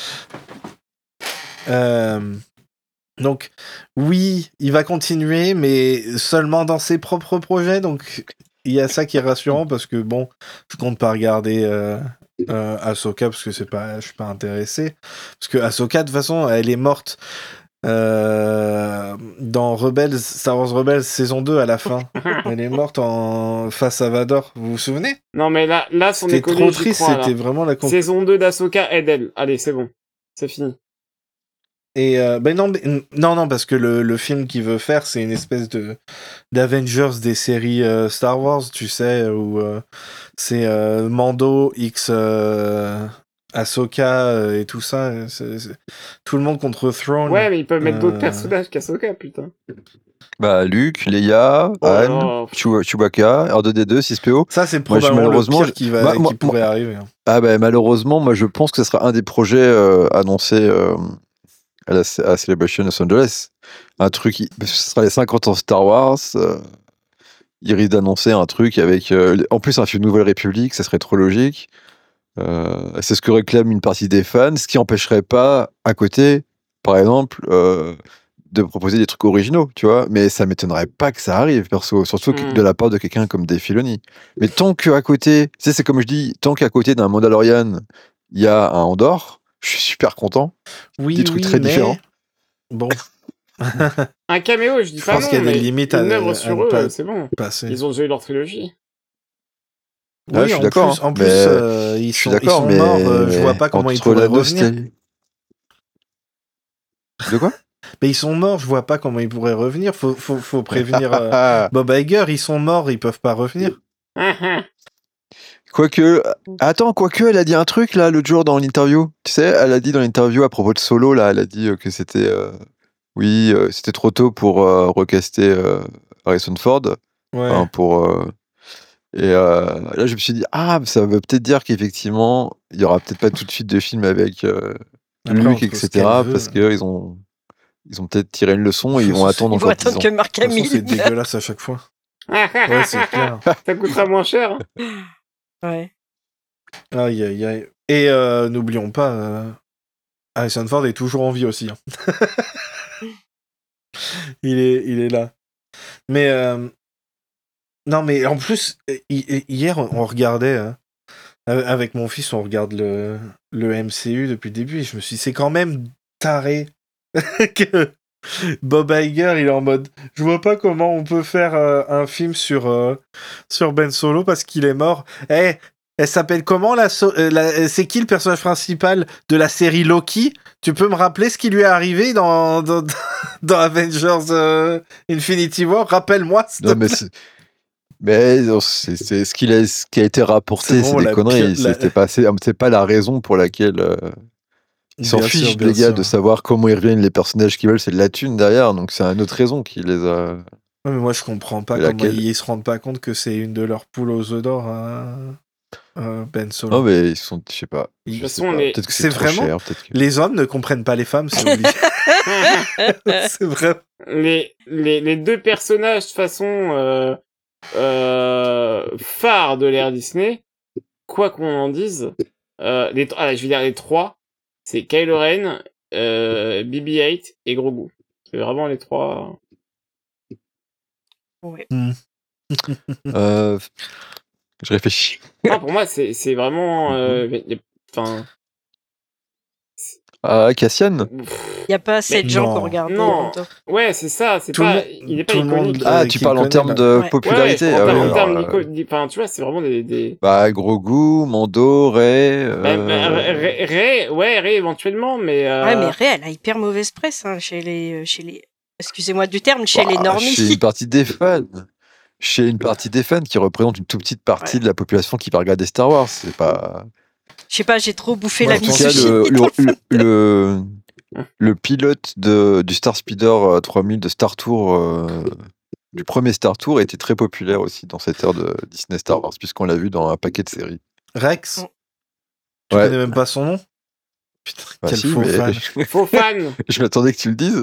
Euh, donc, oui, il va continuer, mais seulement dans ses propres projets. Donc, il y a ça qui est rassurant parce que, bon, je compte pas regarder euh, euh, Ahsoka parce que c'est pas, je suis pas intéressé. Parce que Ahsoka, de toute façon, elle est morte euh, dans Rebels, Star Wars Rebels saison deux à la fin. Elle est morte en face à Vador. Vous vous souvenez? Non, mais là, là, sans C'était déconner, trop j'y triste, crois, là. c'était vraiment la comp- Saison deux d'Ahsoka, aide elle. Allez, c'est bon. C'est fini. Et euh, ben non, mais- non, non, parce que le, le film qu'il veut faire, c'est une espèce de d'Avengers des séries euh, Star Wars, tu sais, où euh, c'est euh, Mando X euh, Ahsoka euh, et tout ça. c'est- c'est- Tout le monde contre Throne. Ouais, mais ils peuvent mettre d'autres Euh, personnages qu'Asoka, putain. Bah, Luke, Leia, Oh là Han, là. Chew- Chewbacca, R deux D deux, six P O. Ça, c'est Moi, je- probablement malheureusement, le je- pire qui, va, moi- moi- qui pourrait arriver. hein. Ah bah malheureusement, moi je pense que ce sera un des projets euh, annoncés euh, à la à Celebration Los Angeles. Un truc, i- parce que ce sera les cinquante ans Star Wars. euh, ils risquent d'annoncer un truc avec, euh, en plus un film Nouvelle République, ça serait trop logique. Euh, c'est ce que réclame une partie des fans, ce qui empêcherait pas à côté, par exemple, euh, de proposer des trucs originaux, tu vois. Mais ça m'étonnerait pas que ça arrive, perso, surtout que Mm. de la part de quelqu'un comme Dave Filoni. Mais tant qu'à côté, tu sais, c'est comme je dis, tant qu'à côté d'un Mandalorian, il y a un Andor, je suis super content. Oui, Des trucs oui, très mais... différents. Bon, Un caméo, je dis Je pas pense non, qu'il y a des mais limites une à- œuvre à sur ne eux, pas- c'est bon. passer. Ils ont déjà eu leur trilogie. Ouais, Oui, je suis en d'accord, plus, hein, en plus mais- euh, ils, Je suis sont, ils d'accord, sont mais morts. euh, je vois pas comment ils entre pourraient la revenir. nostalgie- De quoi Mais ils sont morts, je vois pas comment ils pourraient revenir. Faut, faut, faut prévenir euh, Bob Iger, ils sont morts, ils peuvent pas revenir. Ah, ah. Quoique, attends, quoique, elle a dit un truc là l'autre jour dans l'interview. Tu sais, elle a dit dans l'interview à propos de Solo là, elle a dit euh, que c'était, euh, oui, euh, c'était trop tôt pour euh, recaster euh, Harrison Ford, Ouais. hein, pour. euh, et euh, là, je me suis dit ah, ça veut peut-être dire qu'effectivement, il y aura peut-être pas tout de suite de film avec euh, Après, Luke, entre ce et cetera. qu'elle veut. Parce qu'ils ont, ils ont peut-être tiré une leçon et ils De toute vont façon, attendre Ils vont encore dix attendre ans. que Marc De toute façon, Hamill. c'est dégueulasse à chaque fois. Ouais, c'est clair. Ça coûtera moins cher. hein. Ouais. Aïe, aïe, aïe. Et euh, n'oublions pas, euh, Harrison Ford est toujours en vie aussi. hein. il, est, il est là. Mais, euh, non, mais en plus, hi- hier, on regardait, hein, avec mon fils, on regarde le, le M C U depuis le début, et je me suis dit, c'est quand même taré que Bob Iger, il est en mode, je vois pas comment on peut faire euh, un film sur, euh, sur Ben Solo parce qu'il est mort. Eh, elle s'appelle comment la, so- euh, la- c'est qui le personnage principal de la série Loki? Tu peux me rappeler ce qui lui est arrivé dans, dans, dans Avengers euh, Infinity War? Rappelle-moi, s'il te Non, mais plaît. c'est- mais non, c'est c'est ce, qu'il a, ce qui a été C'est rapporté, c'est vraiment des la conneries. pire- la- C'était pas, c'est c'est pas la raison pour laquelle euh, ils s'en Bien sûr, fichent, bien les gars, sûr. de savoir comment ils reviennent les personnages qu'ils veulent. C'est de la thune derrière, donc c'est une autre raison qui les a. Ouais, mais moi, je comprends pas Et comment laquelle ils, ils se rendent pas compte que c'est une de leurs poules aux œufs d'or, hein, euh, Ben Solo. Non, mais ils sont, je sais pas. Ils- Je toute sais façon, pas. les- Peut-être que c'est c'est trop vraiment- cher. Peut-être que... Les hommes ne comprennent pas les femmes, c'est obligé. c'est vrai. les, les, les deux personnages, de toute façon, euh, euh, phares de l'ère Disney, quoi qu'on en dise, euh, les, ah, je veux dire les trois, c'est Kylo Ren, euh, B B huit et Grogu. C'est vraiment les trois. Ouais. Euh, je réfléchis. Ah, pour moi, c'est, c'est vraiment, euh, y- enfin, Ah, Cassian. pff, Il n'y a pas assez de gens non. qui ont regardé Non. Naruto. ouais, c'est ça, c'est Tout le pas, monde- il est pas tout le monde- iconique. Euh, Ah, tu qui parles en connaît, termes là. de Ouais. Ouais, popularité. en ah termes, oui, en alors, termes euh, d'ico- d'i- enfin, tu vois, c'est vraiment des, des... bah, Grogu, Mando, Rey. Bah, bah, euh, Ray, Ray- ouais, Ray éventuellement, mais, euh... Ouais, mais Ray, elle a hyper mauvaise presse hein, chez les, euh, chez les. Excusez-moi du terme, chez les bah, normies. Chez une partie des fans. Chez une partie des fans qui représente une toute petite partie Ouais. de la population qui va regarder Star Wars. C'est pas. Je sais pas, j'ai trop bouffé Moi, la je En tout pense cas, misogynie. le, dans le, le le, le, le pilote de, du Star Speeder euh, trois mille de Star Tour, euh, du premier Star Tour, était très populaire aussi dans cette ère de Disney Star Wars, puisqu'on l'a vu dans un paquet de séries. Rex, Mm. tu Ouais. connais même pas son nom? Putain, Bah quel si, faux mais fan. Faux fan. je m'attendais que tu le dises.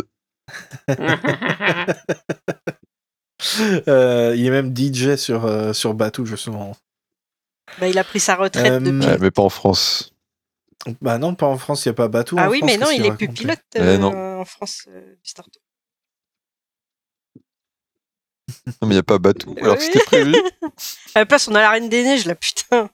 Euh, il est même D J sur, euh, sur Batou, justement. Bah, il a pris sa retraite Euh, depuis. Ouais, mais pas en France. Bah non, pas en France, il n'y a pas Batou. Ah en oui, France, mais non, qu'est-ce il qu'il est plus racontait pilote Eh euh, non. en France euh, du Star Tour. Non, mais il n'y a pas Batou, alors que Oui. c'était prévu. À la place, on a la Reine des Neiges, là, putain.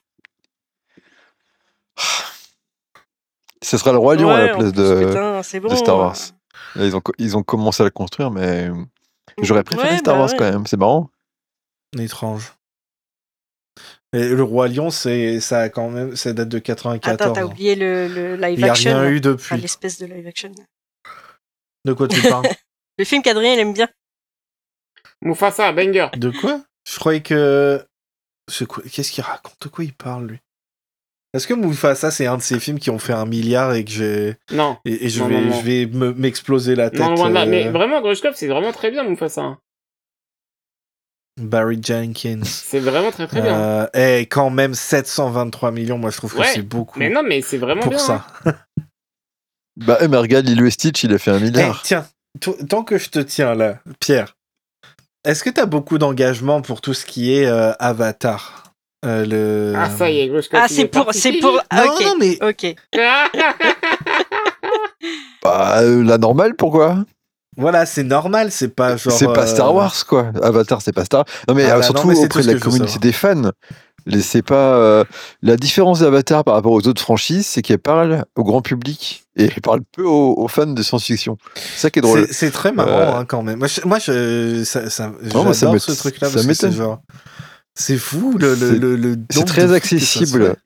Ce sera le Roi Lion à Ouais, la en place plus, de, putain, c'est bon. de Star euh. Wars. Là, ils, ont, co- ils ont commencé à le construire, mais j'aurais préféré Ouais, Star bah Wars ouais. quand même, c'est marrant. Étrange. Et le Roi Lion, c'est ça a quand même, ça date de Attends, quatre-vingt-quatorze. t'as hein. oublié le, le Il live n'y a action. rien là. eu Enfin, depuis. l'espèce de live action. De quoi tu parles? Le film qu'Adrien il aime bien. Mufasa, banger. De quoi? Je croyais que... C'est quoi... Qu'est-ce qu'il raconte? De quoi il parle, lui? Est-ce que Mufasa, c'est un de ces films qui ont fait un milliard et que j'ai... Non. Et, et je Non, vais, non, non. je vais me- m'exploser la tête. Non, loin de là. euh, Mais vraiment, Grushkov, c'est vraiment très bien, Mufasa. hein. Barry Jenkins. C'est vraiment très très bien. Euh, et quand même sept cent vingt-trois millions, moi je trouve que Ouais, c'est beaucoup Mais non, mais c'est vraiment pour bien. ça. hein. Bah, eh, mais regarde, Lilo et Stitch, il a fait un Eh, milliard. tiens, t- tant que je te tiens là, Pierre, est-ce que tu as beaucoup d'engagement pour tout ce qui est euh, Avatar Euh, le... Ah, ça y est, Grushkov. Ah, il c'est est pour, parti. c'est pour. Ah, Non, ok. non, mais Ok. Bah, euh, la normale, pourquoi? voilà, c'est normal, c'est pas genre. C'est pas Star euh, Wars, quoi. Avatar, c'est pas Star. Non, mais Ah euh, bah surtout non, mais c'est auprès tout de ce la que je veux communauté savoir. des fans. Les- C'est pas euh, la différence d'Avatar par rapport aux autres franchises, c'est qu'elle parle au grand public et elle parle peu aux, aux fans de science-fiction. C'est ça qui est drôle. C'est c'est très marrant Euh, hein, quand même. Moi, je, moi, je, ça, ça, Non, moi, ça j'adore m'ét- ce truc-là ça parce que c'est m'étonne. genre. C'est fou le, le, C'est- le, le C'est nombre de très trucs que ça se accessible fait.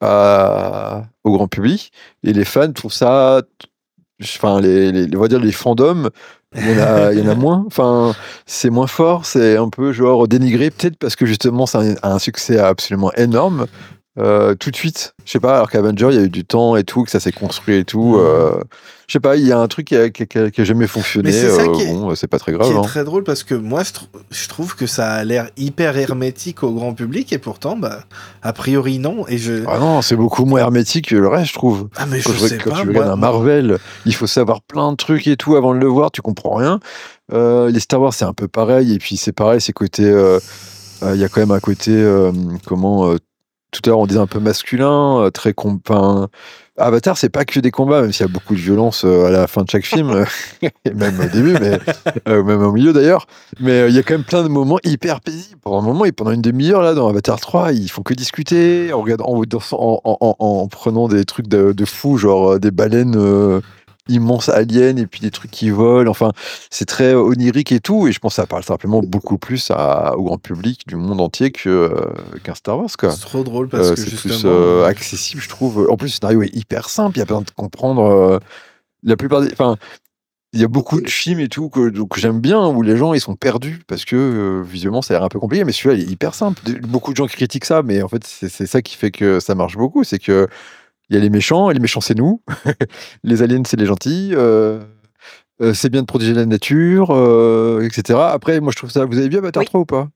à- au grand public et les fans trouvent ça. Enfin, les, les, on va dire les fandoms, il y en a, il y en a moins. Enfin, c'est moins fort, c'est un peu genre dénigré, peut-être parce que justement, ça a un succès absolument énorme. euh, tout de suite, je sais pas, alors qu'Avenger, il y a eu du temps et tout, que ça s'est construit et tout. Mhm. euh, je sais pas, il y a un truc qui a, qui a- qui a- qui a jamais fonctionné. Mais c'est ça euh, qui est- bon, c'est pas très Qui grave. est hein. très drôle parce que moi je, trou- je trouve que ça a l'air hyper hermétique au grand public et pourtant bah a priori non et je Ah non, c'est beaucoup moins hermétique que le reste, je trouve. ah mais Quand, je je- sais quand pas tu moi, regardes un moi- Marvel, il faut savoir plein de trucs et tout avant de le voir, tu comprends rien. Euh, les Star Wars, c'est un peu pareil, et puis c'est pareil, c'est côté. euh, euh, Il y a quand même un côté. euh, comment. euh, tout à l'heure, on disait un peu masculin, euh, très. com- enfin, Avatar, c'est pas que des combats, même s'il y a beaucoup de violence euh, à la fin de chaque film, euh, et même au début, mais euh, même au milieu d'ailleurs. Mais euh, il y a quand même plein de moments hyper paisibles. Pendant un moment, et pendant une demi-heure, là, dans Avatar trois, ils font que discuter, en, regardant, en, dansant- en, en- en- en prenant des trucs de, de fou, genre euh, des baleines euh, immenses aliens, et puis des trucs qui volent. Enfin, c'est très onirique et tout. Et je pense que ça parle simplement beaucoup plus à- au grand public du monde entier que, euh, qu'un Star Wars, quoi. c'est trop drôle parce Euh, que c'est justement plus euh, accessible, je trouve. En plus, le scénario est hyper simple, il y a besoin de comprendre. euh, la plupart des. Enfin, il y a beaucoup de films et tout que, que j'aime bien où les gens ils sont perdus parce que euh, visuellement ça a l'air un peu compliqué, mais celui-là il est hyper simple. De- Beaucoup de gens qui critiquent ça, mais en fait c'est c'est ça qui fait que ça marche beaucoup. C'est que il y a les méchants, et les méchants c'est nous, les aliens c'est les gentils. euh, euh, c'est bien de protéger la nature, euh, et cetera. Après, moi je trouve ça. Vous avez vu Avatar Oui. trois ou pas?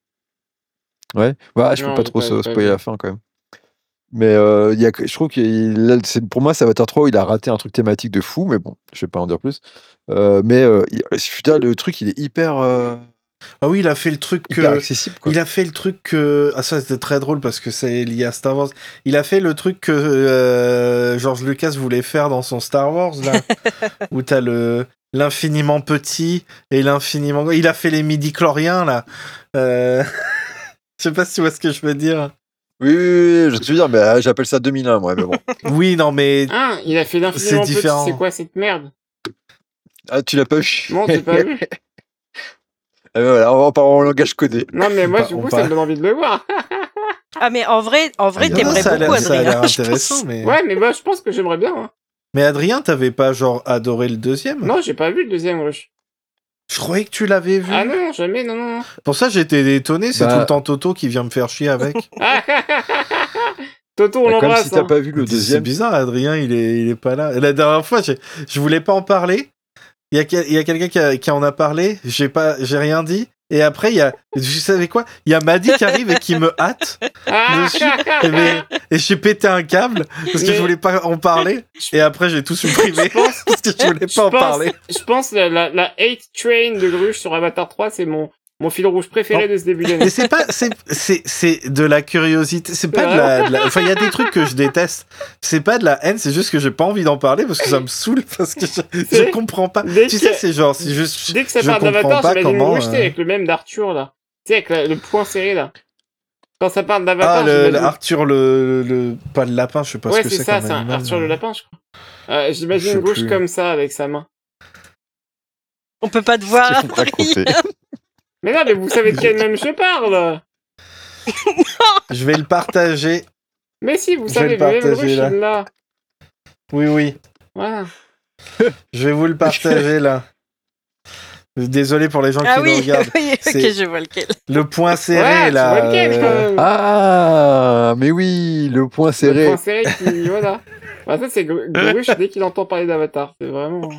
Ouais, bah, je peux Non, pas j'ai trop pas- se- j'ai pas spoiler vu. la fin quand même. Mais euh, il y a, que- je trouve que là, c'est- pour moi, c'est Avatar trois, il a raté un truc thématique de fou, mais bon, je vais pas en dire plus. Euh, mais euh, il- putain, le truc, il est hyper, euh, ah oui il a fait le truc hyper que accessible, quoi. il a fait le truc que ah ça c'était très drôle parce que c'est lié à Star Wars il a fait le truc que euh, George Lucas voulait faire dans son Star Wars là où t'as le l'infiniment petit et l'infiniment grand. Il a fait les midi-chloriens là. Euh... Je sais pas si tu vois ce que je veux dire. Oui, oui, oui, je te veux dire, mais euh, j'appelle ça deux mille un, moi, mais bon. Oui, non mais Ah, il a fait l'infiniment C'est petit, différent. c'est quoi cette merde? Ah, tu l'as pas vu? Non, j'ai pas vu. Ah, ben voilà, on va parler en langage codé. Non, mais moi, Bah, du on coup, parle- ça me donne envie de le voir. Ah, mais en vrai, en vrai, Ah, non, t'aimerais ça a beaucoup, l'air ça a Adrien. l'air je intéressant pense. mais Ouais, mais moi, je pense que j'aimerais bien. Hein. mais Adrien, t'avais pas genre adoré le deuxième? Non, j'ai pas vu le deuxième rush. Je croyais que tu l'avais vu. Ah non, jamais, non, non, non. Pour ça, j'étais étonné, c'est Bah- tout le temps Toto qui vient me faire chier avec. Ah, Toto, on Bah, comme l'embrasse. si t'as hein. pas vu le C'est deuxième. bizarre, Adrien, il est, il est pas là. La dernière fois, j'ai- je voulais pas en parler. Il y a, quel- il y a quelqu'un qui, a- qui en a parlé, j'ai pas, j'ai rien dit. Et après, il y a, vous savez quoi? Il y a Maddy qui arrive et qui me hâte Ah dessus. Et, mais- et j'ai pété un câble parce que Mais- je voulais pas en parler. Et après, j'ai tout supprimé Je pense- parce que je voulais Je pas en pense- parler. Je pense la, la, la hate train de Gruche sur Avatar trois, c'est mon, mon fil rouge préféré Non. de ce début d'année. Mais c'est pas, c'est, c'est, c'est de la curiosité. C'est pas de la, de la- enfin, il y a des trucs que je déteste. C'est pas de la haine, c'est juste que j'ai pas envie d'en parler parce que ça me saoule parce que je, je C'est- comprends pas. dès Tu que- sais, c'est genre, c'est juste, Dès que ça je parle comprends d'Avatar, pas j'imagine comment, Gruche, tu sais, euh, avec le même d'Arthur, là. Tu sais, avec la- le point serré, là. Quand ça parle d'Avatar, ah, le, j'imagine- le Arthur, le, le, pas le lapin, je sais pas Ouais, ce que c'est c'est ça, comme c'est un animal, Arthur mais- le lapin, je crois. Euh, Je j'imagine sais Gruche plus. comme ça, avec sa main. On peut pas te Qu'est-ce voir. qu'il faut raconter? Mais non, mais vous savez de quel même je parle. Je vais le partager. Mais si, vous Je savez, vais le le même partager, Gruche, là. il l'a. Oui, oui. Voilà. Je vais vous le partager là. Désolé pour les gens Ah qui nous oui, regardent. oui, ok, C'est- je vois lequel. Le point serré, Ouais, tu là. vois lequel, quand euh, même. Ah, mais oui, le point Le serré. point serré qui, voilà. Bah, ça, c'est Gr- Grush dès qu'il entend parler d'Avatar. C'est vraiment...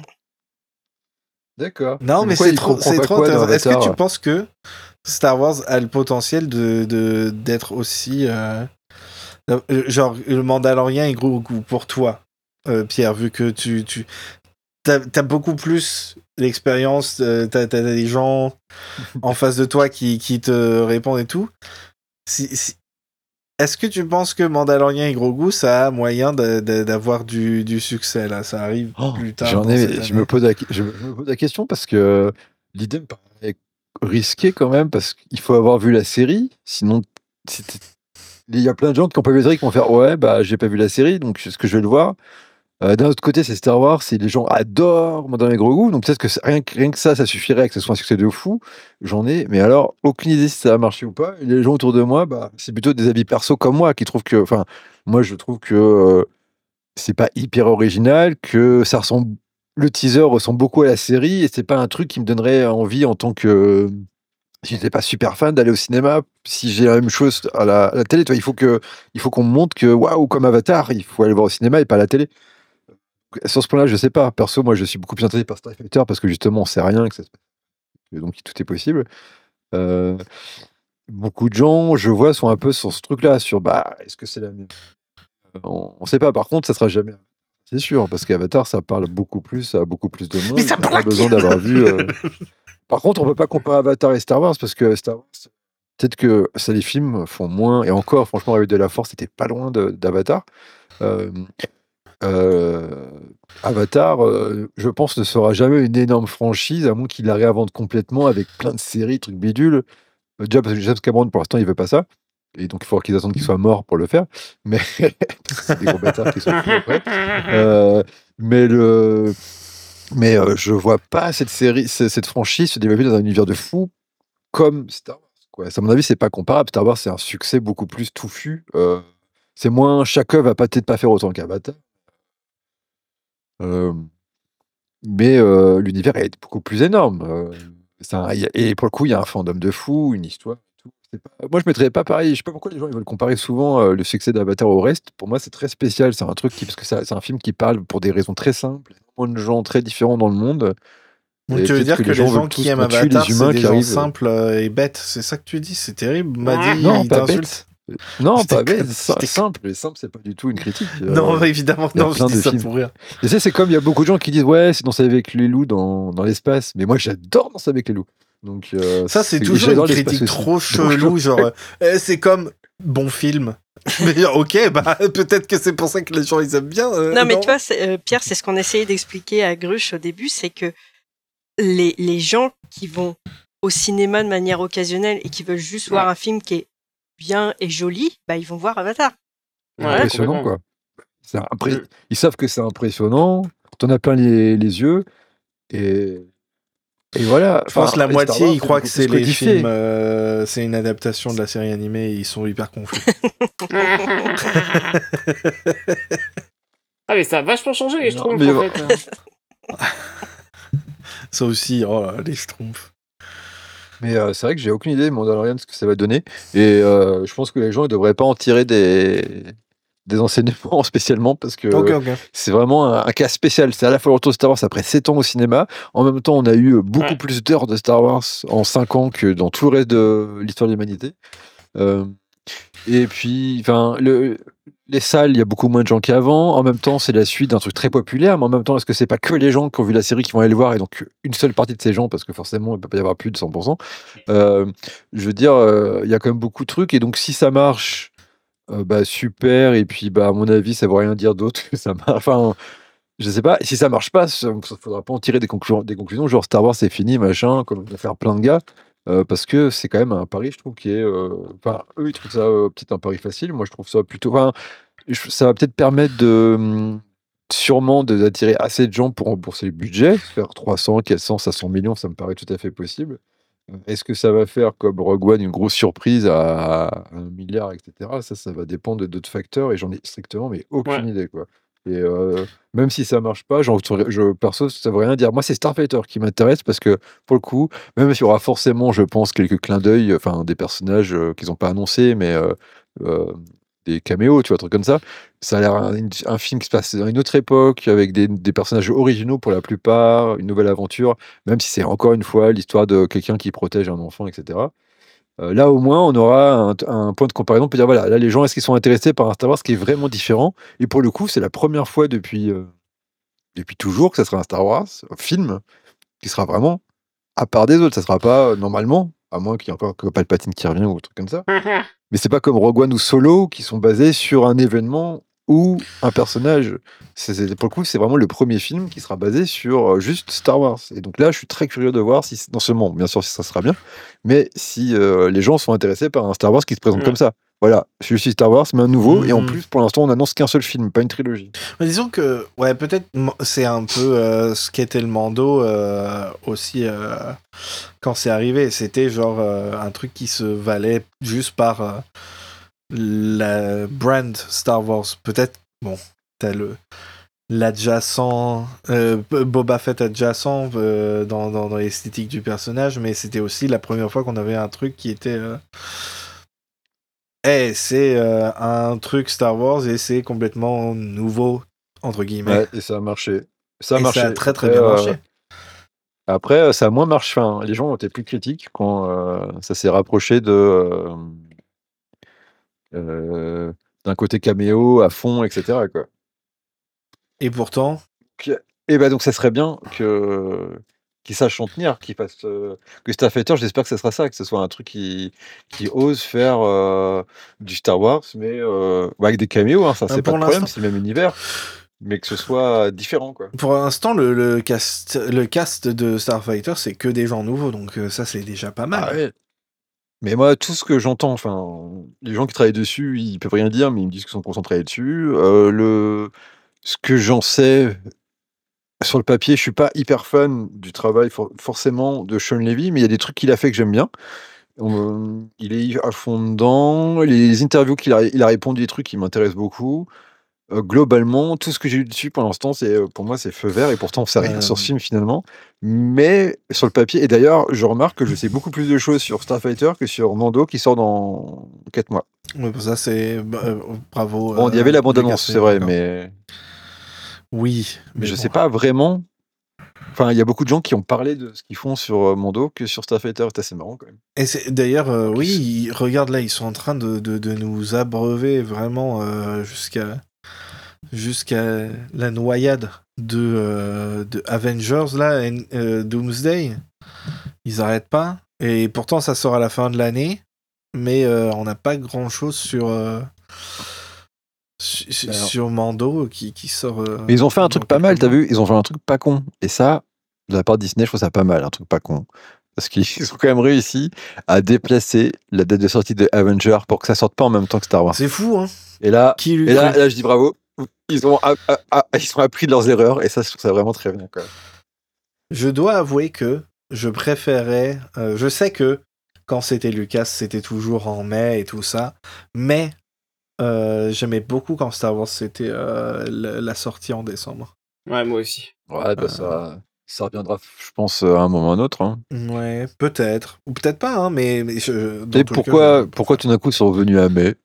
D'accord. Non, mais pourquoi c'est il trop, comprend c'est pas trop quoi dans intéressant. Est-ce que Avatar tu penses que Star Wars a le potentiel de, de, d'être aussi. euh, euh, genre, le Mandalorian est gros goût pour toi, euh, Pierre, vu que tu. tu t'as, t'as beaucoup plus l'expérience, euh, t'as, t'as des gens en face de toi qui, qui te répondent et tout. Si, si- Est-ce que tu penses que Mandalorian et Grogu, ça a moyen de- de- d'avoir du, du succès, là? Ça arrive Oh, plus tard J'en dans ai, cette je année. me pose la, je me je me pose la question parce que l'idée me paraît risquée quand même parce qu'il faut avoir vu la série, sinon c'était- il y a plein de gens qui n'ont pas vu la série qui vont faire ouais bah j'ai pas vu la série donc est-ce que je vais le voir. Euh, d'un autre côté c'est Star Wars, c'est les gens adorent Mandalorian et Grogu donc peut-être que c'est- rien, que- rien que ça ça suffirait que ce soit un succès de fou. J'en ai mais alors aucune idée si ça va marcher ou pas. Et les gens autour de moi bah c'est plutôt des avis perso comme moi qui trouvent que enfin moi je trouve que euh, c'est pas hyper original, que ça ressemble le teaser ressemble beaucoup à la série et c'est pas un truc qui me donnerait envie en tant que si j'étais pas super fan d'aller au cinéma, si j'ai la même chose à la, à la télé, tu vois, il faut que il faut qu'on me montre que waouh comme Avatar, il faut aller voir au cinéma et pas à la télé. Sur ce point-là, je sais pas. Perso, moi, je suis beaucoup plus intéressé par Street Fighter parce que justement, on sait rien que ça se passe. Et donc tout est possible. Euh, beaucoup de gens, je vois, sont un peu sur ce truc-là, sur bah, est-ce que c'est la même On ne sait pas. Par contre, ça sera jamais. C'est sûr, parce qu'Avatar, ça parle beaucoup plus à beaucoup plus de monde. Mais ça T'as parle pas à qui besoin d'avoir vu. euh, Par contre, on peut pas comparer Avatar et Star Wars parce que Star Wars, peut-être que ça, les films font moins. Et encore, franchement, Réveil de la Force, c'était pas loin de- d'Avatar. Euh, euh, Avatar, euh, je pense, ne sera jamais une énorme franchise, à moins qu'il la réinvente complètement avec plein de séries, trucs bidules. Euh, Déjà, parce que James Cameron, pour l'instant, il veut pas ça. Et donc, il faudra qu'ils attendent qu'il soit mort pour le faire. Mais parce que c'est des gros bâtards qui sont fous après. Euh, mais le, mais euh, je vois pas cette série, c- cette franchise se développer dans un univers de fou comme Star Wars. Quoi. À mon avis, c'est pas comparable. Star Wars, c'est un succès beaucoup plus touffu. Euh, c'est moins, chaque œuvre va pas- peut-être pas faire autant qu'Avatar. Euh, mais euh, l'univers est beaucoup plus énorme. Euh, c'est un- il y a- et pour le coup, il y a un fandom de fou, une histoire. et tout. C'est pas- moi, je mettrais pas pareil. Je sais pas pourquoi les gens ils veulent comparer souvent euh, le succès d'Avatar au reste. Pour moi, c'est très spécial. C'est un truc qui, parce que ça- c'est un film qui parle pour des raisons très simples. Moins de gens très différents dans le monde. Donc Et tu veux peut-être dire que que les les gens gens veulent qui tous aiment qu'on tue Avatar, les c'est humains des qui gens arrivent. simples euh, et bêtes. C'est ça que tu dis? C'est terrible. M'a dit, Non, il pas t'insulte. bête. Non, Je pas déconne, bête. je sim- déconne. Simple. Et simple, c'est pas du tout une critique. Non, Euh, évidemment, il y a non, je plein dis de ça films. pour rire. Tu sais, c'est comme il y a beaucoup de gens qui disent ouais, c'est Danser avec les loups dans, dans l'espace. Mais moi, j'adore Danser avec les loups. Donc, euh, Ça, c'est c'est- et toujours une j'adore l'espace critique aussi. trop Donc, chelou, genre, euh, Eh, c'est comme bon film. Je veux dire, ok, bah peut-être que c'est pour ça que les gens ils aiment bien. euh, Non, mais tu vois, c'est- euh, Pierre, c'est ce qu'on essayait d'expliquer à Gruche au début, c'est que les, les gens qui vont au cinéma de manière occasionnelle et qui veulent juste voir Ouais. un film qui est bien et joli, bah ils vont voir Avatar. c'est Ouais, impressionnant, complètement. quoi. C'est impré- Mm. Ils savent que c'est impressionnant. T'en as plein les, les yeux. Et, et voilà. Je pense Enfin, que la et Star moitié Wars, ils c'est croient beaucoup que c'est plus les codifié. films, euh, c'est une adaptation de la série animée et ils sont hyper confus. Ah, mais ça a vachement changé, les Non, Schtroumpfs, mais en bon. fait. Ça aussi, oh là, les schtroumpfs. Mais euh, c'est vrai que j'ai aucune idée, Mandalorian, ce que ça va donner. Et euh, je pense que les gens ne devraient pas en tirer des, des enseignements spécialement parce que Ok, ok. c'est vraiment un, un cas spécial. C'est à la fois le retour de Star Wars après sept ans au cinéma. En même temps, on a eu beaucoup Ouais. plus d'heures de Star Wars en cinq ans que dans tout le reste de l'histoire de l'humanité. Euh, et puis, enfin, le, les salles, il y a beaucoup moins de gens qu'avant. En même temps, c'est la suite d'un truc très populaire. Mais en même temps, est-ce que c'est pas que les gens qui ont vu la série qui vont aller le voir et donc une seule partie de ces gens parce que forcément, il peut pas y avoir plus de cent pour cent. Euh, je veux dire, euh, il y a quand même beaucoup de trucs. Et donc, si ça marche, euh, bah super. Et puis, bah, à mon avis, ça ne veut rien dire d'autre que ça marche. Enfin, je sais pas. Si ça marche pas, il ne faudra pas en tirer des conclusions, des conclusions genre Star Wars, c'est fini, machin, comme on va faire plein de gars. Euh, parce que c'est quand même un pari, je trouve, qui est. euh, Enfin, eux, ils trouvent ça euh, peut-être un pari facile. Moi, je trouve ça plutôt. Enfin, je- ça va peut-être permettre de. hum, Sûrement de- d'attirer assez de gens pour rembourser le budget. Faire trois cents, quatre cents, cinq cents millions, ça me paraît tout à fait possible. Euh, Est-ce que ça va faire comme Rogue One une grosse surprise à un milliard, et cetera. Ça, ça va dépendre de d'autres facteurs et j'en ai strictement mais aucune Ouais. idée, quoi. Et euh, même si ça marche pas, genre, je, perso, ça veut rien dire. Moi, c'est Starfighter qui m'intéresse parce que, pour le coup, même s'il y aura forcément, je pense, quelques clins d'œil, enfin, des personnages euh, qu'ils n'ont pas annoncés, mais euh, euh, des caméos, tu vois, un truc comme ça. Ça a l'air un, un film qui se passe dans une autre époque, avec des, des personnages originaux pour la plupart, une nouvelle aventure, même si c'est encore une fois l'histoire de quelqu'un qui protège un enfant, et cetera. Euh, là, au moins, on aura un, un point de comparaison. On peut dire, voilà, là, les gens, est-ce qu'ils sont intéressés par un Star Wars qui est vraiment différent? Et pour le coup, c'est la première fois depuis, euh, depuis toujours que ça sera un Star Wars, un film, qui sera vraiment à part des autres. Ça sera pas, euh, normalement, à moins qu'il y ait encore que Palpatine qui revient ou un truc comme ça. Mais c'est pas comme Rogue One ou Solo, qui sont basés sur un événement ou un personnage. C'est, c'est- pour le coup, c'est vraiment le premier film qui sera basé sur euh, juste Star Wars. Et donc là, je suis très curieux de voir si, non seulement, bien sûr, si ça sera bien, mais si euh, les gens sont intéressés par un Star Wars qui se présente Ouais. comme ça. Voilà, je suis Star Wars, mais un nouveau. Et en Mhm. plus, pour l'instant, on annonce qu'un seul film, pas une trilogie. Mais disons que, ouais, peut-être mo- c'est un peu euh, ce qu'était le Mando euh, aussi euh, quand c'est arrivé. C'était genre euh, un truc qui se valait juste par euh, la brand Star Wars. Peut-être, bon, t'as le l'adjacent, euh, B- Boba Fett adjacent euh, dans, dans, dans l'esthétique du personnage, mais c'était aussi la première fois qu'on avait un truc qui était... euh, Eh, c'est euh, un truc Star Wars et c'est complètement nouveau, entre guillemets. Ouais, et ça a marché. Ça a Et marché. ça a très très Après, bien euh, marché. après, euh, ça a moins marché. Enfin, les gens ont été plus critiques quand euh, ça s'est rapproché de, euh, euh, d'un côté caméo à fond, et cetera, quoi. Et pourtant, Et bah donc ça serait bien que qu'ils sachent en tenir, qu'ils fassent euh, que Starfighter, j'espère que ce sera ça, que ce soit un truc qui, qui ose faire euh, du Star Wars, mais euh, bah, avec des caméos, hein, ça Ben, c'est pas pour de problème, l'instant- c'est le même univers, mais que ce soit différent, quoi. pour l'instant, le, le cast, le cast de Starfighter, c'est que des gens nouveaux, donc euh, ça c'est déjà pas mal. Ah ouais. Mais moi, tout ce que j'entends, enfin, les gens qui travaillent dessus, ils peuvent rien dire, mais ils me disent qu'ils sont concentrés dessus. Euh, le, ce que j'en sais, sur le papier, je suis pas hyper fan du travail for- forcément de Sean Levy, mais il y a des trucs qu'il a fait que j'aime bien. On- il est à fond dedans. Les interviews qu'il a, il a répondu des trucs qui m'intéressent beaucoup. Euh, globalement, tout ce que j'ai eu dessus pour l'instant, c'est euh, pour moi c'est feu vert et pourtant on sait rien Euh, sur ce film finalement. Mais sur le papier, et d'ailleurs, je remarque que je sais beaucoup plus de choses sur Starfighter que sur Mando qui sort dans quatre mois. ouais, pour ça c'est bah, euh, bravo. Bon, il y euh, avait la Lucas, bande-annonce, c'est vrai, mais, oui, mais mais je bon. sais pas vraiment. Enfin, il y a beaucoup de gens qui ont parlé de ce qu'ils font sur euh, Mando que sur Starfighter. C'est assez marrant quand même. Et c'est d'ailleurs, euh, Donc, oui, c'est- ils- regarde là, ils sont en train de, de, de nous abreuver vraiment euh, jusqu'à jusqu'à la noyade de, euh, de Avengers là, en- euh, Doomsday. Ils arrêtent pas. Et pourtant, ça sort à la fin de l'année, mais euh, on n'a pas grand chose sur euh, su- su- Alors- sur Mando qui, qui sort. euh, Mais ils ont fait un dans truc pas quelques mal, t'as mois. vu? Ils ont fait un truc pas con. Et ça, de la part de Disney, je trouve ça pas mal, un truc pas con. Parce qu'ils ont quand même réussi à déplacer la date de sortie de Avenger pour que ça sorte pas en même temps que Star Wars. C'est fou, hein. Et là, Qui lui et là, cru là, je dis bravo. Ils ont, a- a- a- ils ont appris de leurs erreurs et ça, je trouve ça vraiment très bien. Quoi. Je dois avouer que je préférais. euh, je sais que quand c'était Lucas, c'était toujours en mai et tout ça, mais euh, j'aimais beaucoup quand Star Wars c'était euh, la, la sortie en décembre. Ouais, moi aussi. Ouais, bah Euh. ça, ça reviendra, je pense, à un moment ou à un autre. Hein. Ouais, peut-être ou peut-être pas, hein, mais, mais je, dans Et tous les cas, pourquoi, je- pourquoi tout d'un coup ils sont revenus à mai?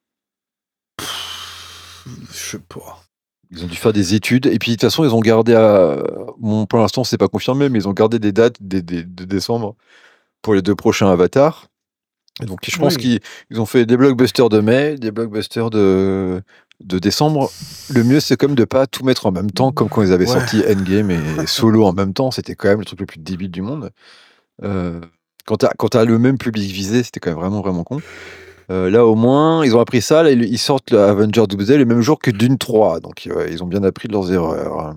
je sais pas. Ils ont dû faire des études et puis de toute façon ils ont gardé à... Bon, pour l'instant c'est pas confirmé mais ils ont gardé des dates des, des- de décembre pour les deux prochains avatars. Et donc je pense Oui. qu'ils ils ont fait des blockbusters de mai, des blockbusters de, de décembre. Le mieux c'est comme de pas tout mettre en même temps comme quand ils avaient Ouais. sorti Endgame et Solo en même temps. C'était quand même le truc le plus débile du monde. Euh, quand t'as quand t'as le même public visé, c'était quand même vraiment vraiment con. Euh, là, au moins, ils ont appris ça. Là, ils, ils sortent le Avenger Doomsday le même jour que Dune trois. Donc, ouais, ils ont bien appris de leurs erreurs.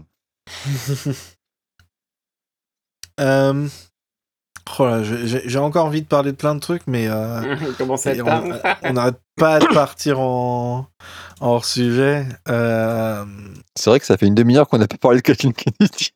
Euh, oh là, j'ai j'ai- j'ai encore envie de parler de plein de trucs, mais euh, Comment ça et tard on on n'arrête pas de partir en en hors sujet. Euh... C'est vrai que ça fait une demi-heure qu'on n'a pas parlé de Kathleen Kennedy.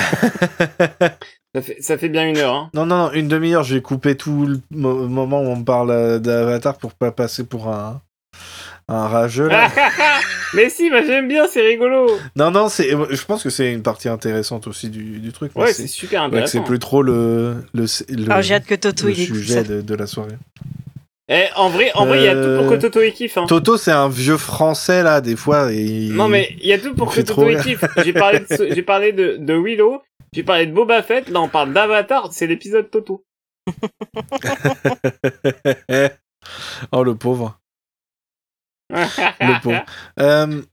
ça, fait, ça fait bien une heure. Hein. Non, non, non, une demi-heure, j'ai coupé tout le mo- moment où on parle euh, d'Avatar pour pas passer pour un, un rageux, là. Mais si, bah, j'aime bien, c'est rigolo. Non, non, c'est, je pense que c'est une partie intéressante aussi du, du truc. mais Ouais, c'est, c'est super ouais, que intéressant. c'est plus trop le, le, le, Alors, j'ai hâte que Toto le il écoute sujet ça. de, de la soirée. Eh, en vrai, en vrai, il y a tout pour que Euh, Toto y kiffe, hein. Toto, c'est un vieux français, là, des fois. Et... Non, mais il y a tout pour il que fait Toto trop y rire. kiffe. J'ai parlé de, ce- j'ai parlé de, de Willow, j'ai parlé de Boba Fett, là on parle d'Avatar, c'est l'épisode Toto. Oh, le pauvre. Le pauvre. Euh,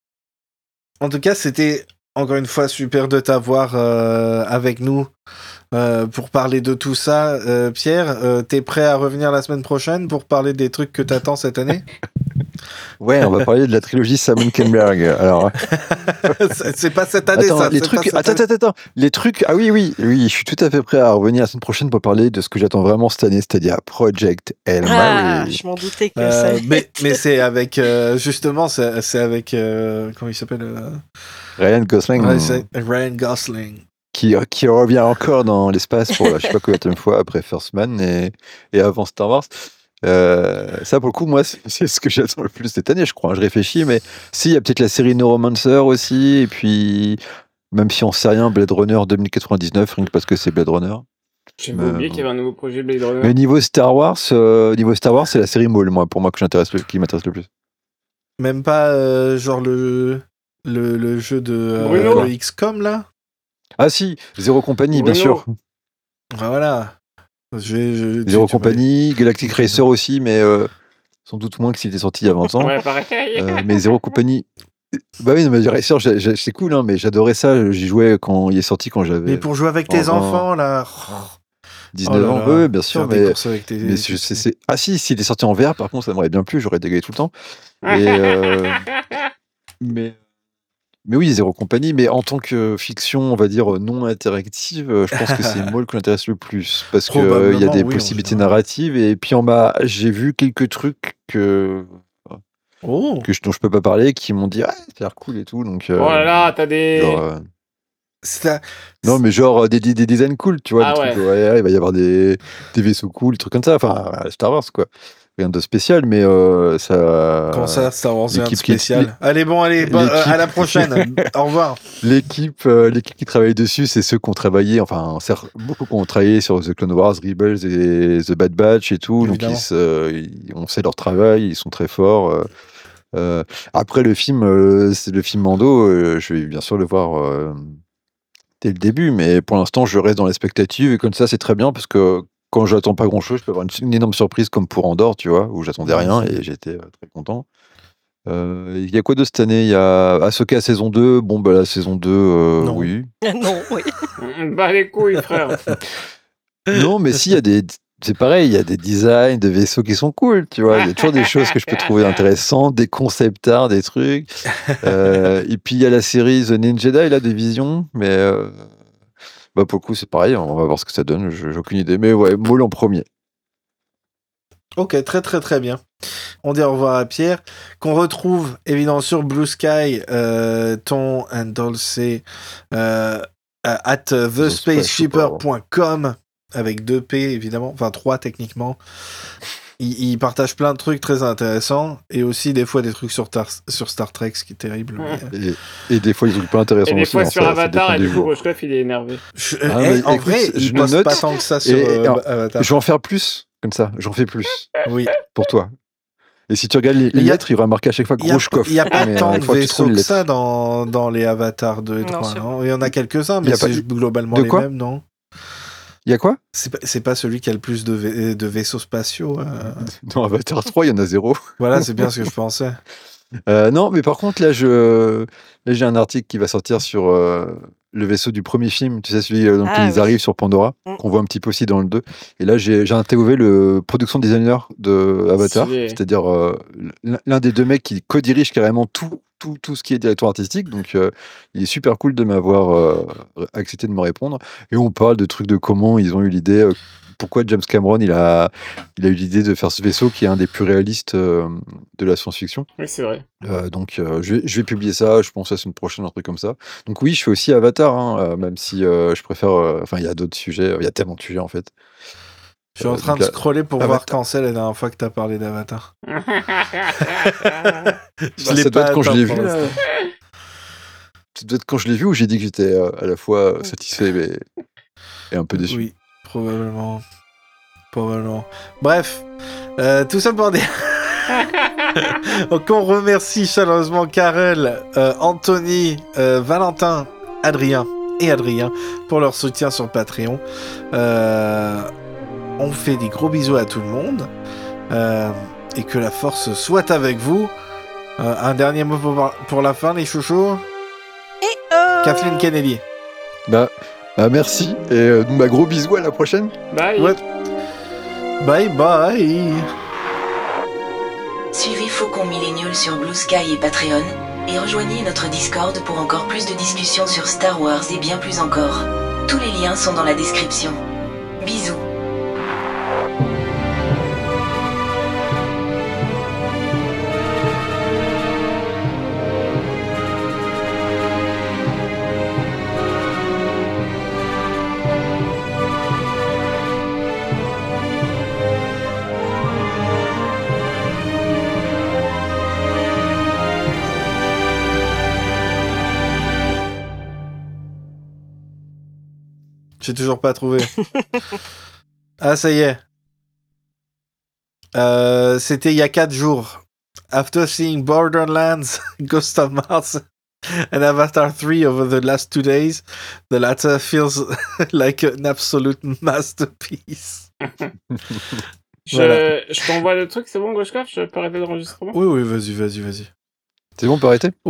en tout cas, c'était encore une fois super de t'avoir euh, avec nous euh, pour parler de tout ça. Euh, Pierre, euh, t'es prêt à revenir la semaine prochaine pour parler des trucs que t'attends cette année? Ouais, on va parler de la trilogie Simon Kinberg. Alors, c'est, c'est pas cette année, attends, ça. les c'est trucs. pas cette Attends, année. attends, attends. Les trucs. Ah oui, oui, oui. Je suis tout à fait prêt à revenir la semaine prochaine pour parler de ce que j'attends vraiment cette année, c'est-à-dire Project El Ah, Maui. je m'en doutais que Euh, ça allait mais, être- mais c'est avec euh, justement c'est, c'est avec euh, comment il s'appelle euh, Ryan Gosling, ouais, c'est Ryan Gosling. qui, qui revient encore dans l'espace pour la je sais pas combien de fois après First Man et, et avant Star Wars. Euh, ça, pour le coup, moi, c'est, c'est ce que j'attends le plus cette année, je crois. Je réfléchis, mais si, il y a peut-être la série Neuromancer aussi, et puis, même si on sait rien, Blade Runner deux mille quatre-vingt-dix-neuf, rien que parce que c'est Blade Runner. J'avais Mais, oublié qu'il y avait un nouveau projet Blade Runner. Mais niveau Star Wars, euh, niveau Star Wars, c'est la série Maul, moi, pour moi, que j'intéresse le, qui m'intéresse le plus. Même pas euh, genre le le, le jeu de euh, Bruno. le X COM là. Ah si, Zéro Compagnie, bien Bruno. sûr. Ah, voilà. Je vais, je, tu- Zéro tu vas- Compagnie, Galactic tu- Racer aussi, mais euh, sans doute moins que s'il était sorti il y a vingt ans. Ouais, pareil. Euh, mais Zéro Compagnie. Bah oui, non, mais Racer, j'ai- j'ai- c'est cool, hein, mais j'adorais ça. J'y jouais quand il est sorti, quand j'avais Mais pour jouer avec tes en- enfants là. dix-neuf Oh là ans. là, Oui, bien faire sûr, des mais, courses avec tes- mais je sais, c'est... Ah si, s'il est sorti en V R, par contre, ça m'aurait bien plu, j'aurais dégagé tout le temps. Et, euh, mais, mais oui, Zéro Compagnie, mais en tant que fiction, on va dire, non interactive, euh, je pense que c'est Maul qui m'intéresse le plus, parce qu'il y a Probablement, des oui, en possibilités général. narratives, et puis en bas, j'ai vu quelques trucs que, Oh. que je, dont je peux pas parler, qui m'ont dit, ah, ça a l'air cool et tout, donc... euh, Oh là là, t'as des... genre, euh, Ça- non, mais genre euh, des, des, des designs cool, tu vois, Ah des ouais. trucs, ouais, ouais, il va y avoir des, des vaisseaux cool, des trucs comme ça, enfin, euh, Star Wars, quoi. Rien de spécial, mais euh, ça... Comment ça, Star Wars rien de l'équipe qui- spécial. Allez bon, allez, bon, euh, l'équipe- à la prochaine. Au revoir. L'équipe, euh, l'équipe qui travaille dessus, c'est ceux qui ont travaillé, enfin, cer- beaucoup qui ont travaillé sur The Clone Wars, Rebels et The Bad Batch et tout. Évidemment. Donc, ils se- ils- on sait leur travail, ils sont très forts. euh, euh, après, le film, euh, c'est le film Mando, euh, je vais bien sûr le voir euh, dès le début, mais pour l'instant, je reste dans l'expectative et comme ça, c'est très bien parce que quand j'attends pas grand chose, je peux avoir une, une énorme surprise comme pour Andorre, tu vois, où j'attendais rien et j'étais euh, très content. Euh, Il y a quoi de cette année? Il y a Ahsoka saison deux. Bon, bah la saison deux, euh, Non. oui. Non, oui. Bah les couilles, frère. Non, mais si, il y a des. C'est pareil, il y a des designs de vaisseaux qui sont cool, tu vois. Il y a toujours des choses que je peux trouver intéressantes, des concept art, des trucs. Euh, et puis il y a la série The Ninja Jedi, là, des visions. Mais euh, bah, pour le coup, c'est pareil, on va voir ce que ça donne. je- J'ai aucune idée. Mais ouais, Maul en premier. Ok, très très très bien. On dit au revoir à Pierre, qu'on retrouve évidemment sur Blue Sky, euh, ton Endolce euh, at the space shipper point com avec deux P évidemment, enfin trois techniquement. Il, il partage plein de trucs très intéressants et aussi des fois des trucs sur, tar- sur Star Trek, ce qui est terrible. Ouais. mais, euh, Et, et des fois, ils ont pas intéressant Et des aussi. fois hein, sur ça- ça Avatar, dépend et des du coup, jours. Rochkoff, il est énervé. je- Ah, eh, mais en écoute, vrai, je il me poste note pas tant que ça sur et- euh, et alors, Avatar. Je vais en faire plus, comme ça. J'en fais plus Oui. pour toi. Et si tu regardes les, les Il y a- lettres, il y aura marqué à chaque fois Il n'y a, Groshkov. il y a pas Mais, tant euh, de il faut que tu vaisseaux trouves les que lettres. ça dans, dans les Avatars deux et Non, trois. c'est non Il y en a quelques-uns, Il y mais a pas- c'est globalement De les quoi mêmes, non? Il y a quoi? C'est pas, c'est pas celui qui a le plus de, vai- de vaisseaux spatiaux. euh. Dans Avatar trois, il y en a zéro. Voilà, c'est bien ce que je pensais. Euh, non, mais par contre, là, je... là, j'ai un article qui va sortir sur euh, le vaisseau du premier film. Tu sais, celui euh, dans lequel Ah, ils oui. arrivent sur Pandora, Mm. qu'on voit un petit peu aussi dans le deux. Et là, j'ai j'ai interviewé le production designer de Avatar, Stylé. c'est-à-dire euh, l'un l'un des deux mecs qui co-dirige carrément tout, tout, tout ce qui est directeur artistique. Donc, euh, il est super cool de m'avoir euh, accepté de me répondre. Et on parle de trucs de comment ils ont eu l'idée, euh, pourquoi James Cameron il a, il a eu l'idée de faire ce vaisseau qui est un des plus réalistes euh, de la science-fiction. Oui, c'est vrai. Euh, donc, euh, je, vais, je vais publier ça, je pense, la semaine prochaine, un truc comme ça. Donc, oui, je fais aussi Avatar, hein, euh, même si euh, je préfère. euh, Enfin, il y a d'autres sujets, il y a tellement de sujets en fait. Je suis en Euh, train donc, de là- scroller pour Avatar. voir quand c'est la dernière fois que t'as parlé d'Avatar. Je Bah, l'ai ça doit pas être quand je atteint l'ai pour vu, là. l'instant. Ça doit être quand je l'ai vu où j'ai dit que j'étais euh, à la fois euh, satisfait mais... et un peu déçu. Oui, probablement. Probablement. Bref, euh, tout ça pour dire. Donc on remercie chaleureusement Karel, euh, Anthony, euh, Valentin, Adrien et Adrien pour leur soutien sur Patreon. Euh, on fait des gros bisous à tout le monde euh, et que la force soit avec vous. Euh, un dernier mot pour, pour la fin, les chouchous. Et euh... Kathleen Kennedy. Bah, bah, merci et euh, bah, gros bisous à la prochaine. Bye. Ouais. Bye bye. Suivez Faucon Millennial sur Blue Sky et Patreon, et rejoignez notre Discord pour encore plus de discussions sur Star Wars et bien plus encore. Tous les liens sont dans la description. Bisous. J'ai toujours pas trouvé. Ah, ça y est. Euh, c'était il y a quatre jours. After seeing Borderlands, Ghost of Mars, and Avatar three over the last two days, the latter feels like an absolute masterpiece. Je, Voilà. je t'envoie le truc, c'est bon, Goshkov? Je peux arrêter l'enregistrement? Oui, oui, vas-y, vas-y, vas-y. C'est bon, on peut arrêter?